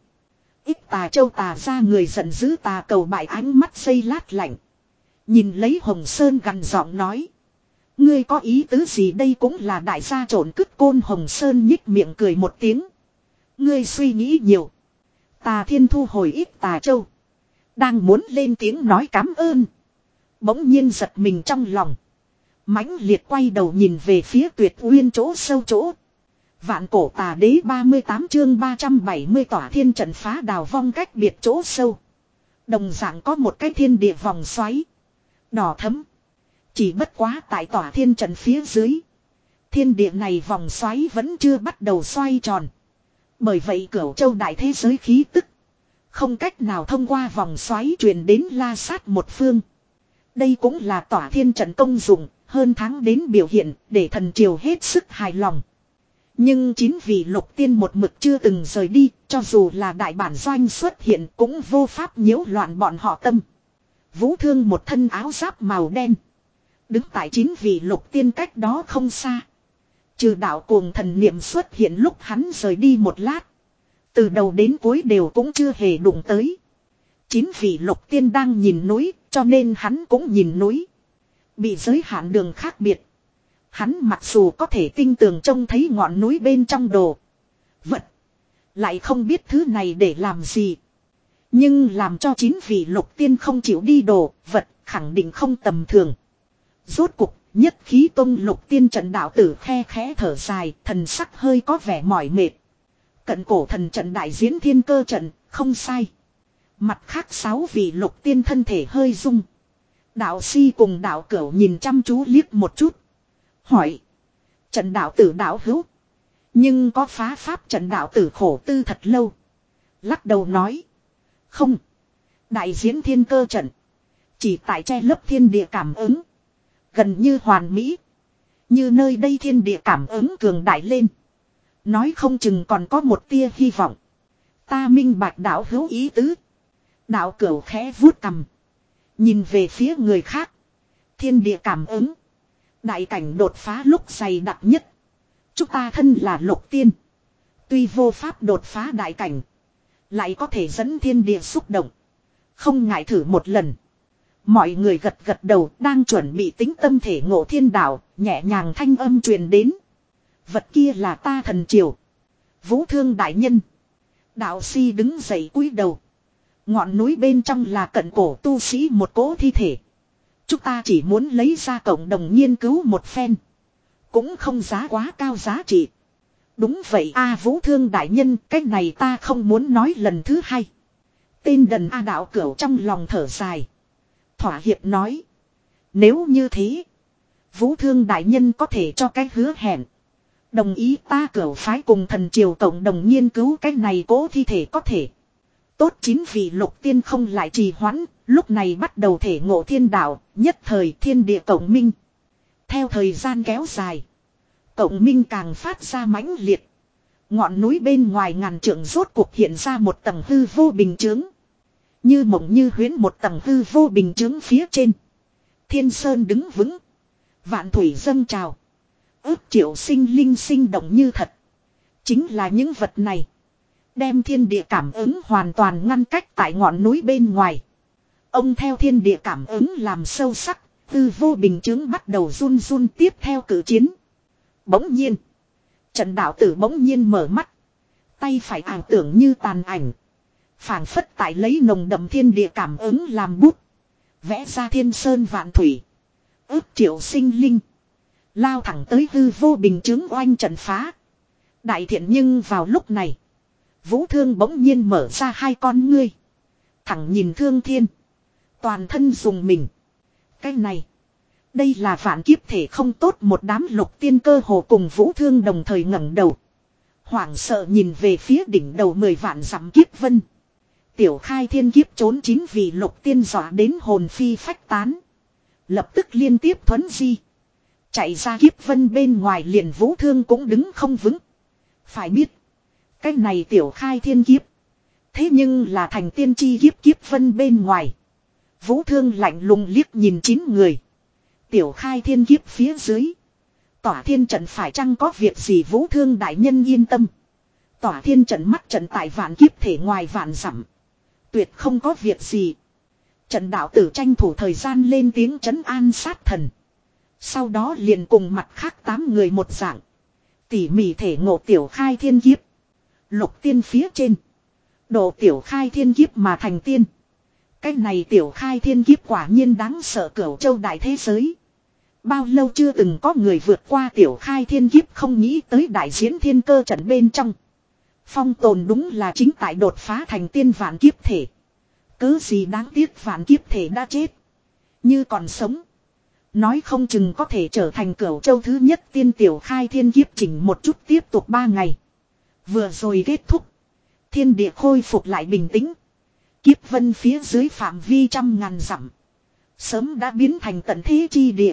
Ít Tà Châu Tà ra người giận dữ tà cầu bại ánh mắt xây lát lạnh. Nhìn lấy Hồng Sơn gằn giọng nói. Ngươi có ý tứ gì đây cũng là đại gia trộn cứt côn Hồng Sơn nhích miệng cười một tiếng. Ngươi suy nghĩ nhiều. Tà Thiên thu hồi ít Tà Châu. Đang muốn lên tiếng nói cám ơn. Bỗng nhiên giật mình trong lòng. Mãnh liệt quay đầu nhìn về phía Tuyệt Uyên chỗ sâu chỗ. Vạn cổ tà đế ba mươi tám chương ba trăm bảy mươi tỏa thiên trận phá đào vong cách biệt chỗ sâu. Đồng dạng có một cái thiên địa vòng xoáy. Đỏ thấm. Chỉ bất quá tại tỏa thiên trận phía dưới. Thiên địa này vòng xoáy vẫn chưa bắt đầu xoay tròn. Bởi vậy Cửu Châu đại thế giới khí tức. Không cách nào thông qua vòng xoáy truyền đến La Sát một phương. Đây cũng là tỏa thiên trận công dụng, hơn tháng đến biểu hiện, để thần triều hết sức hài lòng. Nhưng chính vì lục tiên một mực chưa từng rời đi, cho dù là đại bản doanh xuất hiện cũng vô pháp nhiễu loạn bọn họ tâm. Vũ Thương một thân áo giáp màu đen. Đứng tại chính vì lục tiên cách đó không xa. Trừ đạo cuồng thần niệm xuất hiện lúc hắn rời đi một lát. Từ đầu đến cuối đều cũng chưa hề đụng tới. Chính vì lục tiên đang nhìn núi, cho nên hắn cũng nhìn núi. Bị giới hạn đường khác biệt. Hắn mặc dù có thể tinh tường trông thấy ngọn núi bên trong đồ vật. Lại không biết thứ này để làm gì. Nhưng làm cho chính vì lục tiên không chịu đi đồ vật khẳng định không tầm thường. Rốt cục nhất khí tông lục tiên trận đạo tử khe khẽ thở dài, thần sắc hơi có vẻ mỏi mệt. Cận cổ thần trận đại diễn thiên cơ trận, không sai. Mặt khác sáu vị lục tiên thân thể hơi rung. Đạo si cùng đạo cửu nhìn chăm chú liếc một chút. Hỏi. Trận đạo tử đạo hữu. Nhưng có phá pháp trận đạo tử khổ tư thật lâu. Lắc đầu nói. Không. Đại diễn thiên cơ trận. Chỉ tại che lấp thiên địa cảm ứng. Gần như hoàn mỹ. Như nơi đây thiên địa cảm ứng cường đại lên. Nói không chừng còn có một tia hy vọng. Ta minh bạch đạo hữu ý tứ. Đạo cửu khẽ vuốt cằm. Nhìn về phía người khác. Thiên địa cảm ứng. Đại cảnh đột phá lúc dày đặc nhất. Chúng ta thân là lục tiên. Tuy vô pháp đột phá đại cảnh. Lại có thể dẫn thiên địa xúc động. Không ngại thử một lần. Mọi người gật gật đầu đang chuẩn bị tính tâm thể ngộ thiên đạo. Nhẹ nhàng thanh âm truyền đến. Vật kia là ta thần triều. Vũ Thương đại nhân. Đạo si đứng dậy cúi đầu. Ngọn núi bên trong là cận cổ tu sĩ một cỗ thi thể. Chúng ta chỉ muốn lấy ra cộng đồng nghiên cứu một phen. Cũng không giá quá cao giá trị. Đúng vậy a Vũ Thương đại nhân, cái này ta không muốn nói lần thứ hai. Tên đần A đạo cửu trong lòng thở dài. Thỏa hiệp nói. Nếu như thế. Vũ Thương đại nhân có thể cho cái hứa hẹn. Đồng ý ta cửu phái cùng thần triều cộng đồng nghiên cứu cái này cố thi thể có thể. Tốt chính vì lục tiên không lại trì hoãn, lúc này bắt đầu thể ngộ thiên đạo, nhất thời thiên địa cộng minh. Theo thời gian kéo dài, cộng minh càng phát ra mãnh liệt. Ngọn núi bên ngoài ngàn trượng rốt cuộc hiện ra một tầng hư vô bình chướng. Như mộng như huyễn một tầng hư vô bình chướng phía trên. Thiên sơn đứng vững. Vạn thủy dâng trào. Ước triệu sinh linh sinh động như thật. Chính là những vật này. Đem thiên địa cảm ứng hoàn toàn ngăn cách tại ngọn núi bên ngoài. Ông theo thiên địa cảm ứng làm sâu sắc. Hư vô bình chướng bắt đầu run run tiếp theo cử chiến. Bỗng nhiên. Trận đạo tử bỗng nhiên mở mắt. Tay phải ảo tưởng như tàn ảnh. Phảng phất tại lấy nồng đậm thiên địa cảm ứng làm bút. Vẽ ra thiên sơn vạn thủy. Ước triệu sinh linh. Lao thẳng tới hư vô bình chướng oanh trận phá. Đại thiện nhưng vào lúc này. Vũ Thương bỗng nhiên mở ra hai con ngươi. Thẳng nhìn Thương Thiên. Toàn thân dùng mình. Cái này. Đây là vạn kiếp thể không tốt, một đám lục tiên cơ hồ cùng Vũ Thương đồng thời ngẩng đầu. Hoảng sợ nhìn về phía đỉnh đầu mười vạn dặm kiếp vân. Tiểu Khai thiên kiếp trốn chín vì lục tiên dọa đến hồn phi phách tán. Lập tức liên tiếp thuấn di. Chạy ra kiếp vân bên ngoài, liền Vũ Thương cũng đứng không vững. Phải biết. Cái này Tiểu Khai thiên kiếp. Thế nhưng là thành tiên chi kiếp kiếp vân bên ngoài. Vũ Thương lạnh lùng liếc nhìn chín người. Tiểu Khai thiên kiếp phía dưới. Tỏa thiên trận phải chăng có việc gì? Vũ Thương đại nhân yên tâm. Tỏa thiên trận mắt trận tại vạn kiếp thể ngoài vạn dặm. Tuyệt không có việc gì. Trận đạo tử tranh thủ thời gian lên tiếng trấn an sát thần. Sau đó liền cùng mặt khác tám người một dạng. Tỉ mỉ thể ngộ Tiểu Khai thiên kiếp. Lục tiên phía trên. Độ Tiểu Khai thiên kiếp mà thành tiên. Cái này Tiểu Khai thiên kiếp quả nhiên đáng sợ, cửu châu đại thế giới. Bao lâu chưa từng có người vượt qua Tiểu Khai thiên kiếp, không nghĩ tới đại diễn thiên cơ trận bên trong. Phong tồn đúng là chính tại đột phá thành tiên vạn kiếp thể. Cớ gì đáng tiếc vạn kiếp thể đã chết. Như còn sống. Nói không chừng có thể trở thành cửu châu thứ nhất tiên. Tiểu Khai thiên kiếp chỉnh một chút tiếp tục ba ngày. Vừa rồi kết thúc. Thiên địa khôi phục lại bình tĩnh. Kiếp vân phía dưới phạm vi trăm ngàn dặm. Sớm đã biến thành tận thế chi địa.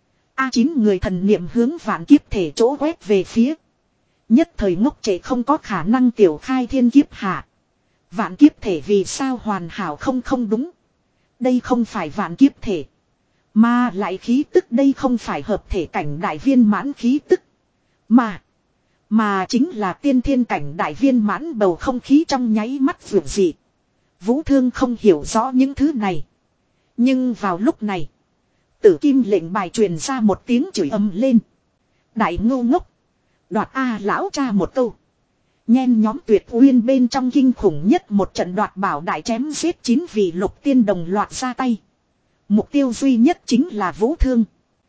A chín người thần niệm hướng vạn kiếp thể chỗ quét về phía. Nhất thời ngốc trệ không có khả năng Tiểu Khai thiên kiếp hạ. Vạn kiếp thể vì sao hoàn hảo? Không không đúng. Đây không phải vạn kiếp thể. Mà lại khí tức đây không phải hợp thể cảnh đại viên mãn khí tức. Mà. Mà chính là tiên thiên cảnh đại viên mãn. Bầu không khí trong nháy mắt vượt dị. Vũ Thương không hiểu rõ những thứ này. Nhưng vào lúc này. Tử kim lệnh bài truyền ra một tiếng chửi ầm lên. Đại ngô ngốc. Đoạt A lão cha một câu. Nhen nhóm Tuyệt Uyên bên trong kinh khủng nhất một trận đoạt bảo đại chém giết chín vị lục tiên đồng loạt ra tay. Mục tiêu duy nhất chính là Vũ Thương.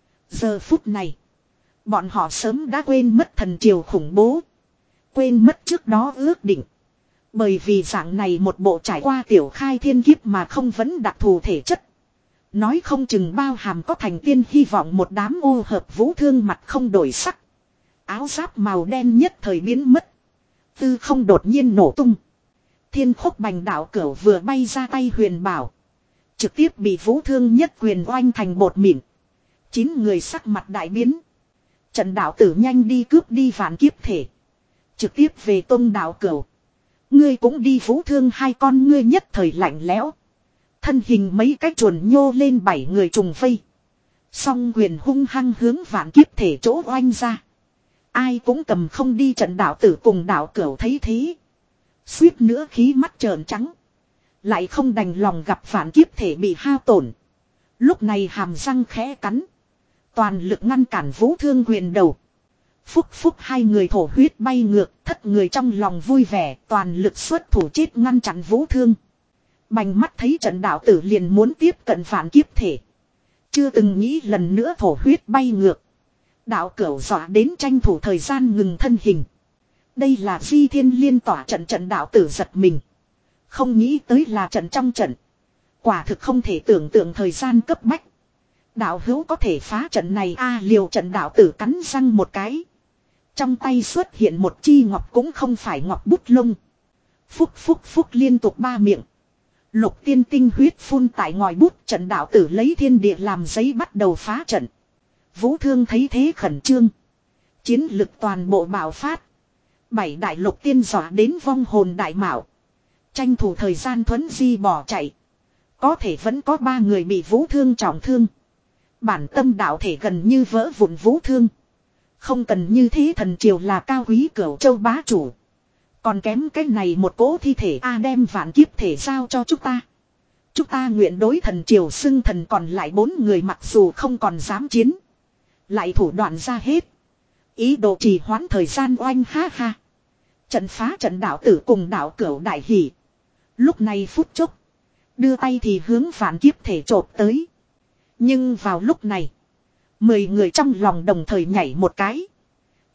Giờ phút này. Bọn họ sớm đã quên mất thần triều khủng bố. Quên mất trước đó ước định. Bởi vì dạng này một bộ trải qua Tiểu Khai thiên kiếp mà không vẫn đặc thù thể chất. Nói không chừng bao hàm có thành tiên hy vọng. Một đám ô hợp Vũ Thương mặt không đổi sắc. Áo giáp màu đen nhất thời biến mất. Tư không đột nhiên nổ tung. Thiên khúc bành đạo cửu vừa bay ra tay huyền bảo. Trực tiếp bị Vũ Thương nhất quyền oanh thành bột mịn. Chín người sắc mặt đại biến. Trận đạo tử nhanh đi cướp đi vạn kiếp thể. Trực tiếp về tông đạo cửu. Ngươi cũng đi. Vũ Thương hai con ngươi nhất thời lạnh lẽo. Thân hình mấy cái chuồn nhô lên bảy người trùng vây. Song quyền hung hăng hướng vạn kiếp thể chỗ oanh ra. Ai cũng cầm không đi. Trận đạo tử cùng đạo cửu thấy thế. Suýt nữa khí mắt trợn trắng. Lại không đành lòng gặp vạn kiếp thể bị hao tổn. Lúc này hàm răng khẽ cắn. Toàn lực ngăn cản Vũ Thương quyền đầu. Phúc phúc hai người thổ huyết bay ngược. Thất người trong lòng vui vẻ. Toàn lực xuất thủ chết ngăn chặn Vũ Thương. Bành mắt thấy trận đạo tử liền muốn tiếp cận vạn kiếp thể. Chưa từng nghĩ lần nữa thổ huyết bay ngược. Đạo cửu dọa đến tranh thủ thời gian ngừng thân hình. Đây là Di Thiên Liên tỏa trận. Trận đạo tử giật mình. Không nghĩ tới là trận trong trận. Quả thực không thể tưởng tượng thời gian cấp bách. Đạo hữu có thể phá trận này a à, liều trận đạo tử cắn răng một cái. Trong tay xuất hiện một chi ngọc cũng không phải ngọc bút lông. Phúc phúc phúc liên tục ba miệng. Lục tiên tinh huyết phun tại ngòi bút. Trận đạo tử lấy thiên địa làm giấy bắt đầu phá trận. Vũ Thương thấy thế khẩn trương. Chiến lực toàn bộ bạo phát. Bảy đại lục tiên dọa đến vong hồn đại mạo. Tranh thủ thời gian thuấn di bỏ chạy. Có thể vẫn có ba người bị Vũ Thương trọng thương. Bản tâm đạo thể gần như vỡ vụn. Vũ Thương. Không cần như thế, thần triều là cao quý cửu châu bá chủ. Còn kém cái này một cỗ thi thể a à, đem vạn kiếp thể giao cho chúng ta. Chúng ta nguyện đối thần triều xưng thần. Còn lại bốn người mặc dù không còn dám chiến. Lại thủ đoạn ra hết. Ý đồ trì hoãn thời gian oanh ha ha. Trận phá trận đạo tử cùng đạo cửu đại hỷ. Lúc này phút chốc. Đưa tay thì hướng vạn kiếp thể chộp tới. Nhưng vào lúc này. Mười người trong lòng đồng thời nhảy một cái.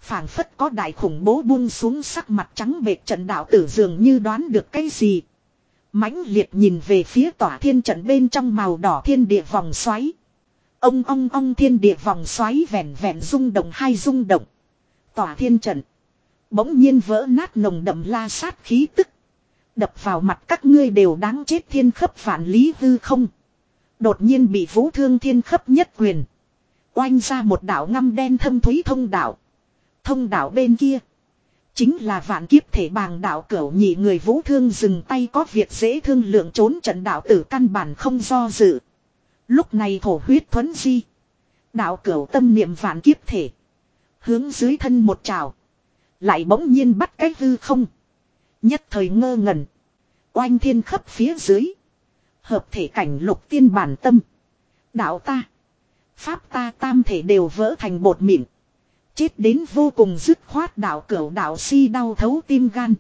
Phảng phất có đại khủng bố buông xuống, sắc mặt trắng bệch trận đạo tử dường như đoán được cái gì. Mãnh liệt nhìn về phía tỏa thiên trận bên trong màu đỏ thiên địa vòng xoáy. Ông ong ong thiên địa vòng xoáy vẹn vẹn rung động hai rung động. Tỏa thiên trận bỗng nhiên vỡ nát, nồng đậm la sát khí tức. Đập vào mặt các ngươi đều đáng chết, thiên khấp vạn lý hư không. Đột nhiên bị Vũ Thương thiên khấp nhất quyền oanh ra một đạo ngăm đen thâm thúy thông đạo. Thông đạo bên kia chính là vạn kiếp thể bàng đạo cửu nhị người. Vũ Thương dừng tay, có việc dễ thương lượng, trốn trận đạo tử căn bản không do dự. Lúc này thổ huyết thuấn di, đạo cửu tâm niệm vạn kiếp thể, hướng dưới thân một trào, lại bỗng nhiên bắt cái hư không. Nhất thời ngơ ngẩn, oanh thiên khấp phía dưới, hợp thể cảnh lục tiên bản tâm. Đạo ta, pháp ta tam thể đều vỡ thành bột mịn. Chết đến vô cùng dứt khoát, đạo cửu đạo si đau thấu tim gan.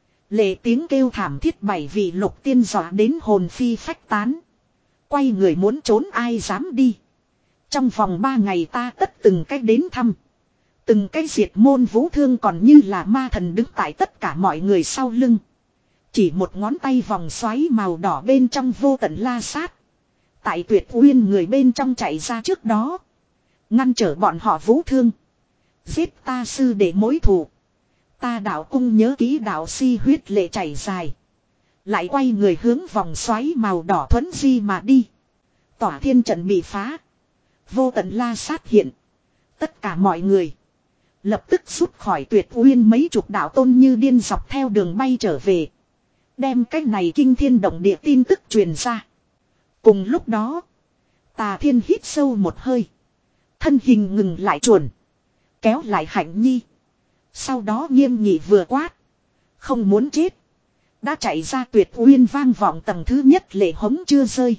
Lệ tiếng kêu thảm thiết, bảy vị lục tiên dọa đến hồn phi phách tán. Quay người muốn trốn, ai dám đi. Trong vòng ba ngày ta tất từng cách đến thăm. Từng cái diệt môn. Vũ Thương còn như là ma thần đứng tại tất cả mọi người sau lưng. Chỉ một ngón tay vòng xoáy màu đỏ bên trong vô tận la sát. Tại Tuyệt Uyên người bên trong chạy ra trước đó, ngăn trở bọn họ. Vũ Thương, giết ta sư để mối thù. Ta đạo cung nhớ ký. Đạo si huyết lệ chảy dài, lại quay người hướng vòng xoáy màu đỏ thuấn di mà đi. Tỏa thiên trận bị phá, vô tận la sát hiện. Tất cả mọi người lập tức rút khỏi Tuyệt Uyên. Mấy chục đạo tôn như điên dọc theo đường bay trở về, đem cái này kinh thiên động địa tin tức truyền ra. Cùng lúc đó, Tà Thiên hít sâu một hơi, thân hình ngừng lại chuồn, kéo lại Hạnh Nhi. Sau đó nghiêm nghị vừa quát, không muốn chết. Đã chạy ra Tuyệt Uyên vang vọng tầng thứ nhất, lệ hống chưa rơi,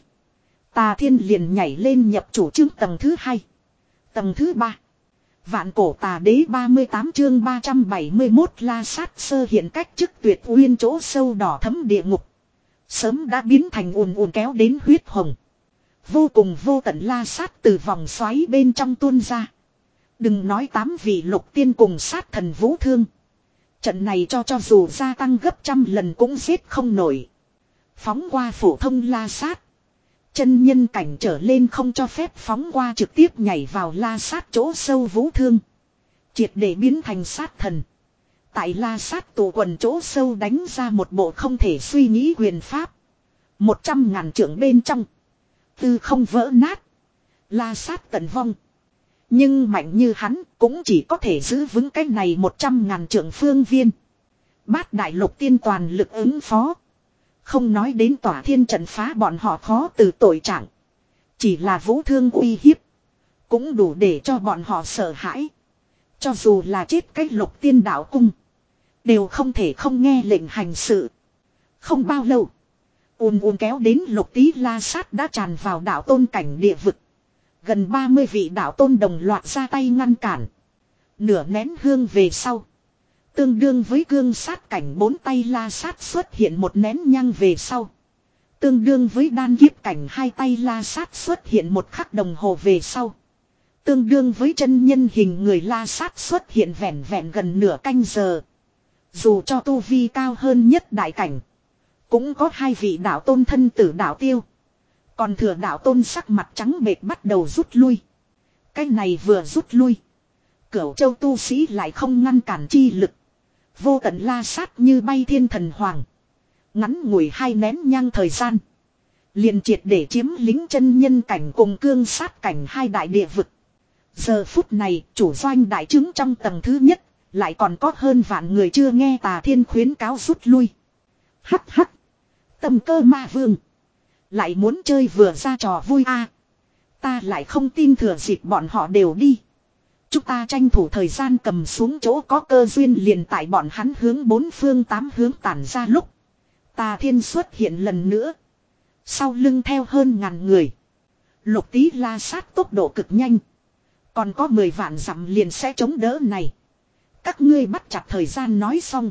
Tà Thiên liền nhảy lên nhập chủ chương tầng thứ hai, tầng thứ ba. Vạn cổ tà đế ba mươi tám chương ba trăm bảy mươi mốt la sát sơ hiện. Cách trước Tuyệt Uyên chỗ sâu đỏ thấm địa ngục sớm đã biến thành ùn ùn kéo đến huyết hồng. Vô cùng vô tận la sát từ vòng xoáy bên trong tuôn ra. Đừng nói tám vị lục tiên cùng sát thần Vũ Thương, trận này cho cho dù gia tăng gấp trăm lần cũng giết không nổi. Phóng qua phổ thông la sát, chân nhân cảnh trở lên không cho phép phóng qua, trực tiếp nhảy vào la sát chỗ sâu. Vũ Thương triệt để biến thành sát thần, tại la sát tù quần chỗ sâu đánh ra một bộ không thể suy nghĩ quyền pháp. Một trăm ngàn trượng bên trong, tư không vỡ nát, la sát tận vong. Nhưng mạnh như hắn cũng chỉ có thể giữ vững cái này một trăm ngàn trượng phương viên. Bát đại lục tiên toàn lực ứng phó, không nói đến tỏa thiên trận phá bọn họ khó từ tội trạng, chỉ là Vũ Thương uy hiếp cũng đủ để cho bọn họ sợ hãi. Cho dù là chết cách lục tiên đạo cung, đều không thể không nghe lệnh hành sự. Không bao lâu, ùn ùn kéo đến lục tí la sát đã tràn vào đạo tôn cảnh địa vực. Gần ba mươi vị đạo tôn đồng loạt ra tay ngăn cản. Nửa nén hương về sau, tương đương với cương sát cảnh bốn tay la sát xuất hiện một nén nhang về sau, tương đương với đan kiếp cảnh hai tay la sát xuất hiện một khắc đồng hồ về sau, tương đương với chân nhân hình người la sát xuất hiện vẹn vẹn gần nửa canh giờ. Dù cho tu vi cao hơn nhất đại cảnh, cũng có hai vị đạo tôn thân tử đạo tiêu. Còn thừa đạo tôn sắc mặt trắng bệch bắt đầu rút lui. Cái này vừa rút lui, Cửu Châu tu sĩ lại không ngăn cản chi lực. Vô tận la sát như bay thiên thần hoàng. Ngắn ngủi hai nén nhang thời gian, liền triệt để chiếm lính chân nhân cảnh cùng cương sát cảnh hai đại địa vực. Giờ phút này, chủ doanh đại trướng trong tầng thứ nhất, lại còn có hơn vạn người chưa nghe Tà Thiên khuyến cáo rút lui. Hắc hắc, tâm cơ ma vương, lại muốn chơi vừa ra trò vui a. À, ta lại không tin thừa dịp bọn họ đều đi, chúng ta tranh thủ thời gian cầm xuống chỗ có cơ duyên. Liền tại bọn hắn hướng bốn phương tám hướng tản ra lúc, Tà Thiên xuất hiện lần nữa, sau lưng theo hơn ngàn người. Lục tí la sát tốc độ cực nhanh, còn có mười vạn dặm liền sẽ chống đỡ này. Các ngươi bắt chặt thời gian. Nói xong,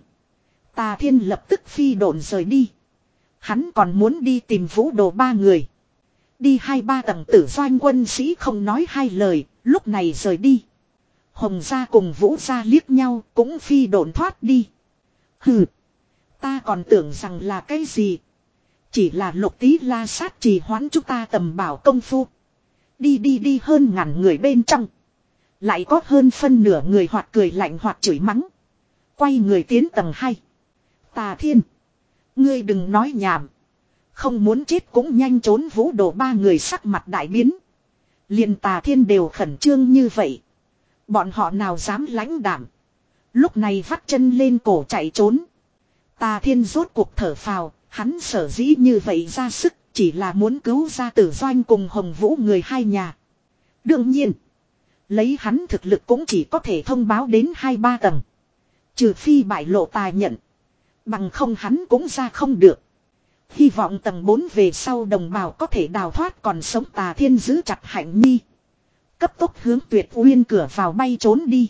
Tà Thiên lập tức phi độn rời đi. Hắn còn muốn đi tìm Vũ Đồ ba người. Đi hai ba tầng tử doanh quân sĩ không nói hai lời, lúc này rời đi. Hồng gia cùng Vũ gia liếc nhau cũng phi độn thoát đi. Hừ. Ta còn tưởng rằng là cái gì. Chỉ là Lục Tí La Sát trì hoãn chúng ta tầm bảo công phu. Đi đi đi hơn ngàn người bên trong. Lại có hơn phân nửa người hoặc cười lạnh hoặc chửi mắng. Quay người tiến tầng hai. Tà Thiên. Ngươi đừng nói nhảm. Không muốn chết cũng nhanh trốn. Vũ Đồ ba người sắc mặt đại biến. Liền Tà Thiên đều khẩn trương như vậy. Bọn họ nào dám lãnh đảm. Lúc này vắt chân lên cổ chạy trốn. Tà Thiên rốt cuộc thở phào. Hắn sở dĩ như vậy ra sức. Chỉ là muốn cứu ra Tử Doanh cùng Hồng Vũ người hai nhà. Đương nhiên. Lấy hắn thực lực cũng chỉ có thể thông báo đến hai ba tầng. Trừ phi bại lộ tài nhận. Bằng không hắn cũng ra không được. Hy vọng tầng bốn về sau đồng bào có thể đào thoát còn sống. Tà Thiên giữ chặt Hạnh Nhi. Cấp tốc hướng Tuyệt Uyên cửa vào bay trốn đi.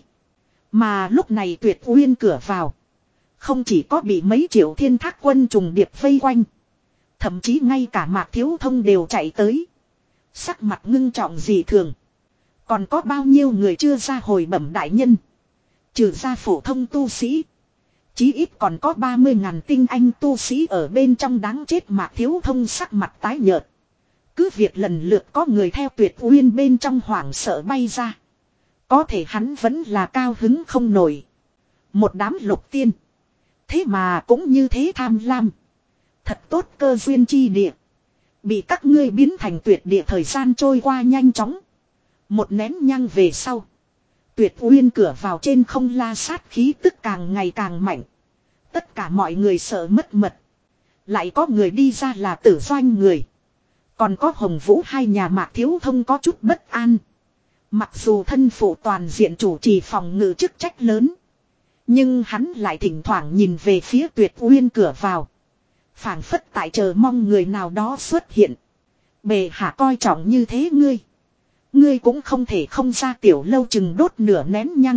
Mà lúc này Tuyệt Uyên cửa vào. Không chỉ có bị mấy triệu thiên thác quân trùng điệp vây quanh. Thậm chí ngay cả Mạc Thiếu Thông đều chạy tới. Sắc mặt ngưng trọng dị thường. Còn có bao nhiêu người chưa ra hồi bẩm đại nhân. Trừ ra phổ thông tu sĩ. Chí ít còn có ba mươi ngàn tinh anh tu sĩ ở bên trong đáng chết. Mạc Thiếu Thông sắc mặt tái nhợt. Cứ việc lần lượt có người theo Tuyệt Uyên bên trong hoảng sợ bay ra. Có thể hắn vẫn là cao hứng không nổi. Một đám lục tiên. Thế mà cũng như thế tham lam. Thật tốt cơ duyên chi địa. Bị các ngươi biến thành tuyệt địa. Thời gian trôi qua nhanh chóng. Một nén nhang về sau. Tuyệt Uyên cửa vào trên không La Sát khí tức càng ngày càng mạnh. Tất cả mọi người sợ mất mật. Lại có người đi ra là Tử Doanh người. Còn có Hồng Vũ hai nhà Mạc Thiếu Thông có chút bất an. Mặc dù thân phụ toàn diện chủ trì phòng ngự chức trách lớn. Nhưng hắn lại thỉnh thoảng nhìn về phía Tuyệt Uyên cửa vào. Phảng phất tại chờ mong người nào đó xuất hiện. Bề hạ coi trọng như thế ngươi. Ngươi cũng không thể không ra tiểu lâu chừng đốt nửa nén nhăng.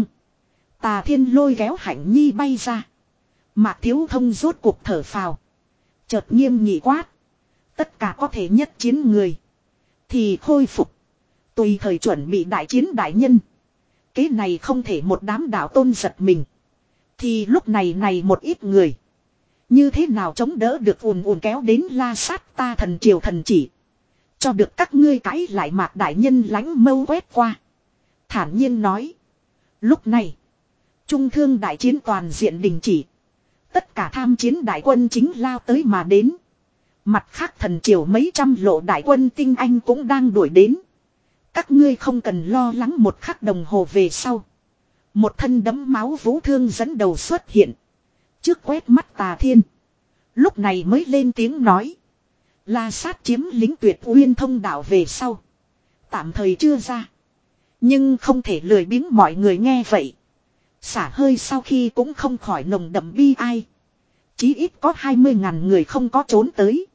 Tà Thiên lôi kéo Hạnh Nhi bay ra. Mạc Thiếu Thông rốt cuộc thở phào. Chợt nghiêm nghị quát. Tất cả có thể nhất chiến người. Thì khôi phục. Tùy thời chuẩn bị đại chiến đại nhân. Cái này không thể một đám đạo tôn giật mình. Thì lúc này này một ít người. Như thế nào chống đỡ được ùn ùn kéo đến La Sát ta thần triều thần chỉ. Cho được các ngươi cãi lại. Mạc đại nhân lánh mâu quét qua. Thản nhiên nói. Lúc này. Trung thương đại chiến toàn diện đình chỉ. Tất cả tham chiến đại quân chính lao tới mà đến. Mặt khác thần triều mấy trăm lộ đại quân tinh anh cũng đang đuổi đến. Các ngươi không cần lo lắng. Một khắc đồng hồ về sau. Một thân đấm máu Vũ Thương dẫn đầu xuất hiện. Trước quét mắt Tà Thiên. Lúc này mới lên tiếng nói. La Sát chiếm lính Tuyệt Uyên thông đạo về sau. Tạm thời chưa ra. Nhưng không thể lười biếng mọi người nghe vậy. Xả hơi sau khi cũng không khỏi nồng đậm bi ai. Chí ít có hai mươi ngàn người không có trốn tới.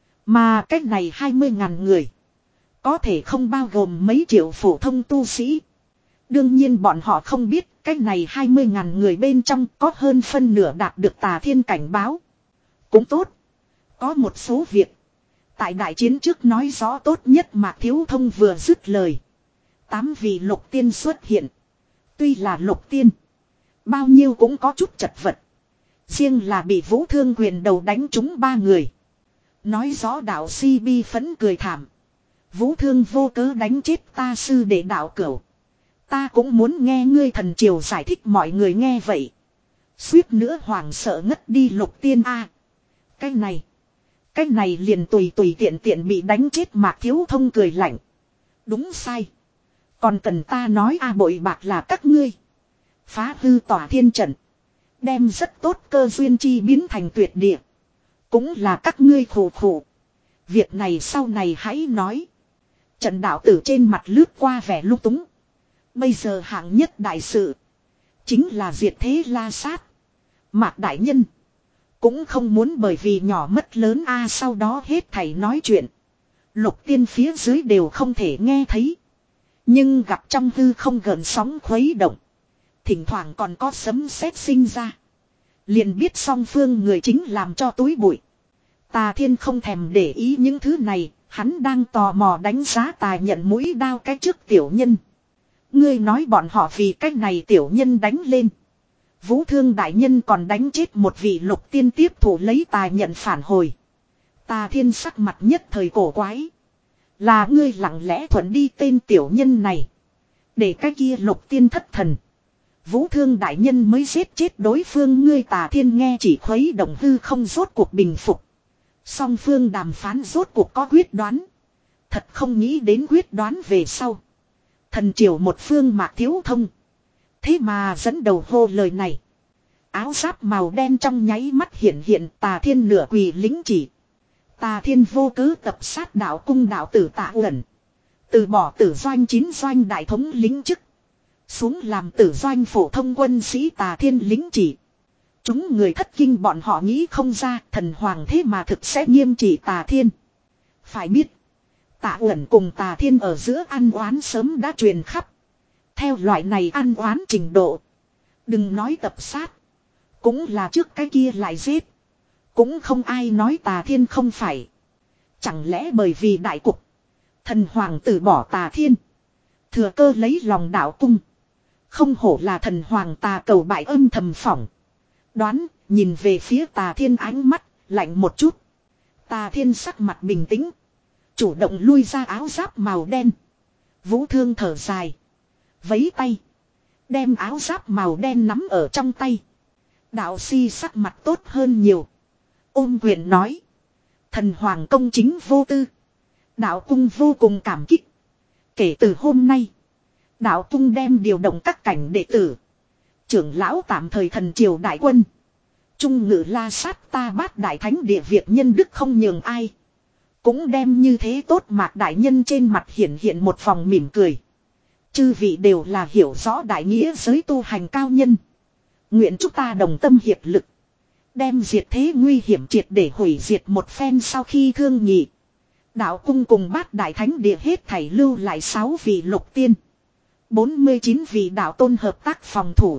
Mà cách này hai mươi ngàn người. Có thể không bao gồm mấy triệu phổ thông tu sĩ. Đương nhiên bọn họ không biết cách này hai mươi ngàn người bên trong có hơn phân nửa đạt được Tà Thiên cảnh báo. Cũng tốt. Có một số việc. Tại đại chiến trước nói rõ tốt nhất. Mạc Thiếu Thông vừa dứt lời. Tám vị lục tiên xuất hiện. Tuy là lục tiên. Bao nhiêu cũng có chút chật vật. Riêng là bị Vũ Thương quyền đầu đánh trúng ba người. Nói rõ đạo si bi phấn cười thảm. Vũ Thương vô cớ đánh chết ta sư đệ đạo cửu. Ta cũng muốn nghe ngươi thần triều giải thích. Mọi người nghe vậy. Suýt nữa hoàng sợ ngất đi. Lục tiên a à, cái này. Cái này liền tùy tùy tiện tiện bị đánh chết. Mạc Thiếu Thông cười lạnh. Đúng sai. Còn cần ta nói a à, bội bạc là các ngươi. Phá hư tỏa thiên trận. Đem rất tốt cơ duyên chi biến thành tuyệt địa. Cũng là các ngươi khổ khổ. Việc này sau này hãy nói. Trận đạo tử trên mặt lướt qua vẻ lung túng. Bây giờ hạng nhất đại sự. Chính là diệt thế La Sát. Mạc đại nhân. Cũng không muốn bởi vì nhỏ mất lớn a à, sau đó hết thảy nói chuyện. Lục tiên phía dưới đều không thể nghe thấy. Nhưng gặp trong hư không gợn sóng khuấy động. Thỉnh thoảng còn có sấm sét sinh ra. Liền biết song phương người chính làm cho túi bụi. Tà Thiên không thèm để ý những thứ này. Hắn đang tò mò đánh giá tài nhận mũi đao cái trước tiểu nhân. Ngươi nói bọn họ vì cách này tiểu nhân đánh lên. Vũ Thương đại nhân còn đánh chết một vị lục tiên tiếp thủ lấy tài nhận phản hồi. Tà Thiên sắc mặt nhất thời cổ quái. Là ngươi lặng lẽ thuận đi tên tiểu nhân này. Để cái kia lục tiên thất thần. Vũ Thương đại nhân mới giết chết đối phương, ngươi. Tà Thiên nghe chỉ khuấy động hư không rốt cuộc bình phục. Song phương đàm phán rốt cuộc có quyết đoán. Thật không nghĩ đến quyết đoán về sau. Thần triều một phương Mạc Thiếu Thông. Thế mà dẫn đầu hô lời này. Áo giáp màu đen trong nháy mắt hiện hiện. Tà Thiên nửa quỳ lính chỉ. Tà Thiên vô cớ tập sát đạo cung đạo tử Tạ Uẩn. Từ bỏ tử doanh chín doanh đại thống lính chức. Xuống làm tử doanh phổ thông quân sĩ. Tà Thiên lính chỉ. Chúng người thất kinh, bọn họ nghĩ không ra thần hoàng thế mà thực sẽ nghiêm trị Tà Thiên. Phải biết. Tạ Uẩn cùng Tà Thiên ở giữa ăn oán sớm đã truyền khắp. Theo loại này ăn oán trình độ. Đừng nói tập sát. Cũng là trước cái kia lại giết. Cũng không ai nói Tà Thiên không phải. Chẳng lẽ bởi vì đại cục. Thần hoàng từ bỏ Tà Thiên. Thừa cơ lấy lòng đạo cung. Không hổ là thần hoàng. Tà cầu bại âm thầm phỏng. Đoán, nhìn về phía Tà Thiên ánh mắt, lạnh một chút. Tà Thiên sắc mặt bình tĩnh. Chủ động lui ra áo giáp màu đen. Vũ Thương thở dài. Vấy tay. Đem áo giáp màu đen nắm ở trong tay. Đạo si sắc mặt tốt hơn nhiều. Ôm quyền nói. Thần hoàng công chính vô tư. Đạo cung vô cùng cảm kích. Kể từ hôm nay. Đạo cung đem điều động các cảnh đệ tử. Trưởng lão tạm thời thần triều đại quân. Trung ngự la sát ta bát đại thánh địa việc nhân đức không nhường ai. Cũng đem như thế tốt. Mạc đại nhân trên mặt hiện hiện một vòng mỉm cười. Chư vị đều là hiểu rõ đại nghĩa giới tu hành cao nhân. Nguyện chúng ta đồng tâm hiệp lực. Đem diệt thế nguy hiểm triệt để hủy diệt một phen. Sau khi thương nghị. Đạo cung cùng bát đại thánh địa hết thảy lưu lại sáu vị lục tiên. bốn mươi chín vị đạo tôn hợp tác phòng thủ.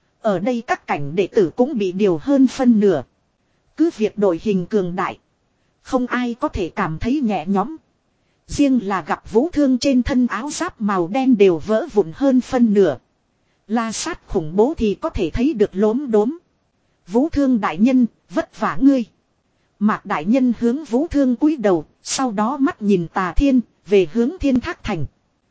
Ở đây các cảnh đệ tử cũng bị điều hơn phân nửa. Cứ việc đội hình cường đại. Không ai có thể cảm thấy nhẹ nhõm. Riêng là gặp Vũ Thương trên thân áo giáp màu đen đều vỡ vụn hơn phân nửa. La sát khủng bố thì có thể thấy được lốm đốm. Vũ Thương đại nhân, vất vả ngươi. Mạc đại nhân hướng Vũ Thương cúi đầu, sau đó mắt nhìn Tà Thiên, về hướng Thiên Thác Thành.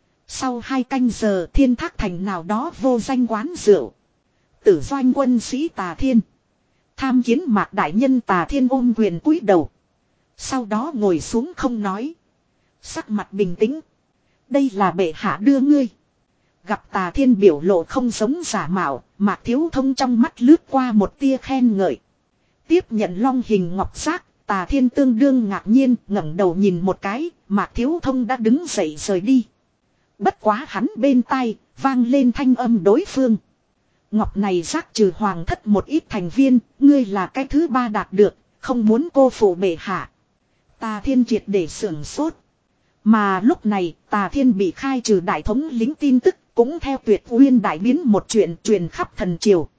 Sau hai canh giờ Thiên Thác Thành nào đó vô danh quán rượu. Tử doanh quân sĩ Tà Thiên. Tham kiến Mạc đại nhân. Tà Thiên ôm quyền cúi đầu. Sau đó ngồi xuống không nói. Sắc mặt bình tĩnh. Đây là bệ hạ đưa ngươi. Gặp Tà Thiên biểu lộ không giống giả mạo. Mạc Thiếu Thông trong mắt lướt qua một tia khen ngợi. Tiếp nhận long hình ngọc giác. Tà Thiên tương đương ngạc nhiên ngẩng đầu nhìn một cái. Mạc Thiếu Thông đã đứng dậy rời đi. Bất quá hắn bên tai vang lên thanh âm đối phương. Ngọc này giác trừ hoàng thất một ít thành viên. Ngươi là cái thứ ba đạt được. Không muốn cô phụ bệ hạ. Tà Thiên triệt để sưởng sốt. Mà lúc này Tà Thiên bị khai trừ đại thống lính tin tức. Cũng theo Tuyệt Uyên đại biến một chuyện truyền khắp thần triều.